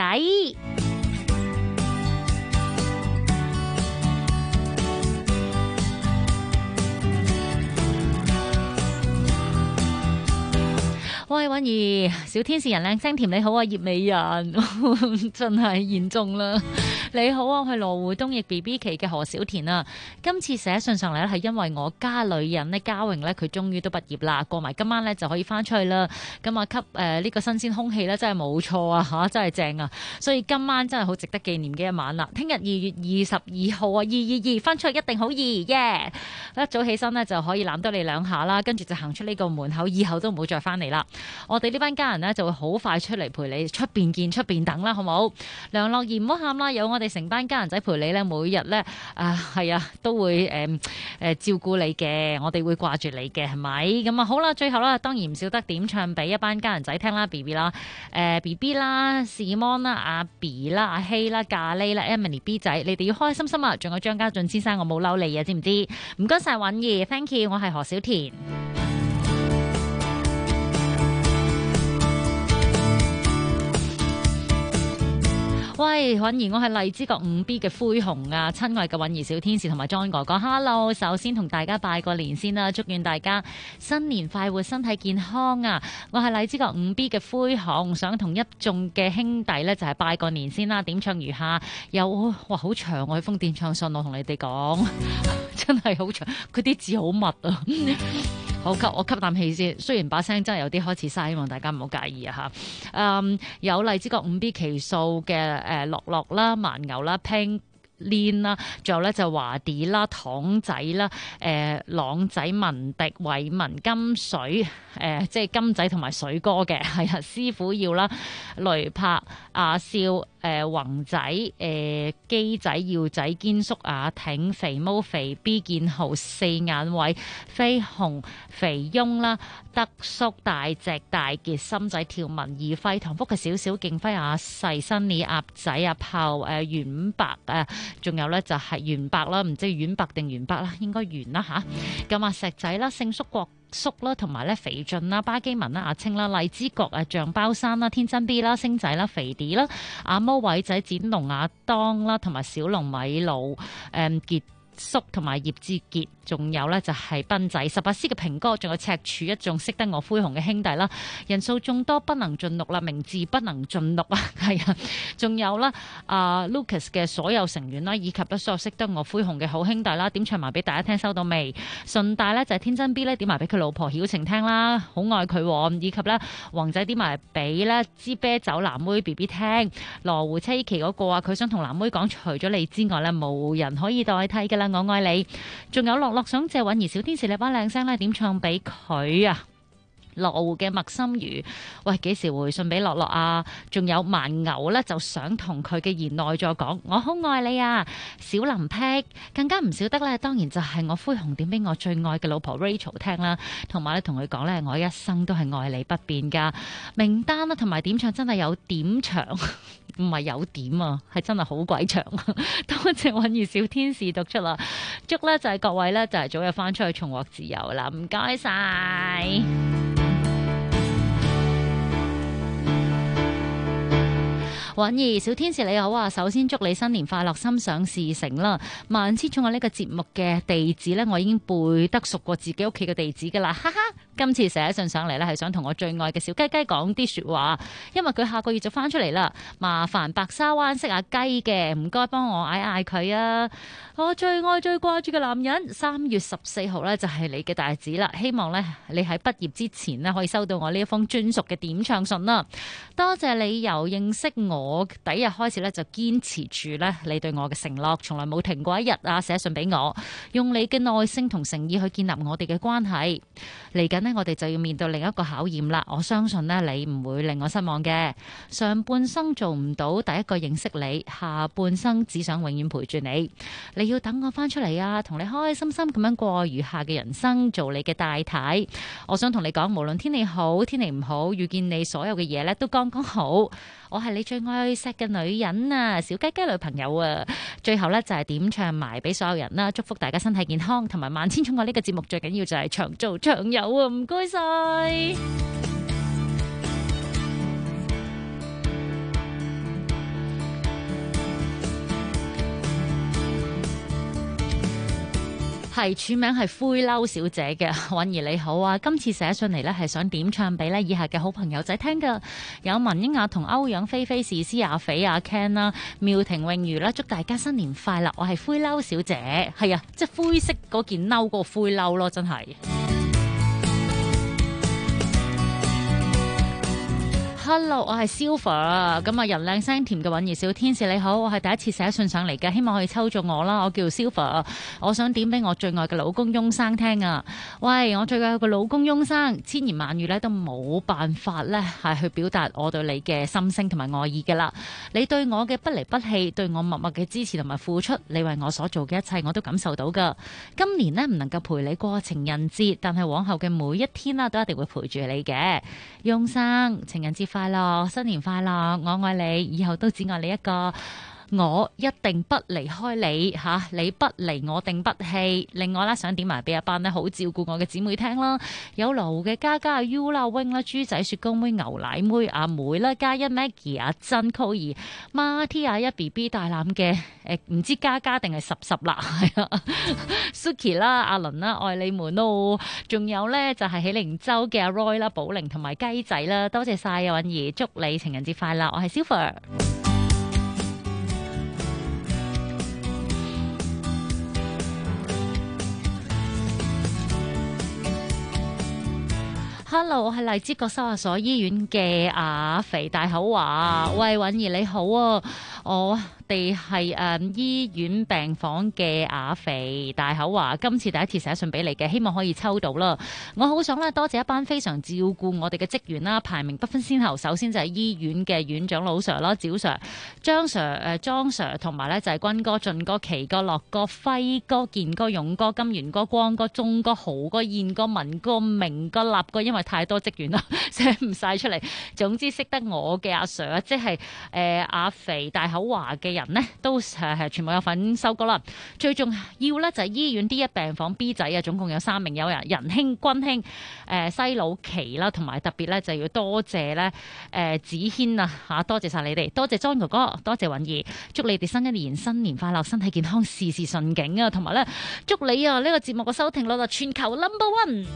喂，允兒小天使人靚聲甜你好啊，葉美人真係嚴重啦。你好啊，我係羅湖東翼 BB 期嘅何小田啊。今次寫信上嚟咧，係因為我家女人呢，嘉穎呢，佢終於都畢業啦，過埋今晚呢就可以翻出去啦。咁啊，吸呢個新鮮空氣呢，真係冇錯啊嚇，真係正啊！所以今晚真係好值得紀念嘅一晚啦。聽日2月22號啊，222翻出去一定好易耶！一早起身呢，就可以攬多你2下啦，跟住就行出呢個門口，以後都唔好再翻嚟啦。我哋呢班家人呢，就會好快出嚟陪你，出邊見出邊等啦，好唔好？梁樂兒唔好喊啦，有我哋成班家人仔陪你咧，每日咧係啊都會照顧你嘅，我哋會掛住你嘅，係咪？咁啊好啦，最後啦，當然唔少得點唱俾一班家人仔聽啦 ，B B 啦，B B 啦，Simon 啦，阿 B 啦，阿希啦，咖喱啦 ，Emily B 仔，你哋要開開心心啊！仲有張家俊先生，我冇嬲你啊，知唔知？唔該晒允兒 ，Thank you， 我係何小田。喂，允兒，我係荔枝角5B 嘅灰熊啊！親愛嘅允兒小天使同埋 John 哥哥 ，Hello！首先同大家拜個年先啦，祝願大家新年快活，身體健康啊！我係荔枝角5B 嘅灰熊，想同一眾嘅兄弟呢就係拜個年先啦。點唱如下，有哇好長我封點唱信，我同你哋講，真係好長，佢啲字好密啊！我吸啖氣先，雖然把聲真係有啲開始嘥，希望大家唔好介意啊嚇。有荔枝角5B 期數嘅樂樂啦、蠻牛啦、Pink Lin 啦，仲有咧就華 D 啦、糖仔啦、朗仔、文迪、偉文、金水，即係金仔同埋水哥嘅，係啊，師傅要啦、雷柏、阿少、宏仔、基仔、耀仔、堅叔、雅挺、肥毛、肥 B、建豪、四眼偉、飛鴻、肥翁啦、德叔、大隻、大傑、心仔、條文、二輝、唐福嘅少少、勁輝、阿細、新李、鴨仔、阿炮、袁白仲有咧就係袁白啦，唔知袁白定袁白啦，應該袁啦吓。咁啊石仔啦，聖叔國叔啦，同埋咧肥俊啦、巴基文啦、阿青啦、荔枝角啊、象包山啦、天真 B 啦、星仔啦、肥啲啦、阿毛偉仔、展龍、亞當啦，同埋小龍米路、傑叔同埋葉志傑，仲有咧就係斌仔18C嘅平哥，仲有赤柱一眾識得我灰熊嘅兄弟啦，人數眾多不能盡錄啦，名字不能盡錄啊，係啊，仲有啦Lucas 嘅所有成員啦，以及咧所有識得我灰熊嘅好兄弟啦，點唱埋俾大家聽，收到未？順帶咧就係天真 B 咧點埋俾佢老婆曉晴聽啦，好愛佢喎，以及咧黃仔點埋俾咧支啤酒藍妹 BB 聽，羅湖車奇嗰個啊，佢想同藍妹講，除咗你之外咧，冇人可以代替㗎啦。我愛你，仲有樂樂想借韻兒小天使你把靚聲咧點唱俾佢啊！羅湖嘅麥心如，喂，幾時回信俾樂樂啊？仲有蠻牛咧，就想同佢嘅賢內助講，我好愛你啊！小林僻更加唔少得咧，當然就係我灰熊點俾我最愛嘅老婆 Rachel 聽啦，同埋咧同佢講咧，我一生都係愛你不變噶。名單啦，同埋點唱真係有點長。唔係有點啊，係真係好鬼長。多謝韻兒小天使讀出啦，祝咧就係各位咧就係早日翻出去重獲自由啦，唔該晒。韻兒小天使你好啊，首先祝你新年快樂，心想事成啦。萬千寵愛呢個節目嘅地址呢，我已經背得熟過自己屋企嘅地址噶啦，哈哈。今次寫信上嚟呢，係想同我最愛嘅小雞雞講啲說話，因為佢下個月就翻出嚟啦。麻煩白沙灣識下雞嘅，唔該幫我嗌嗌佢啊！我最愛最掛住嘅男人，3月14號呢，就係你嘅大日子啦。希望呢，你喺畢業之前呢，可以收到我呢一封專屬嘅點唱信啦。多謝你由認識我第一日開始呢，就堅持住呢你對我嘅承諾，從來冇停過一日啊！寫信俾我，用你嘅耐性同誠意去建立我哋嘅關係。嚟緊呢，我哋就要面對另一個考驗啦。我相信呢，你唔會令我失望嘅。上半生做唔到第一個認識你，下半生只想永遠陪住你。你要等我翻出嚟啊，同你開開心心咁樣過餘下嘅人生，做你嘅太太。我想同你講，無論天氣好天氣唔好，遇見你所有嘅嘢呢都剛剛好。我係你最愛錫嘅女人啊，小雞雞女朋友啊。最後呢，就係點唱埋俾所有人啦，祝福大家身體健康，同埋萬千寵愛呢個節目最緊要就係長做長有啊！唔該晒。係署名係灰嬲小姐嘅，韻兒你好啊！今次寫信嚟呢係想點唱俾呢以下嘅好朋友仔聽噶，有文英雅同歐陽菲菲、士師阿肥阿 Ken 啦、妙婷泳如啦，祝大家新年快樂！我係灰嬲小姐，係啊，即係灰色嗰件褸嗰個灰嬲咯，真係。Hello， 我係 Silver， 咁啊人靚聲甜嘅韻兒小天使你好，我係第一次寫信上嚟嘅，希望可以抽中我啦，我叫 Silver， 我想點俾我最愛嘅老公翁生聽啊！喂，我最愛嘅老公翁生，千言萬語咧都冇辦法咧係去表達我對你嘅心聲同埋愛意嘅啦，你對我嘅不離不棄，對我默默嘅支持同埋付出，你為我所做嘅一切我都感受到噶。今年呢，唔能夠陪你過情人節，但係往後嘅每一天啦都一定會陪住你嘅，翁生情人節快樂，新年快樂，我愛你，以後都只愛你一個，我一定不離開你吓，你不離我定不棄。另外啦，想點埋俾一班咧好照顧我嘅姊妹聽啦，有羅湖嘅嘉嘉阿 U 啦、wing 啦、豬仔、雪糕妹、牛奶妹、阿妹啦、嘉欣、Maggie、阿珍、Coir、Marty、阿一 BB 大欖嘅唔知嘉嘉定係十啦，係啊，Suki 啦、阿倫啦，愛你們咯，仲有咧就係喜靈洲嘅阿 Roy 啦、寶玲同埋雞仔啦，多謝晒啊，韻兒，祝你情人節快樂，我係 Silver。Hello， 我係荔枝角收押所醫院嘅阿肥大口話，喂，韻兒你好啊，我哋係醫院病房嘅阿肥大口話，今次第一次寫信俾你嘅，希望可以抽到啦。我好想咧多謝一班非常照顧我哋嘅職員啦，排名不分先後，首先就係醫院嘅院長老 Sir 啦，趙 Sir、張 Sir、莊 Sir 同埋咧就係軍哥、俊哥、奇哥、樂哥、輝哥、健哥、勇哥、金元哥、光哥、鐘哥、豪哥、燕哥、文哥、明哥、立哥，因為太多職員啦，寫唔晒出嚟。總之識得我嘅阿 Sir，即係阿肥大口話嘅人呢，都全部有份收歌啦。最重要咧就係醫院 D1 病房 B 仔啊，總共有3名友人，仁兄、君兄、西老奇啦，同埋特別咧就要多謝咧子軒啊嚇，多謝晒你哋，多謝莊哥哥，多謝允兒，祝你哋新一年新年快樂，身體健康，事事順境啊，同埋咧祝你啊呢個節目嘅收聽率全球 No.1。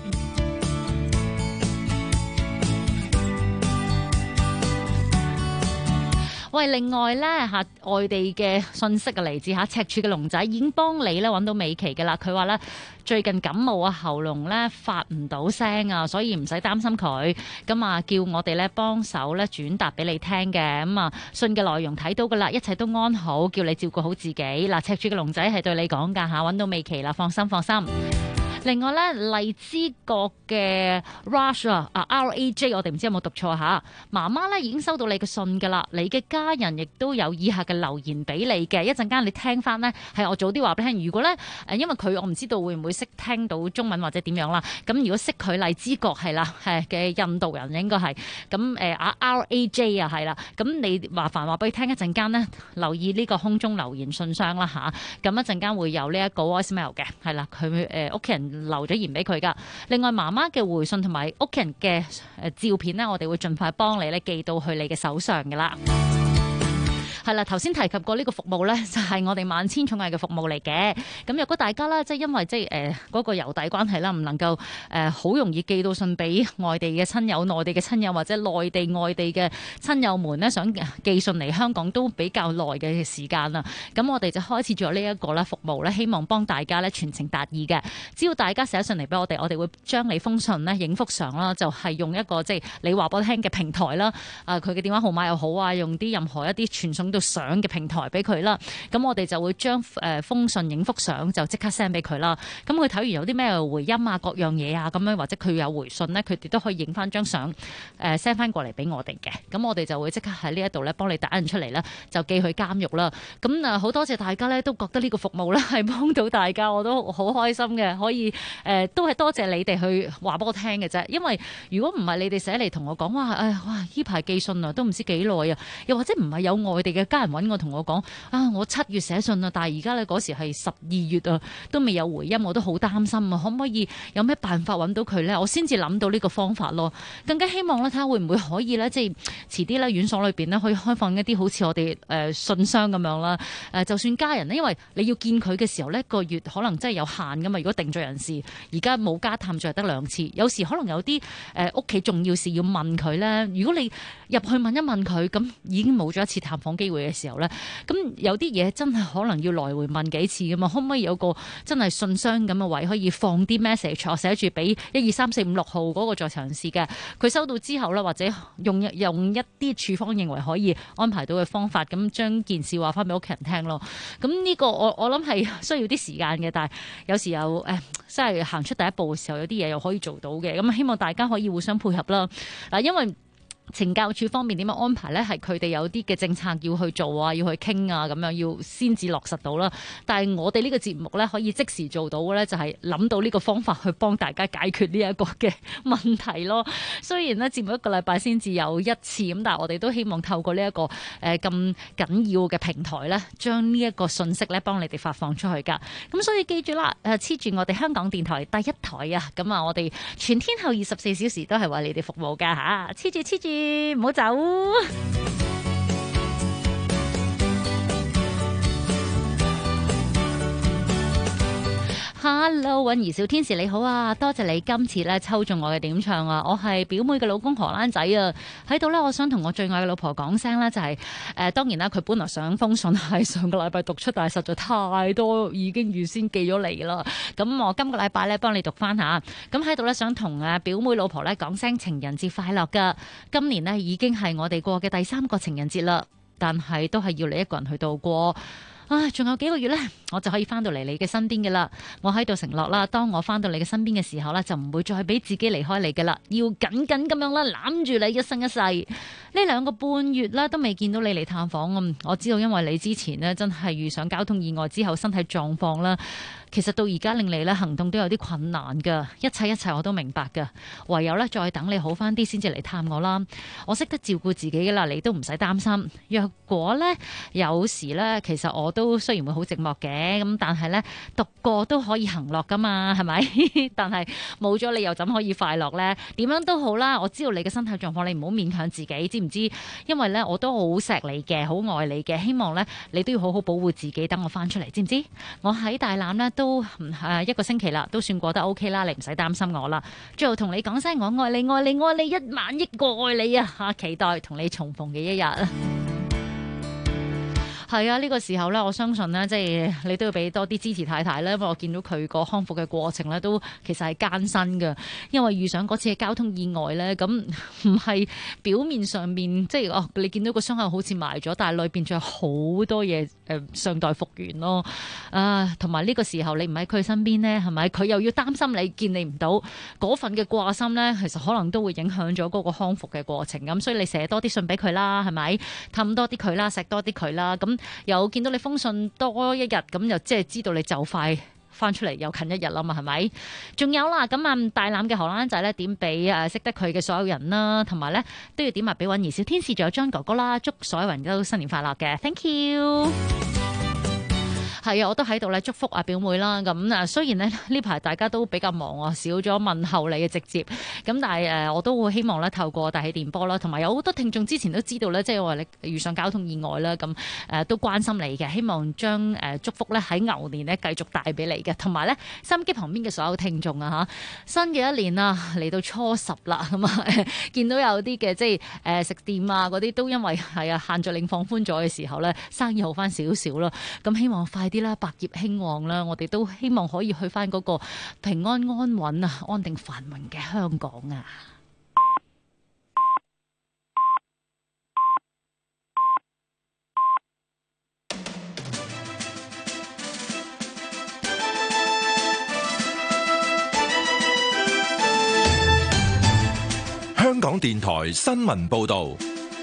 喂，另外咧外地嘅信息啊，嚟自赤柱嘅龍仔已經幫你咧揾到美琪嘅啦。佢話咧最近感冒啊，喉嚨咧發唔到聲啊，所以唔使擔心佢。咁啊，叫我哋咧幫手咧轉達俾你聽嘅。咁啊，信嘅內容睇到噶啦，一切都安好，叫你照顧好自己。嗱，赤柱嘅龍仔係對你講㗎嚇，揾到美琪啦，放心放心。另外咧，荔枝角嘅 Rush 啊，RAJ 我哋唔知有冇讀錯嚇。媽媽咧已經收到你嘅信㗎啦，你嘅家人亦都有以下嘅留言俾你嘅。一陣間你聽翻呢，係我早啲話俾你聽。如果咧因為佢我唔知道會唔會識聽到中文或者點樣啦。咁如果識佢荔枝角係啦，嘅印度人應該係咁RAJ 啊係啦。咁你麻煩話俾佢聽，一陣間呢，留意呢個空中留言信箱啦嚇。咁一陣間會有呢一個 voicemail 嘅，係啦，佢屋企人留咗言俾佢噶。另外媽媽嘅回信同埋屋企人嘅照片呢，我哋會盡快幫你咧寄到去你嘅手上噶啦。係啦，頭先提及過呢個服務咧，就係我哋萬千寵愛嘅服務嚟嘅。咁如果大家咧，即係因為嗰個郵遞關係啦，唔能夠好容易寄到信俾外地嘅親友、內地嘅親友或者內地外地嘅親友們咧，想寄信嚟香港都比較耐嘅時間啦。咁我哋就開始咗呢一個咧服務咧，希望幫大家咧傳情達意嘅。只要大家寫信嚟俾我哋，我哋會將你封信咧影幅相啦，就係用一個即係你話俾我聽嘅平台啦，佢嘅電話號碼又好啊，用啲任何一啲傳送到相嘅平台俾佢啦，咁我哋就會將封信影幅相就即刻 send 俾佢啦。咁佢睇完有啲咩回音啊，各樣嘢啊咁樣，或者佢有回信呢，佢哋都可以影翻張相send 翻過嚟俾我哋嘅。咁我哋就會即刻喺呢一度咧幫你打印出嚟啦，就寄去監獄啦。咁好多謝大家咧，都覺得呢個服務咧係幫到大家，我都好開心嘅。可以都係多謝你哋去話俾我聽嘅啫。因為如果唔係你哋寫嚟同我講話，哇呢排寄信啊都唔知幾耐啊，又或者唔係有外地嘅家人揾我同我講我7月寫信啊，但係而家咧嗰時係12月啊，都未有回音，我都好擔心啊，可唔可以有咩辦法揾到佢咧？我先至諗到呢個方法咯，更加希望咧睇下會唔會可以咧，即係遲啲咧院所裏邊咧可以開放一啲好似我哋信箱咁樣啦。就算家人咧，因為你要見佢嘅時候咧，個月可能真係有限噶嘛。如果定罪人士而家冇家探，就係得2次，有時可能有啲屋企重要事要問佢咧。如果你入去問一問佢，咁已經冇咗一次探訪機會嘅時候咧，咁有啲嘢真係可能要來回問幾次噶嘛？可唔可以有個真係信箱咁嘅位，可以放啲 message， 寫住俾1、2、3、4、5、6號嗰個在場人士嘅，佢收到之後咧，或者用一啲處方認為可以安排到嘅方法，咁將件事話翻俾屋企人聽咯。咁呢個我諗係需要啲時間嘅，但係有時候真係行出第一步嘅時候，有啲嘢又可以做到嘅。咁希望大家可以互相配合啦。嗱，因為懲教處方面點樣安排呢？係佢哋有啲嘅政策要去做啊，要去傾啊，咁樣要先至落實到啦。但係我哋呢個節目呢，可以即時做到嘅呢，就係諗到呢個方法去幫大家解決呢一個嘅問題咯。雖然呢節目1個禮拜先至有1次咁，但係我哋都希望透過呢一個咁緊要嘅平台呢，將呢一個信息呢幫你哋發放出去㗎。咁所以記住啦，黐住我哋香港電台第1台啊，咁啊我哋全天候24小時都係為你哋服務㗎嚇，黐住。唔好走。Hello， 允兒小天使你好啊，多謝你今次咧抽中我嘅點唱啊！我係表妹嘅老公荷蘭仔啊，喺度咧，我想同我最愛嘅老婆講聲咧，就係當然啦，佢本來想封信係上個禮拜讀出，但係實在太多已經預先寄咗嚟啦。咁我今個禮拜咧幫你讀翻下。咁喺度咧想同表妹老婆咧講聲情人節快樂噶。今年呢已經係我哋過嘅第3個情人節啦，但係都係要你一個人去度過。仲有幾個月呢，我就可以翻到嚟你嘅身邊嘅啦。我喺度承諾啦，當我翻到你嘅身邊嘅時候呢，就唔會再俾自己離開你嘅啦，要緊緊咁樣啦攬住你一生一世。 呢2個半月啦，都未見到你嚟探訪咁。我知道因為你之前呢，真係遇上交通意外之後身體狀況啦，其實到而家令你咧行動都有啲困難㗎。一切我都明白㗎，唯有咧再等你好返啲先至嚟探我啦。我識得照顧自己㗎啦，你都唔使擔心。若果咧有時咧，其實我都雖然會好寂寞嘅，咁但係咧獨個都可以行樂㗎嘛，係咪？但係冇咗你又怎可以快樂咧？點樣都好啦，我知道你嘅身體狀況，你唔好勉強自己，知唔知？因為咧我都好錫你嘅，好愛你嘅，希望咧你都要好好保護自己，等我翻出嚟，知唔知？我喺大欖咧都1個星期啦，都算過得 OK 啦，你唔使擔心我啦。最後同你講聲我愛你，愛你，愛你1萬億個愛你啊！期待同你重逢嘅一日。係啊，呢個時候咧，我相信咧，即係你都要俾多啲支持太太咧，因為我見到佢個康復嘅過程咧，都其實係艱辛嘅，因為遇上嗰次嘅交通意外咧，咁唔係表面上面即係你見到個傷口好似埋咗，但係裏邊仲有好多嘢尚待復原咯。同埋呢個時候你唔喺佢身邊咧，係咪？佢又要擔心你見你唔到嗰份嘅掛心咧，其實可能都會影響咗嗰個康復嘅過程。咁所以你寫多啲信俾佢啦，係咪？氹多啲佢啦，錫多啲佢啦，咁。有見到你封信多一日，咁就即係知道你就快翻出嚟，又近一日啦嘛，係咪？仲有啦，咁大欖嘅荷蘭仔咧點俾識得佢嘅所有人啦，同埋咧都要點埋俾韻兒小天使仲有張哥哥啦，祝所有人都新年快樂嘅 ，thank you。係啊，我都喺度咧祝福阿表妹啦。咁雖然咧呢排大家都比較忙啊，少咗問候你嘅直接。咁但係我都會希望咧透過大氣電波啦，同埋有好多聽眾之前都知道咧，即係話你遇上交通意外啦，咁都關心你嘅，希望將祝福咧喺牛年咧繼續帶俾你嘅，同埋咧收音機旁邊嘅所有聽眾啊嚇，新嘅一年啊嚟到初10啦，咁啊見到有啲嘅即係食店啊嗰啲都因為係啊限聚令放寬咗嘅時候咧，生意好翻少少啦。咁希望快啲啦，百業興旺啦！我哋都希望可以去翻嗰個平安安穩啊、安定繁榮嘅香港啊！ 香港電台新聞報導。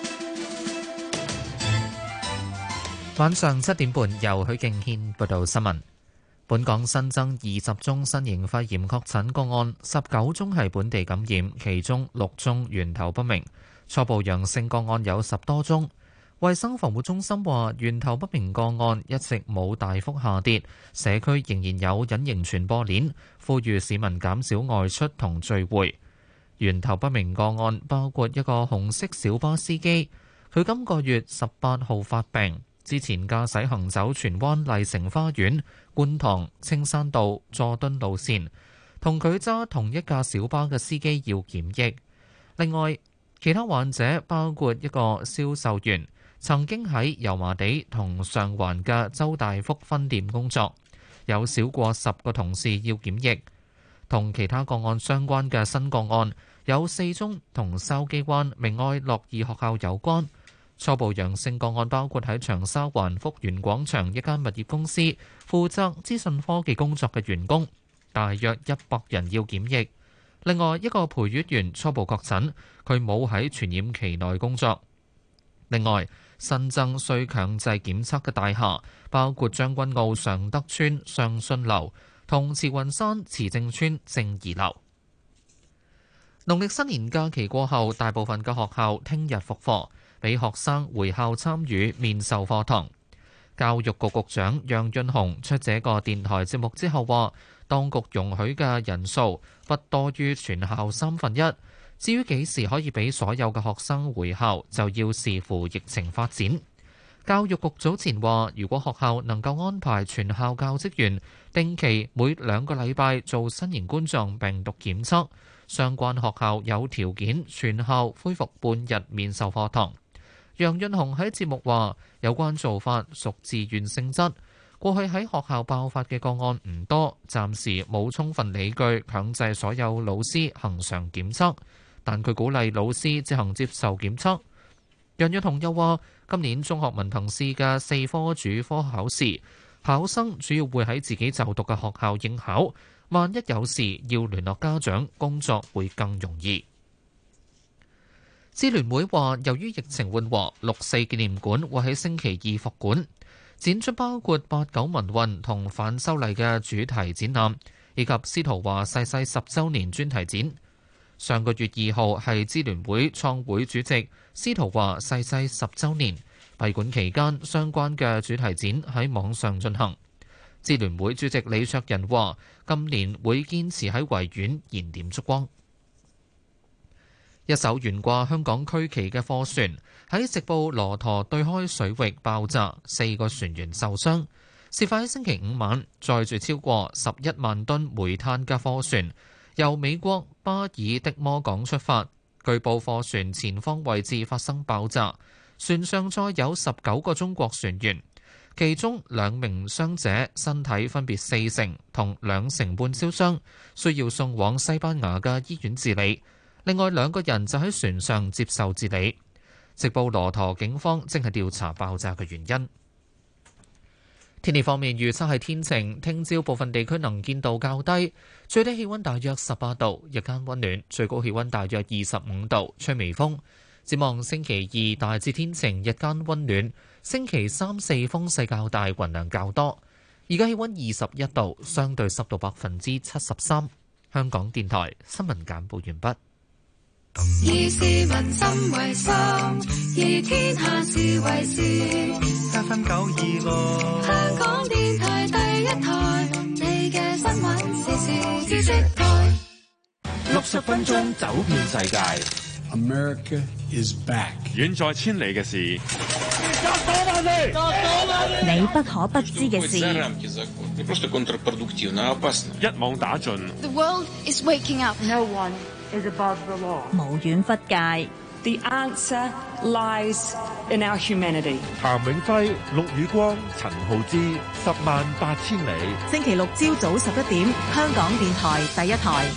晚上7點半，由許敬軒報道新聞。本港新增20宗新型肺炎確診個案，19宗係本地感染，其中6宗源頭不明。初步陽性個案有10多宗。衛生防護中心話，源頭不明個案一直冇大幅下跌，社區仍然有隱形傳播鏈，呼籲市民減少外出同聚會。源頭不明個案包括一個紅色小巴司機，佢今個月18號發病。之前駕駛行走荃灣麗城花園、觀塘、青山道、佐敦路線，同佢揸同一架小巴嘅司機要檢疫。另外，其他患者包括一個銷售員，曾經喺油麻地同上環嘅周大福分店工作，有少過10個同事要檢疫。同其他個案相關嘅新個案有4宗同筲箕灣明愛樂義學校有關。初步陽性個案包括喺長沙灣福元廣場一間物業公司負責資訊科技工作嘅員工，大約100人要檢疫。另外一個陪月員初步確診，佢冇喺傳染期內工作。另外新增需強制檢測嘅大廈包括將軍澳尚德邨尚信樓同慈雲山慈正邨正義樓。農曆新年假期過後，大部分嘅學校聽日復課，俾學生回校參與面授課堂。教育局局長楊潤雄出這個電台節目之後話，當局容許嘅人數不多於全校1/3。至於幾時可以俾所有嘅學生回校，就要視乎疫情發展。教育局早前話，如果學校能夠安排全校教職員定期每2個禮拜做新型冠狀病毒檢測，相關學校有條件全校恢復半日面授課堂。楊潤雄喺節目話，有關做法屬自願性質，過去喺學校爆發嘅個案唔多，暫時冇充分理據強制所有老師恆常檢測，但佢鼓勵老師自行接受檢測。楊潤雄又話，今年中學文憑試嘅4科主科考試，考生主要會喺自己就讀嘅學校應考，萬一有事要聯絡家長，工作會更容易。 支聯會話，由於疫情緩和，6·4紀念館會喺星期2復館，展出包括8·9民運同反修例嘅主題展覽，以及司徒華逝世10週年專題展。上個月2號係支聯會創會主席司徒華逝世10週年，閉館期間相關嘅主題展喺網上進行。支聯會主席李卓人話，今年會堅持喺維園燃點燭光。一艘懸掛香港區旗嘅貨船喺直布羅陀對開水域爆炸，4個船員受傷。事發喺星期5晚，載住超過11萬噸煤炭嘅貨船由美國巴爾的摩港出發，據報貨船前方位置發生爆炸，船上載有19個中國船員，其中2名傷者身體分別4成同2成半燒傷，需要送往西班牙嘅醫院治理。另外2個人就喺船上接受治理。直布羅陀警方正係調查爆炸嘅原因。天氣方面預測係天晴，聽朝部分地區能見度較低，最低氣溫大約18度，日間溫暖，最高氣溫大約25度，吹微風。展望星期2大致天晴，日間溫暖。星期3、4風勢較大，雲量較多。而家氣溫21度，相對濕度73%。香港電台新聞簡報完畢。 以市民心為心，以天下事為事。FM926，香港電台第一台，你嘅新聞時事知識台。 60分鐘走遍世界。 America is back。遠在千里嘅事， 你不可不知嘅事。 一網打盡。 The world is waking up. No one is above the law. 無遠弗屆。 The answer lies in our humanity. 譚永輝、陸宇光、陳浩之，10萬8千里。 星期六朝早11點，香港電台第一台。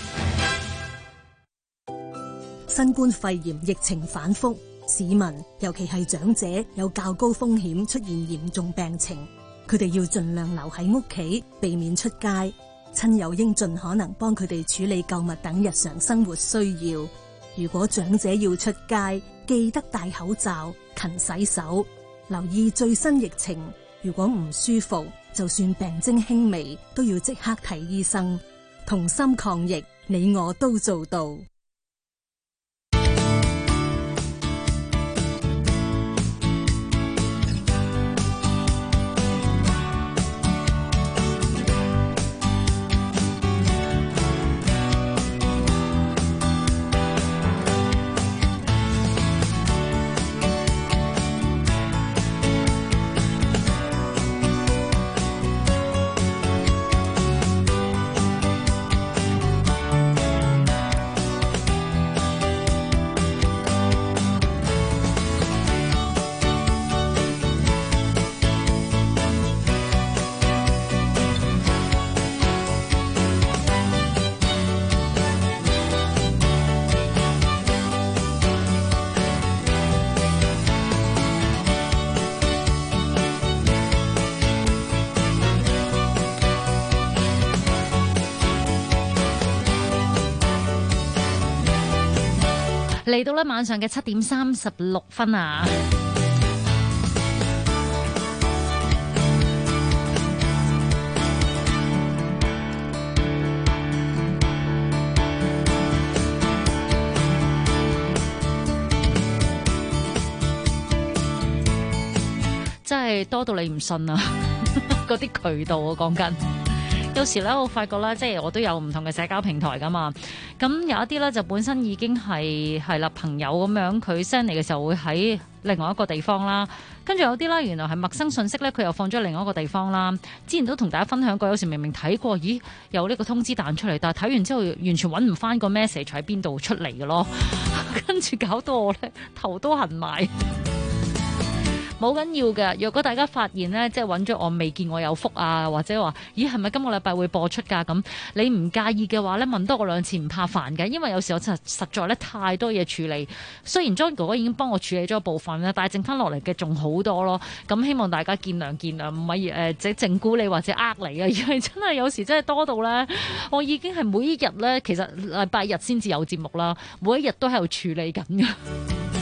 新冠肺炎疫情反覆，市民尤其係長者有較高風險出現嚴重病情，佢哋要盡量留喺屋企，避免出街。親友應盡可能幫佢哋處理購物等日常生活需要。如果長者要出街，記得戴口罩、勤洗手，留意最新疫情。如果唔舒服，就算病徵輕微，都要即刻睇醫生。同心抗疫，你我都做到。 嚟到咧晚上嘅7點36分啊！真係多到你唔信啊！嗰啲渠道我講緊。有時咧，我發覺咧，即係我都有唔同嘅社交平台噶嘛。咁有一啲咧，就本身已經係啦朋友咁樣，佢 send 嚟嘅時候會喺另外一個地方啦。跟住有啲咧，原來係陌生信息咧，佢又放咗另外一個地方啦。之前都同大家分享過，有時明明睇過，咦有呢個通知彈出嚟，但係睇完之後完全揾唔翻個 message 喺邊度出嚟嘅咯。跟住搞到我咧頭都痕埋。冇緊要嘅，若果大家發現呢，即係揾咗我未見我有福啊，或者話，咦係咪今個禮拜會播出㗎？咁你唔介意嘅話呢，問多我2次唔怕煩嘅，因為有時我實在咧太多嘢處理。雖然 John 哥哥已經幫我處理咗部分啦，但係剩翻落嚟嘅仲好多咯。咁希望大家見諒見諒，唔係即係整蠱你或者呃你啊，而係真係有時真係多到呢，我已經係每一日呢，其實禮拜日先至有節目啦，每一日都喺度處理緊嘅。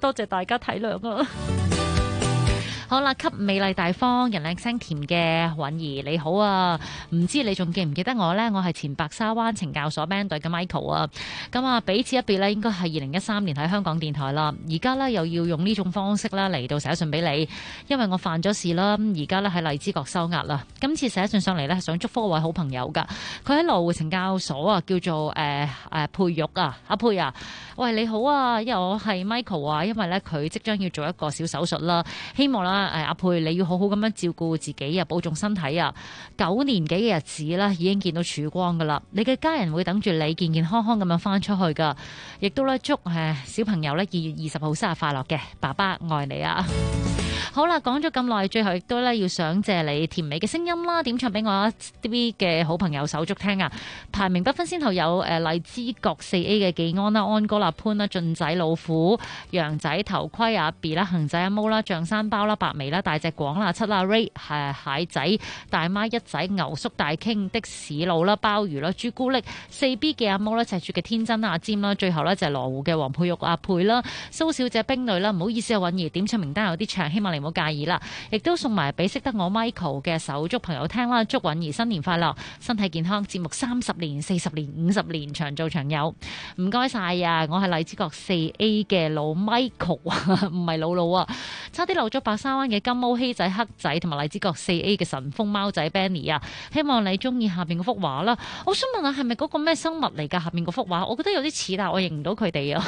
多謝大家體諒啊！好啦，給美麗大方、人靚聲甜嘅允兒你好啊！唔知你仲記唔記得我呢？我係前白沙灣懲教所 band 隊嘅 Michael 啊！咁啊，彼此一別呢，應該係2013年喺香港電台啦。而家呢，又要用呢種方式啦嚟到寫信俾你，因為我犯咗事啦。而家呢，喺荔枝角收押啦。今次寫信上嚟呢，係想祝福一位好朋友噶。佢喺羅湖懲教所啊，叫做佩玉啊，阿佩啊，喂你好啊！因為我係 Michael 啊，因為呢，佢即將要做一個小手術啦，希望啦。阿佩，你要好好咁樣照顧自己啊，保重身體啊！9年幾嘅日子啦，已經見到曙光噶啦。你嘅家人會等住你健健康康咁樣翻出去噶，亦都咧祝小朋友咧2月20號生日快樂嘅，爸爸愛你啊！好啦，講咗咁耐，最後亦都咧要想借你甜美嘅聲音啦，點唱俾我一啲嘅好朋友手足聽啊！排名不分先後有荔枝角4A 嘅技安啦、安哥啦、潘啦、俊仔、老虎、羊仔、頭盔阿 B 啦、恒仔阿毛啦、象山包啦、白眉啦、大隻廣啦、七啦 Ray 蟹仔、大媽一仔、牛叔大傾、的士佬啦、鮑魚啦、朱古力、4B 嘅阿毛啦、赤柱嘅天真阿尖啦，最後呢就係羅湖嘅黃佩玉阿佩啦、蘇小姐冰女啦，唔好意思啊，允兒點唱名單有啲長，希望你唔好介意啦，亦都送埋俾識得我 Michael 嘅手足朋友聽啦，祝允兒新年快樂，身體健康，節目30年、40年、50年長做長有，唔該晒啊！我係荔枝角4A 嘅老 Michael 啊，唔係老老啊，差啲漏咗白沙灣嘅金毛希仔、黑仔同埋荔枝角4A 嘅神風貓仔 Benny 啊，希望你中意下邊嗰幅畫啦。我想問下係咪嗰個咩生物嚟㗎？下邊嗰幅畫，我覺得有啲似，但係我認唔到佢哋啊。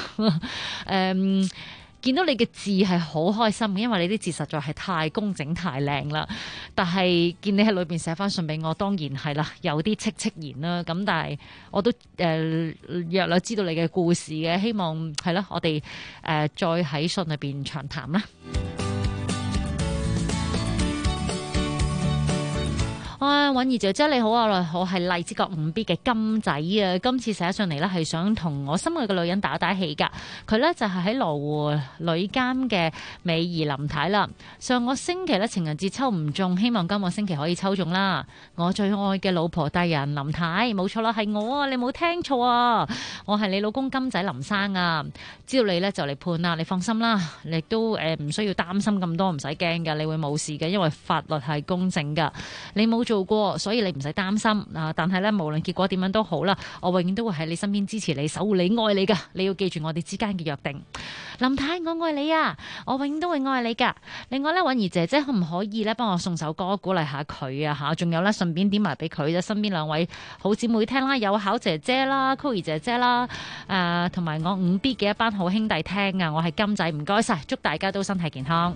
見到你嘅字係好開心，因為你啲字實在係太工整太靚啦。但係見你喺裏邊寫翻信俾我，當然係啦，有啲戚然啦。咁但係我都約略知道你嘅故事嘅，希望係啦，我哋再喺信裏邊長談啦。允兒姐姐你好啊，我係荔枝角5B 嘅金仔啊，今次寫上嚟呢係想同我心愛嘅女人打打氣噶，佢呢就係喺羅湖女監嘅美儀林太啦。上個星期呢情人節抽唔中，希望今個星期可以抽中啦。我最愛嘅老婆大人林太，冇錯啦，係我啊，你冇聽錯啊，我係你老公金仔林生啊。知道你呢就嚟判啦，你放心啦，你都唔需要擔心咁多，唔使驚噶，你會冇事嘅，因為法律係公正噶，你冇做過，所以你唔使擔心啊！但係咧，無論結果點樣都好啦，我永遠都會喺你身邊支持你、守護你、愛你噶。你要記住我哋之間嘅約定。林太，我愛你啊！我永遠都會愛你噶。另外咧，允兒姐姐可唔可以咧幫我送首歌鼓勵下佢啊？吓，仲有咧，順便點埋俾佢身邊2位好姊妹聽啦，有巧姐姐啦、Cory 姐姐啦，同埋我5B 嘅一班好兄弟聽啊！我係金仔，唔該晒，祝大家都身體健康。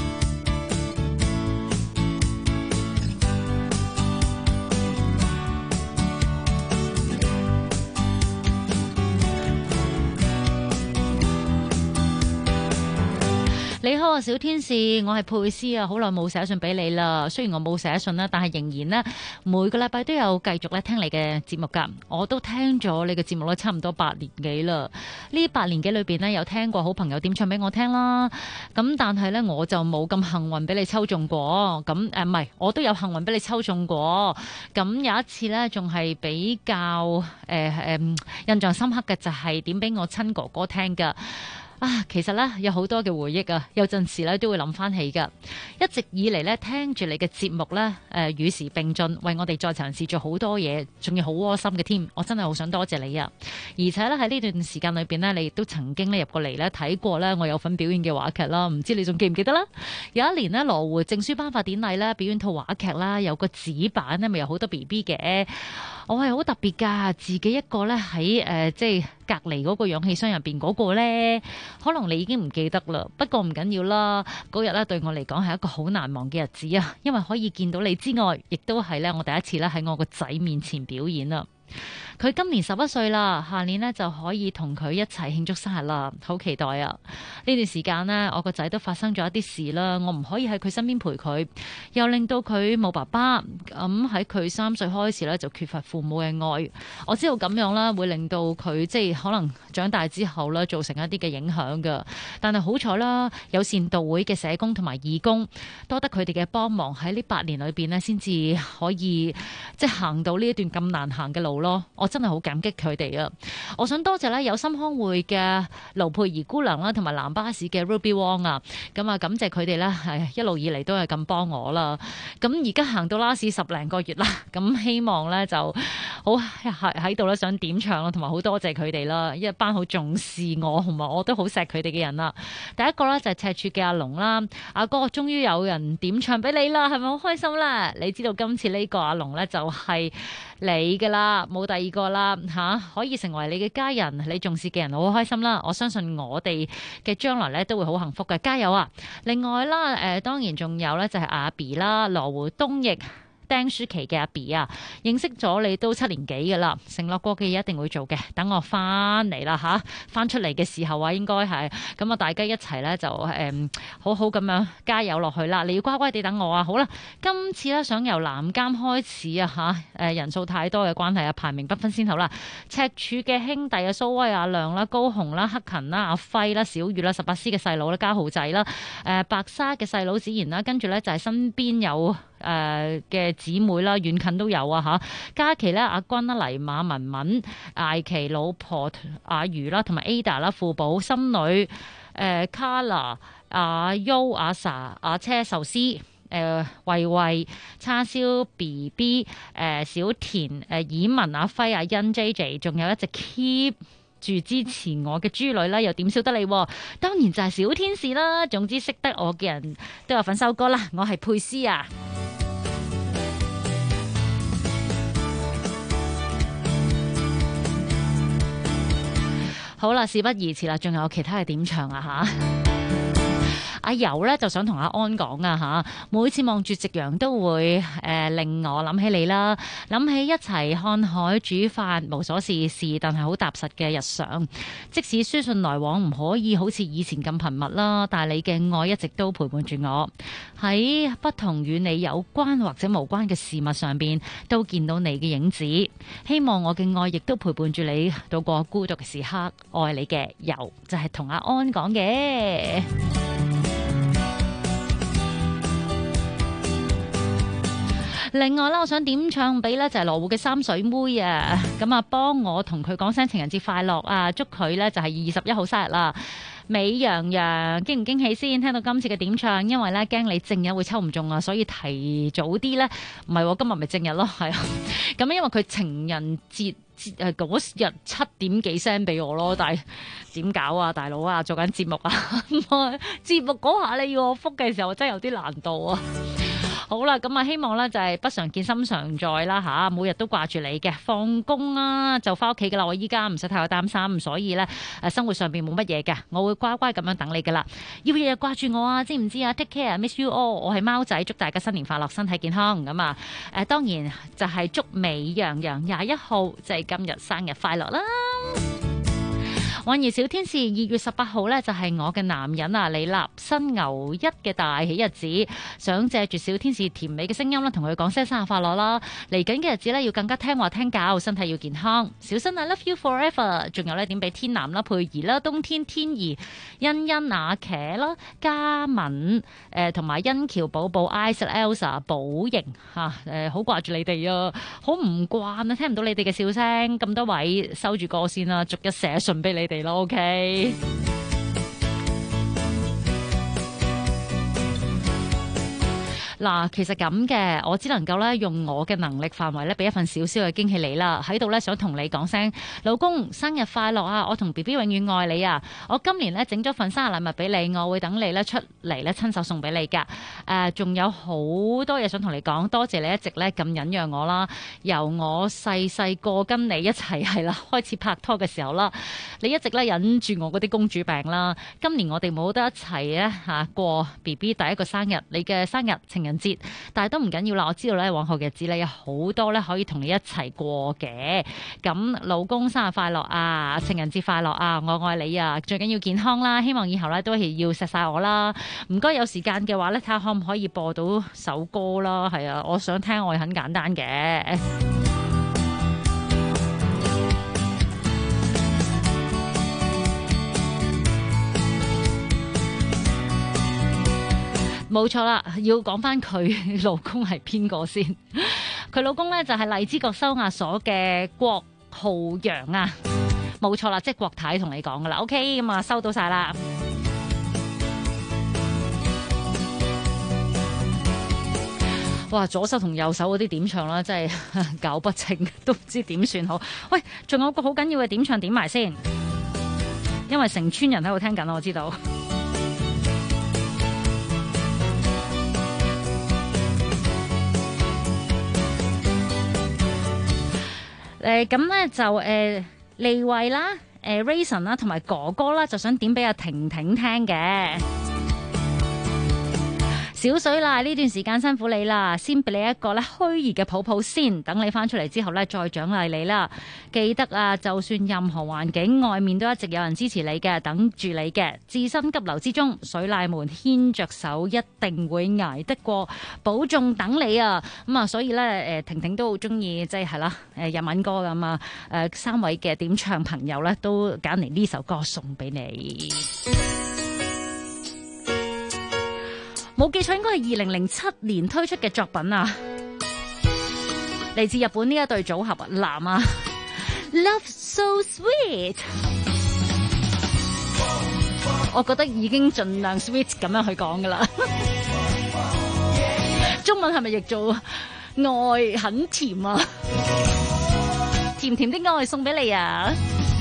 你好啊，小天使，我係佩斯啊，好耐冇寫信俾你啦。雖然我冇寫信啦，但係仍然呢，每個禮拜都有繼續咧聽你嘅節目噶。我都聽咗你嘅節目咧，差唔多8年幾啦。呢8年幾裏邊呢，有聽過好朋友點唱俾我聽啦。咁但係呢，我就冇咁幸運俾你抽中過。咁唔係，我都有幸運俾你抽中過。咁有一次呢，仲係比較印象深刻嘅就係點俾我親哥哥聽噶。啊，其實咧有好多嘅回憶啊，有陣時咧都會諗翻起噶。一直以嚟咧聽住你嘅節目咧，與時並進，為我哋在場人士做好多嘢，仲要好窩心嘅添。我真係好想多謝你啊！而且咧喺呢段時間裏邊咧，你亦都曾經咧入過嚟咧睇過咧我有份表演嘅話劇啦。唔知你仲記唔記得啦？有一年呢，羅湖證書頒發典禮咧表演套話劇啦，有個紙板咧咪有好多 BB 嘅。我係好特別㗎，自己一個咧喺即係隔離嗰個氧氣箱入邊嗰個咧，可能你已經唔記得啦。不過唔緊要啦，嗰日咧對我嚟講係一個好難忘嘅日子啊，因為可以見到你之外，亦都係咧我第一次咧喺我個仔面前表演啊。佢今年11歲啦，下年呢就可以同佢一齊慶祝生日啦，好期待啊！呢段時間呢，我個仔都發生咗一啲事啦，我唔可以喺佢身邊陪佢，又令到佢冇爸爸。咁喺佢3歲開始咧就缺乏父母嘅愛。我知道咁樣啦，會令到佢即係可能長大之後咧造成一啲嘅影響噶。但係好彩啦，有善道會嘅社工同埋義工，多得佢哋嘅幫忙，喺呢8年裏邊呢，先至可以即係行到呢一段咁難行嘅路咯。我真係好感激佢哋啊！我想多謝咧有心康會嘅盧佩儀姑娘啦，同埋藍巴士嘅 Ruby Wong 啊，咁啊感謝佢哋咧，係一路以嚟都係咁幫我啦。咁而家行到拉士10零個月啦，咁希望咧就好喺度咧想點唱啦，同埋好多謝佢哋啦，一班好重視我，同埋我都好錫佢哋嘅人啦。第一個咧就係赤柱嘅阿龍啦，阿哥終於有人點唱俾你啦，係咪好開心啦？你知道今次呢個阿龍咧就係你噶啦，冇第二個啦吓，可以成為你嘅家人，你重視嘅人，好開心啦！我相信我哋嘅將來咧都會好幸福嘅，加油啊！另外啦，當然仲有咧就係阿 B 啦，羅湖東翼釘書奇嘅阿 B 啊，認識咗你都7年幾噶啦，承諾過嘅嘢一定會做嘅。等我翻嚟啦吓，翻出嚟嘅時候啊，應該係咁啊，大家一齊咧就好好咁樣加油落去啦！你要乖乖地等我啊！好啦，今次咧想由南監開始啊吓，人數太多嘅關係啊，排名不分先後啦。赤柱嘅兄弟啊，蘇威、阿亮啦、高雄啦、克勤啦、阿輝啦、小月啦、18C 嘅細佬啦、家豪仔啦、白沙嘅細佬子賢啦，跟住咧就係身邊有嘅姊妹啦，遠近都有啊吓。嘉琪咧，阿君啦、黎馬文文、艾琪老婆阿如啦，同埋 Ada 啦、富寶心女、Carla、阿 U、阿 Sa、阿車壽司、慧慧、叉燒 BB、小田、以文、阿輝、阿欣、JJ， 仲有一隻 keep住支持我嘅豬女啦，又點少得你？當然就係小天使啦。總之識得我嘅人都有份收歌啦。我係佩斯啊。好啦，事不宜遲啦，仲有其他嘅點唱啊吓。阿柔咧就想同阿安講啊吓，每次望住夕陽都會令我諗起你啦，諗起一齊看海煮飯無所事事，但係好踏實嘅日常。即使書信來往唔可以好似以前咁頻密啦，但係你嘅愛一直都陪伴住我，喺不同與你有關或者無關嘅事物上邊都見到你嘅影子。希望我嘅愛亦都陪伴住你度過孤獨嘅時刻。愛你嘅柔就係同阿安講嘅。另外啦，我想點唱俾咧就係羅湖嘅三水妹啊，咁啊幫我同佢講聲情人節快樂啊，祝佢咧就係21號生日啦。美羊羊驚唔驚喜先？聽到今次嘅點唱，因為咧驚你正日會抽唔中啊，所以提早啲咧，唔係今日咪正日咯，係啊。咁因為佢情人節嗰日7點幾 send 俾我咯，但係點搞啊，大佬啊，做緊節目啊，節目嗰下你要我覆嘅時候真係有啲難度啊。好啦，咁啊希望咧就係不常見心常在啦吓，每日都掛住你嘅。放工啦就翻屋企噶啦，我依家唔使太過擔心，所以咧生活上邊冇乜嘢嘅，我會乖乖咁樣等你噶啦。要日日掛住我啊，知唔知啊 ？Take care，miss you all。我係貓仔，祝大家新年快樂，身體健康咁啊！當然就係祝美羊羊21號就係今日生日快樂啦。玩兒小天使2月18號呢，就係我嘅男人啊李立新牛一嘅大喜日子，想借住小天使甜美嘅聲音啦，同佢講聲生日快樂啦！嚟緊嘅日子呢，要更加聽話聽教，身體要健康，小心啊 ！Love you forever。仲有呢點俾天南啦、佩儀啦、冬天天兒、欣欣阿茄啦、嘉敏同埋欣橋寶寶、Isa Elsa 寶瑩嚇好掛住你哋啊！好唔慣啊，聽唔到你哋嘅笑聲，咁多位收住歌先啦，逐一寫信俾你哋咯 ，OK。嗱，其實咁嘅，我只能夠咧用我嘅能力範圍咧，俾一份少少嘅驚喜你啦。喺度咧想同你講聲，老公生日快樂啊！我同 BB 永遠愛你啊！我今年咧整咗份生日禮物俾你，我會等你咧出嚟咧親手送俾你噶。仲有好多嘢想同你講，多謝你一直咧咁忍讓我啦。由我細個跟你一齊係啦，開始拍拖嘅時候啦，你一直咧忍住我嗰啲公主病啦。今年我哋冇得一齊咧過 BB 第一個生日，你嘅生日情人節，但係都唔緊要啦。我知道咧，往後嘅日子咧有好多咧可以同你一齊過嘅。咁老公生日快樂啊，情人節快樂啊，我愛你啊，最緊要健康啦。希望以後咧都係要錫晒我啦。唔該，有時間嘅話咧，睇下可唔可以播到首歌啦。係啊，我想聽愛很簡單嘅。冇錯啦，要講翻佢老公係邊個先？ 佢老公咧就係荔枝角收押所嘅郭浩陽啊，冇錯啦，即係郭太同你講噶啦。OK， 咁啊收到晒啦。哇！左手同右手嗰啲點唱啦，真係搞不清，都唔知點算好。喂，仲有個好緊要嘅點唱點埋先，因為成村人喺度聽緊，我知道。咁咧就利慧啦、Raisin 啦同埋哥哥啦，就想點俾阿婷婷聽嘅。小水啦，呢段時間辛苦你啦，先俾你一個咧虛擬嘅抱抱先，等你翻出嚟之後咧再獎勵你啦。記得啊，就算任何環境，外面都一直有人支持你嘅，等住你嘅。置身急流之中，水獺們牽着手，一定會捱得過，保重等你啊！咁啊，所以咧婷婷都好中意，即係啦日文歌咁啊。三位嘅點唱朋友咧都揀嚟呢首歌送俾你。冇記錯應該係2007年推出嘅作品啊，嚟自日本呢一對組合男啊 Love So Sweet， 我覺得已經盡量 sweet 咁樣去講噶啦。中文係咪譯做愛很甜啊？甜甜的愛送俾你啊！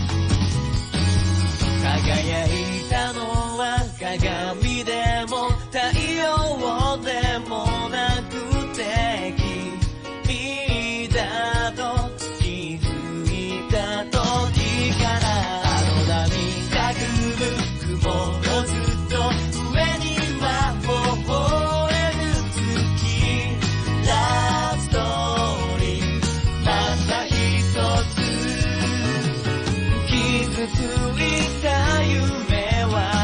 鏡でも太陽でもなくて君だと気づいた時からあの涙ぐむ雲をずっと上には微笑む月ラブストーリーたった一つ傷ついた夢は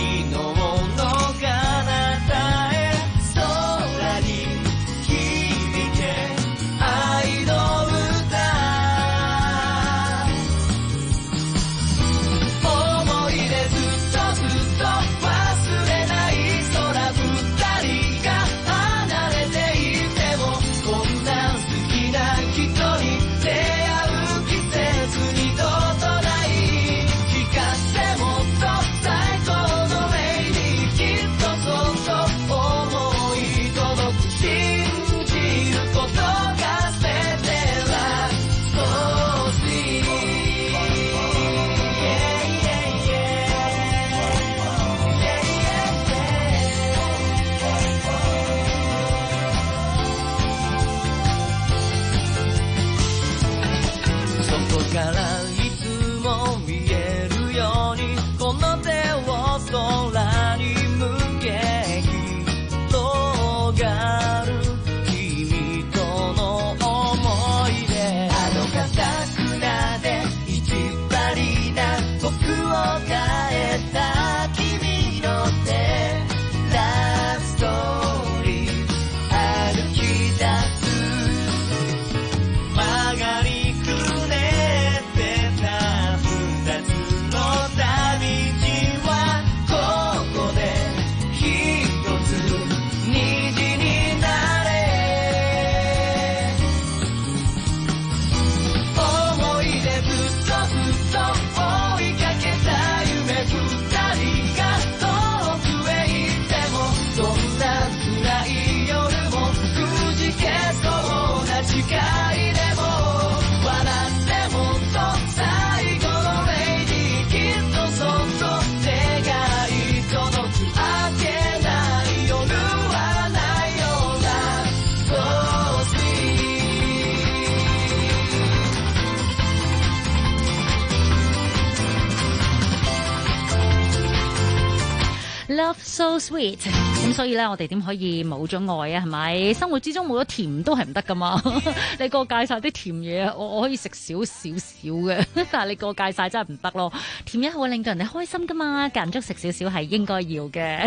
Love so sweet， 咁所以咧，我哋點可以冇咗愛啊？係咪？生活之中冇咗甜都係唔得噶嘛？你過界晒啲甜嘢，我可以食少嘅，但係你過界晒真係唔得咯。甜嘢會令到人哋開心噶嘛，間中食少少係應該要嘅。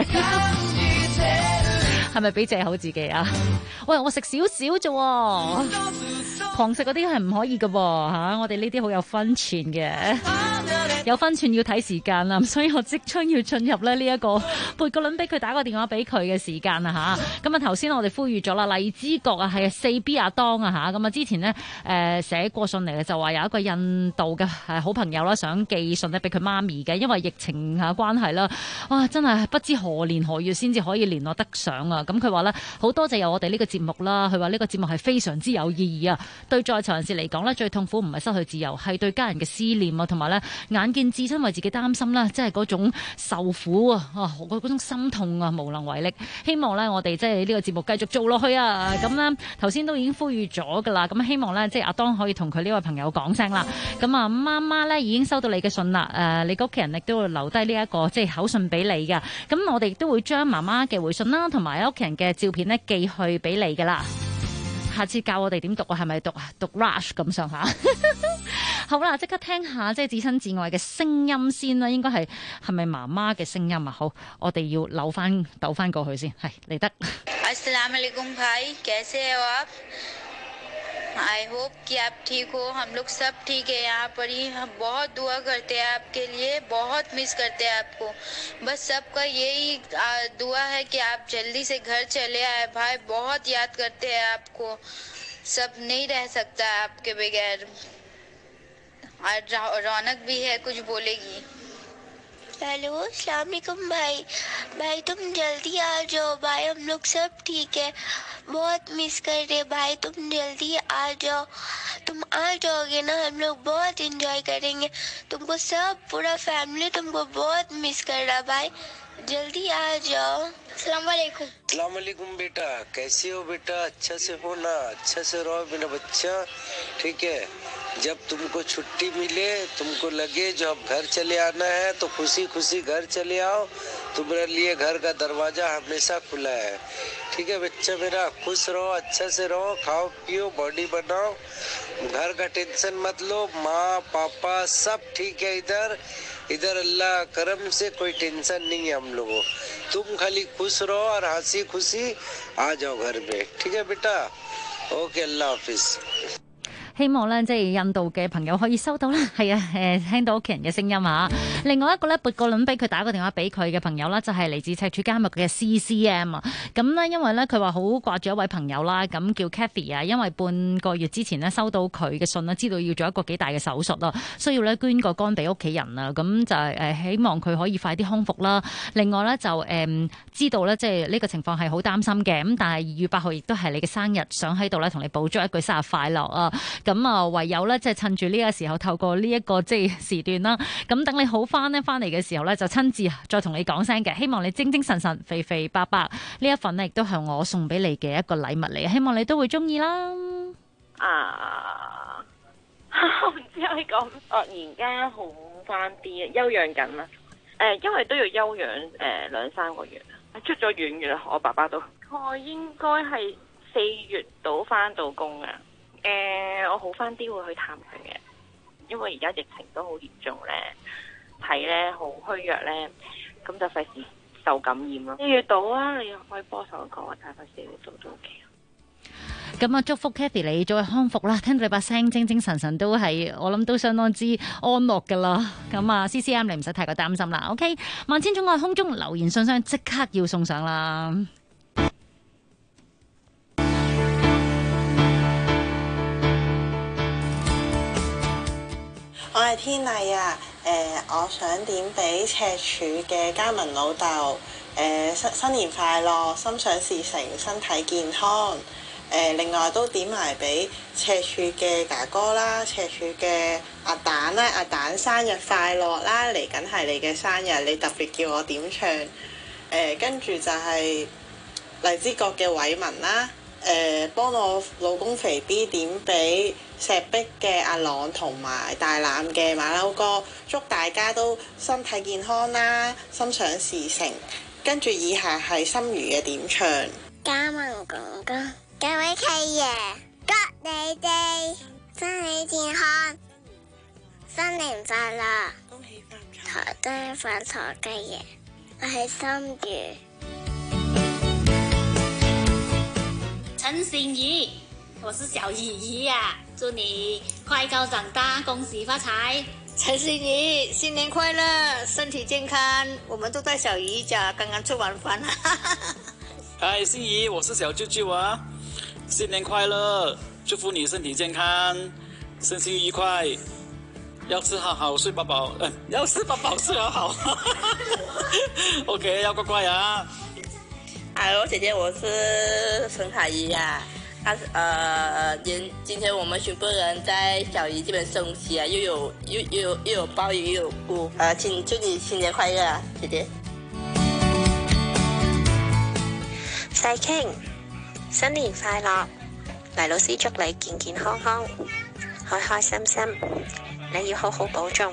係咪俾借口自己啊？喂，我食少少啫。 狂食嗰啲係唔可以㗎喎嚇，我哋呢啲好有分寸嘅。有分寸要睇時間啦，所以我即將要進入咧呢一個撥個輪俾佢打個電話俾佢嘅時間啊嚇。咁啊頭先我哋呼籲咗啦，荔枝角啊係 4B 阿當啊嚇。咁啊之前呢寫過信嚟就話有一個印度嘅好朋友啦，想寄信咧俾佢媽咪嘅，因為疫情關係啦，哇真係不知何年何月先至可以聯絡得上啊。咁佢話咧好多謝有我哋呢個節目啦，佢話呢個節目係非常之有意義啊。對在囚人士嚟講咧，最痛苦唔係失去自由，係對家人嘅思念啊，同埋咧眼見至親為自己擔心啦，即係嗰種受苦啊，嗰種心痛啊，無能為力。希望咧，我哋即係呢個節目繼續做落去啊！咁咧，頭先都已經呼籲咗噶啦，咁希望咧，即係阿當可以同佢呢位朋友講聲啦。咁啊，媽媽咧已經收到你嘅信啦，你屋企人亦都會留低呢一個即係口信俾你噶。咁我哋亦都會將媽媽嘅回信啦，同埋屋企人嘅照片咧寄去俾你噶啦。下次教我哋點讀啊？係咪讀Rush 咁上下？好啦，即刻聽下即係至親至愛嘅聲音先啦。應該係咪媽媽嘅聲音啊？好，我哋要扭翻倒翻過去先，係嚟得。 अस्सलामुअलैकुम भाई, कैसे हो आप? I hope कि आप ठीक हो। हम लोग सब ठीक है यहाँ पर ही। हम बहुत दुआ करते हैं आपके लिए, बहुत मिस करते हैं आपको। बस सबका यही दुआ है कि आप जल्दी से घर चले आए भाई, बहुत याद करते हैं आपको। सब नहीं रह सकता आपके बगैर। और रौनक भी है, कुछ बोलेगी। हेलो अस्सलाम वालेकुम भाई तुम जल्दी आ जाओ भाई, हम लोग सब ठीक है, बहुत मिस कर रहे भाई, तुम जल्दी आ जाओ। तुम आ जाओगे ना हम लोग बहुत एंजॉय करेंगे तुमको, सब पूरा फैमिली तुमको बहुत मिस कर रहा भाई, जल्दी आ जाओ। अस्सलाम वालेकुम बेटा, कैसे हो बेटा? अच्छा से हो ना, अच्छा से रहो मेरा बच्चा, ठीक है। जब तुमको छुट्टी मिले, तुमको लगे जो अब घर चले आना है तो खुशी खुशी घर चले आओ। तुम्हारे लिए घर का दरवाजा हमेशा खुला है, ठीक है बच्चा मेरा। खुश रहो, अच्छा से रहो, खाओ पियो, बॉडी बनाओ, घर का टेंशन मत लो। माँ पापा सब ठीक है इधर अल्लाह करम से कोई टेंशन नहीं है हम लोगों। तुम खाली खुश रहो और हंसी खुशी आ जाओ घर में, ठीक है बेटा। ओके, अल्लाह हाफिज। 希望咧，即係印度嘅朋友可以收到啦。係啊，聽到屋企人嘅聲音啊。另外一個咧，撥個輪俾佢打個電話俾佢嘅朋友啦，就係嚟自赤柱監獄嘅 CCM 啊。咁咧，因為咧佢話好掛住一位朋友啦，咁叫 Kathy 啊。因為半個月之前呢，收到佢嘅信啦，知道要做一個幾大嘅手術啊，需要咧捐個肝俾屋企人啊。咁就係希望佢可以快啲康復啦。另外咧就知道咧，即係呢個情況係好擔心嘅。咁但係2月8號亦都係你嘅生日，想喺度咧同你補祝一句生日快樂啊！咁啊，唯有咧即係趁住呢個時候，透過呢一個即係時段啦。咁等你好翻呢，翻嚟嘅時候咧，就親自再同你講聲嘅。希望你精精神神、肥肥白白。呢一份呢，亦都係我送俾你嘅一個禮物嚟，希望你都會中意啦。 我唔知可以講，我而家好翻啲，休養緊啦。因為都要休養2-3個月，出咗院嘅啦。我爸爸都，我應該係4月到翻到工啊。我好翻啲會去探佢嘅，因為而家疫情都好嚴重咧，睇咧好虛弱咧，咁就費事受感染咯。4月到啊，你可以幫手講啊，大概4月到都 OK。 咁啊，祝福 Kathy 你早日康復啦！聽到你把聲精精神神，都係我諗都相當之安樂噶啦。咁啊 ，CCM 你唔使太過擔心啦。OK， 萬千寵愛空中留言信箱即刻要送上啦。 我係天麗啊，我想點俾赤柱嘅嘉文老豆，新年快樂，心想事成，身體健康。另外都點埋俾赤柱嘅哥哥啦，赤柱嘅阿蛋啦，阿蛋生日快樂啦！嚟緊係你嘅生日，你特別叫我點唱。跟住就係荔枝角嘅偉文啦。幫我老公肥 B 點俾石壁嘅阿朗同埋大欖嘅馬騮哥，祝大家都身體健康啦，心想事成。跟住以下係心如嘅點唱。 嘉文哥哥，各位契爺，祝你哋身體健康，新年快樂，恭喜發財，恭喜發財嘅爺，我係心如。 陳善儀， 我是小姨姨呀，祝你快高长大，恭喜发财。 陈心怡，新年快乐，身体健康。我们都在小姨家，刚刚吃完饭。 嗨，心怡，我是小舅舅啊，新年快乐，祝福你身体健康，身心愉快，要吃好好，睡饱饱，要吃饱饱，睡好好。OK， 要乖乖啊。 Hello， 姐姐，我是陈海怡呀。今天我们全部人在小姨这边休息啊，又有鲍鱼又有菇，祝你新年快乐啊，姐姐。 細傾，新年快樂！黎老師祝你健健康康、開開心心，你要好好保重。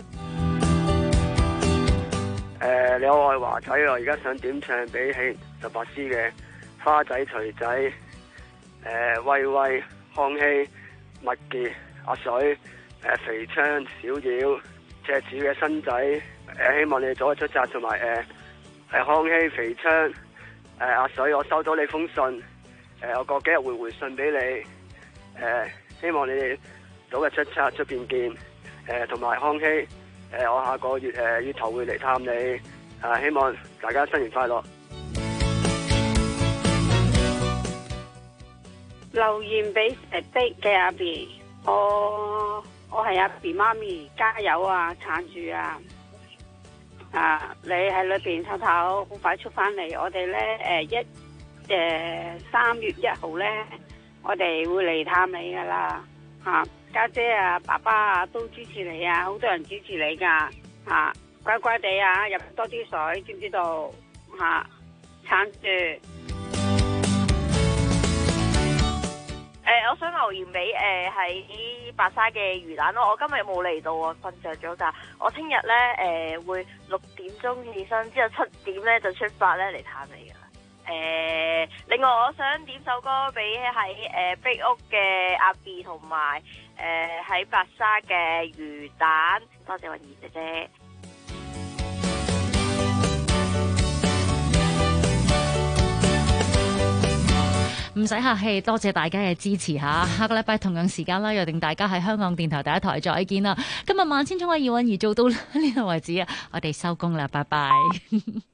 你好，我係華仔啊！而家想點唱俾喜18師嘅花仔、錘仔。威威、康熙、麥傑、阿水、肥昌、小妖、赤柱嘅新仔，希望你哋早日出閘，同埋康熙、肥昌、阿水，我收到你封信，我過幾日會回信俾你，希望你哋早日出閘出邊見，同埋康熙，我下個月月頭會嚟探你，希望大家新年快樂。 留言俾的嘅阿 B， 我係阿 B 媽咪，加油啊，撐住啊！你喺裏邊唞唞，好快出翻嚟。我哋咧3月1號咧，我哋會嚟探你噶啦嚇。家姐啊、爸爸啊都支持你啊，好多人支持你噶嚇，乖乖地啊，飲多啲水，知唔知道嚇？撐住！ 我想留言俾喺白沙嘅魚蛋咯，我今日冇嚟到啊，瞓着咗㗎。我聽日咧會6點鐘起身，之後7點咧就出發咧嚟探你㗎啦。另外我想點首歌俾喺壁屋嘅阿 B 同埋喺白沙嘅魚蛋，多謝雲兒姐姐。 唔使客氣，多謝大家嘅支持嚇。下個禮拜同樣時間啦，約定大家喺香港電台第一台再見啦。今日萬千寵愛葉韻儀做到呢度為止啊，我哋收工啦，拜拜。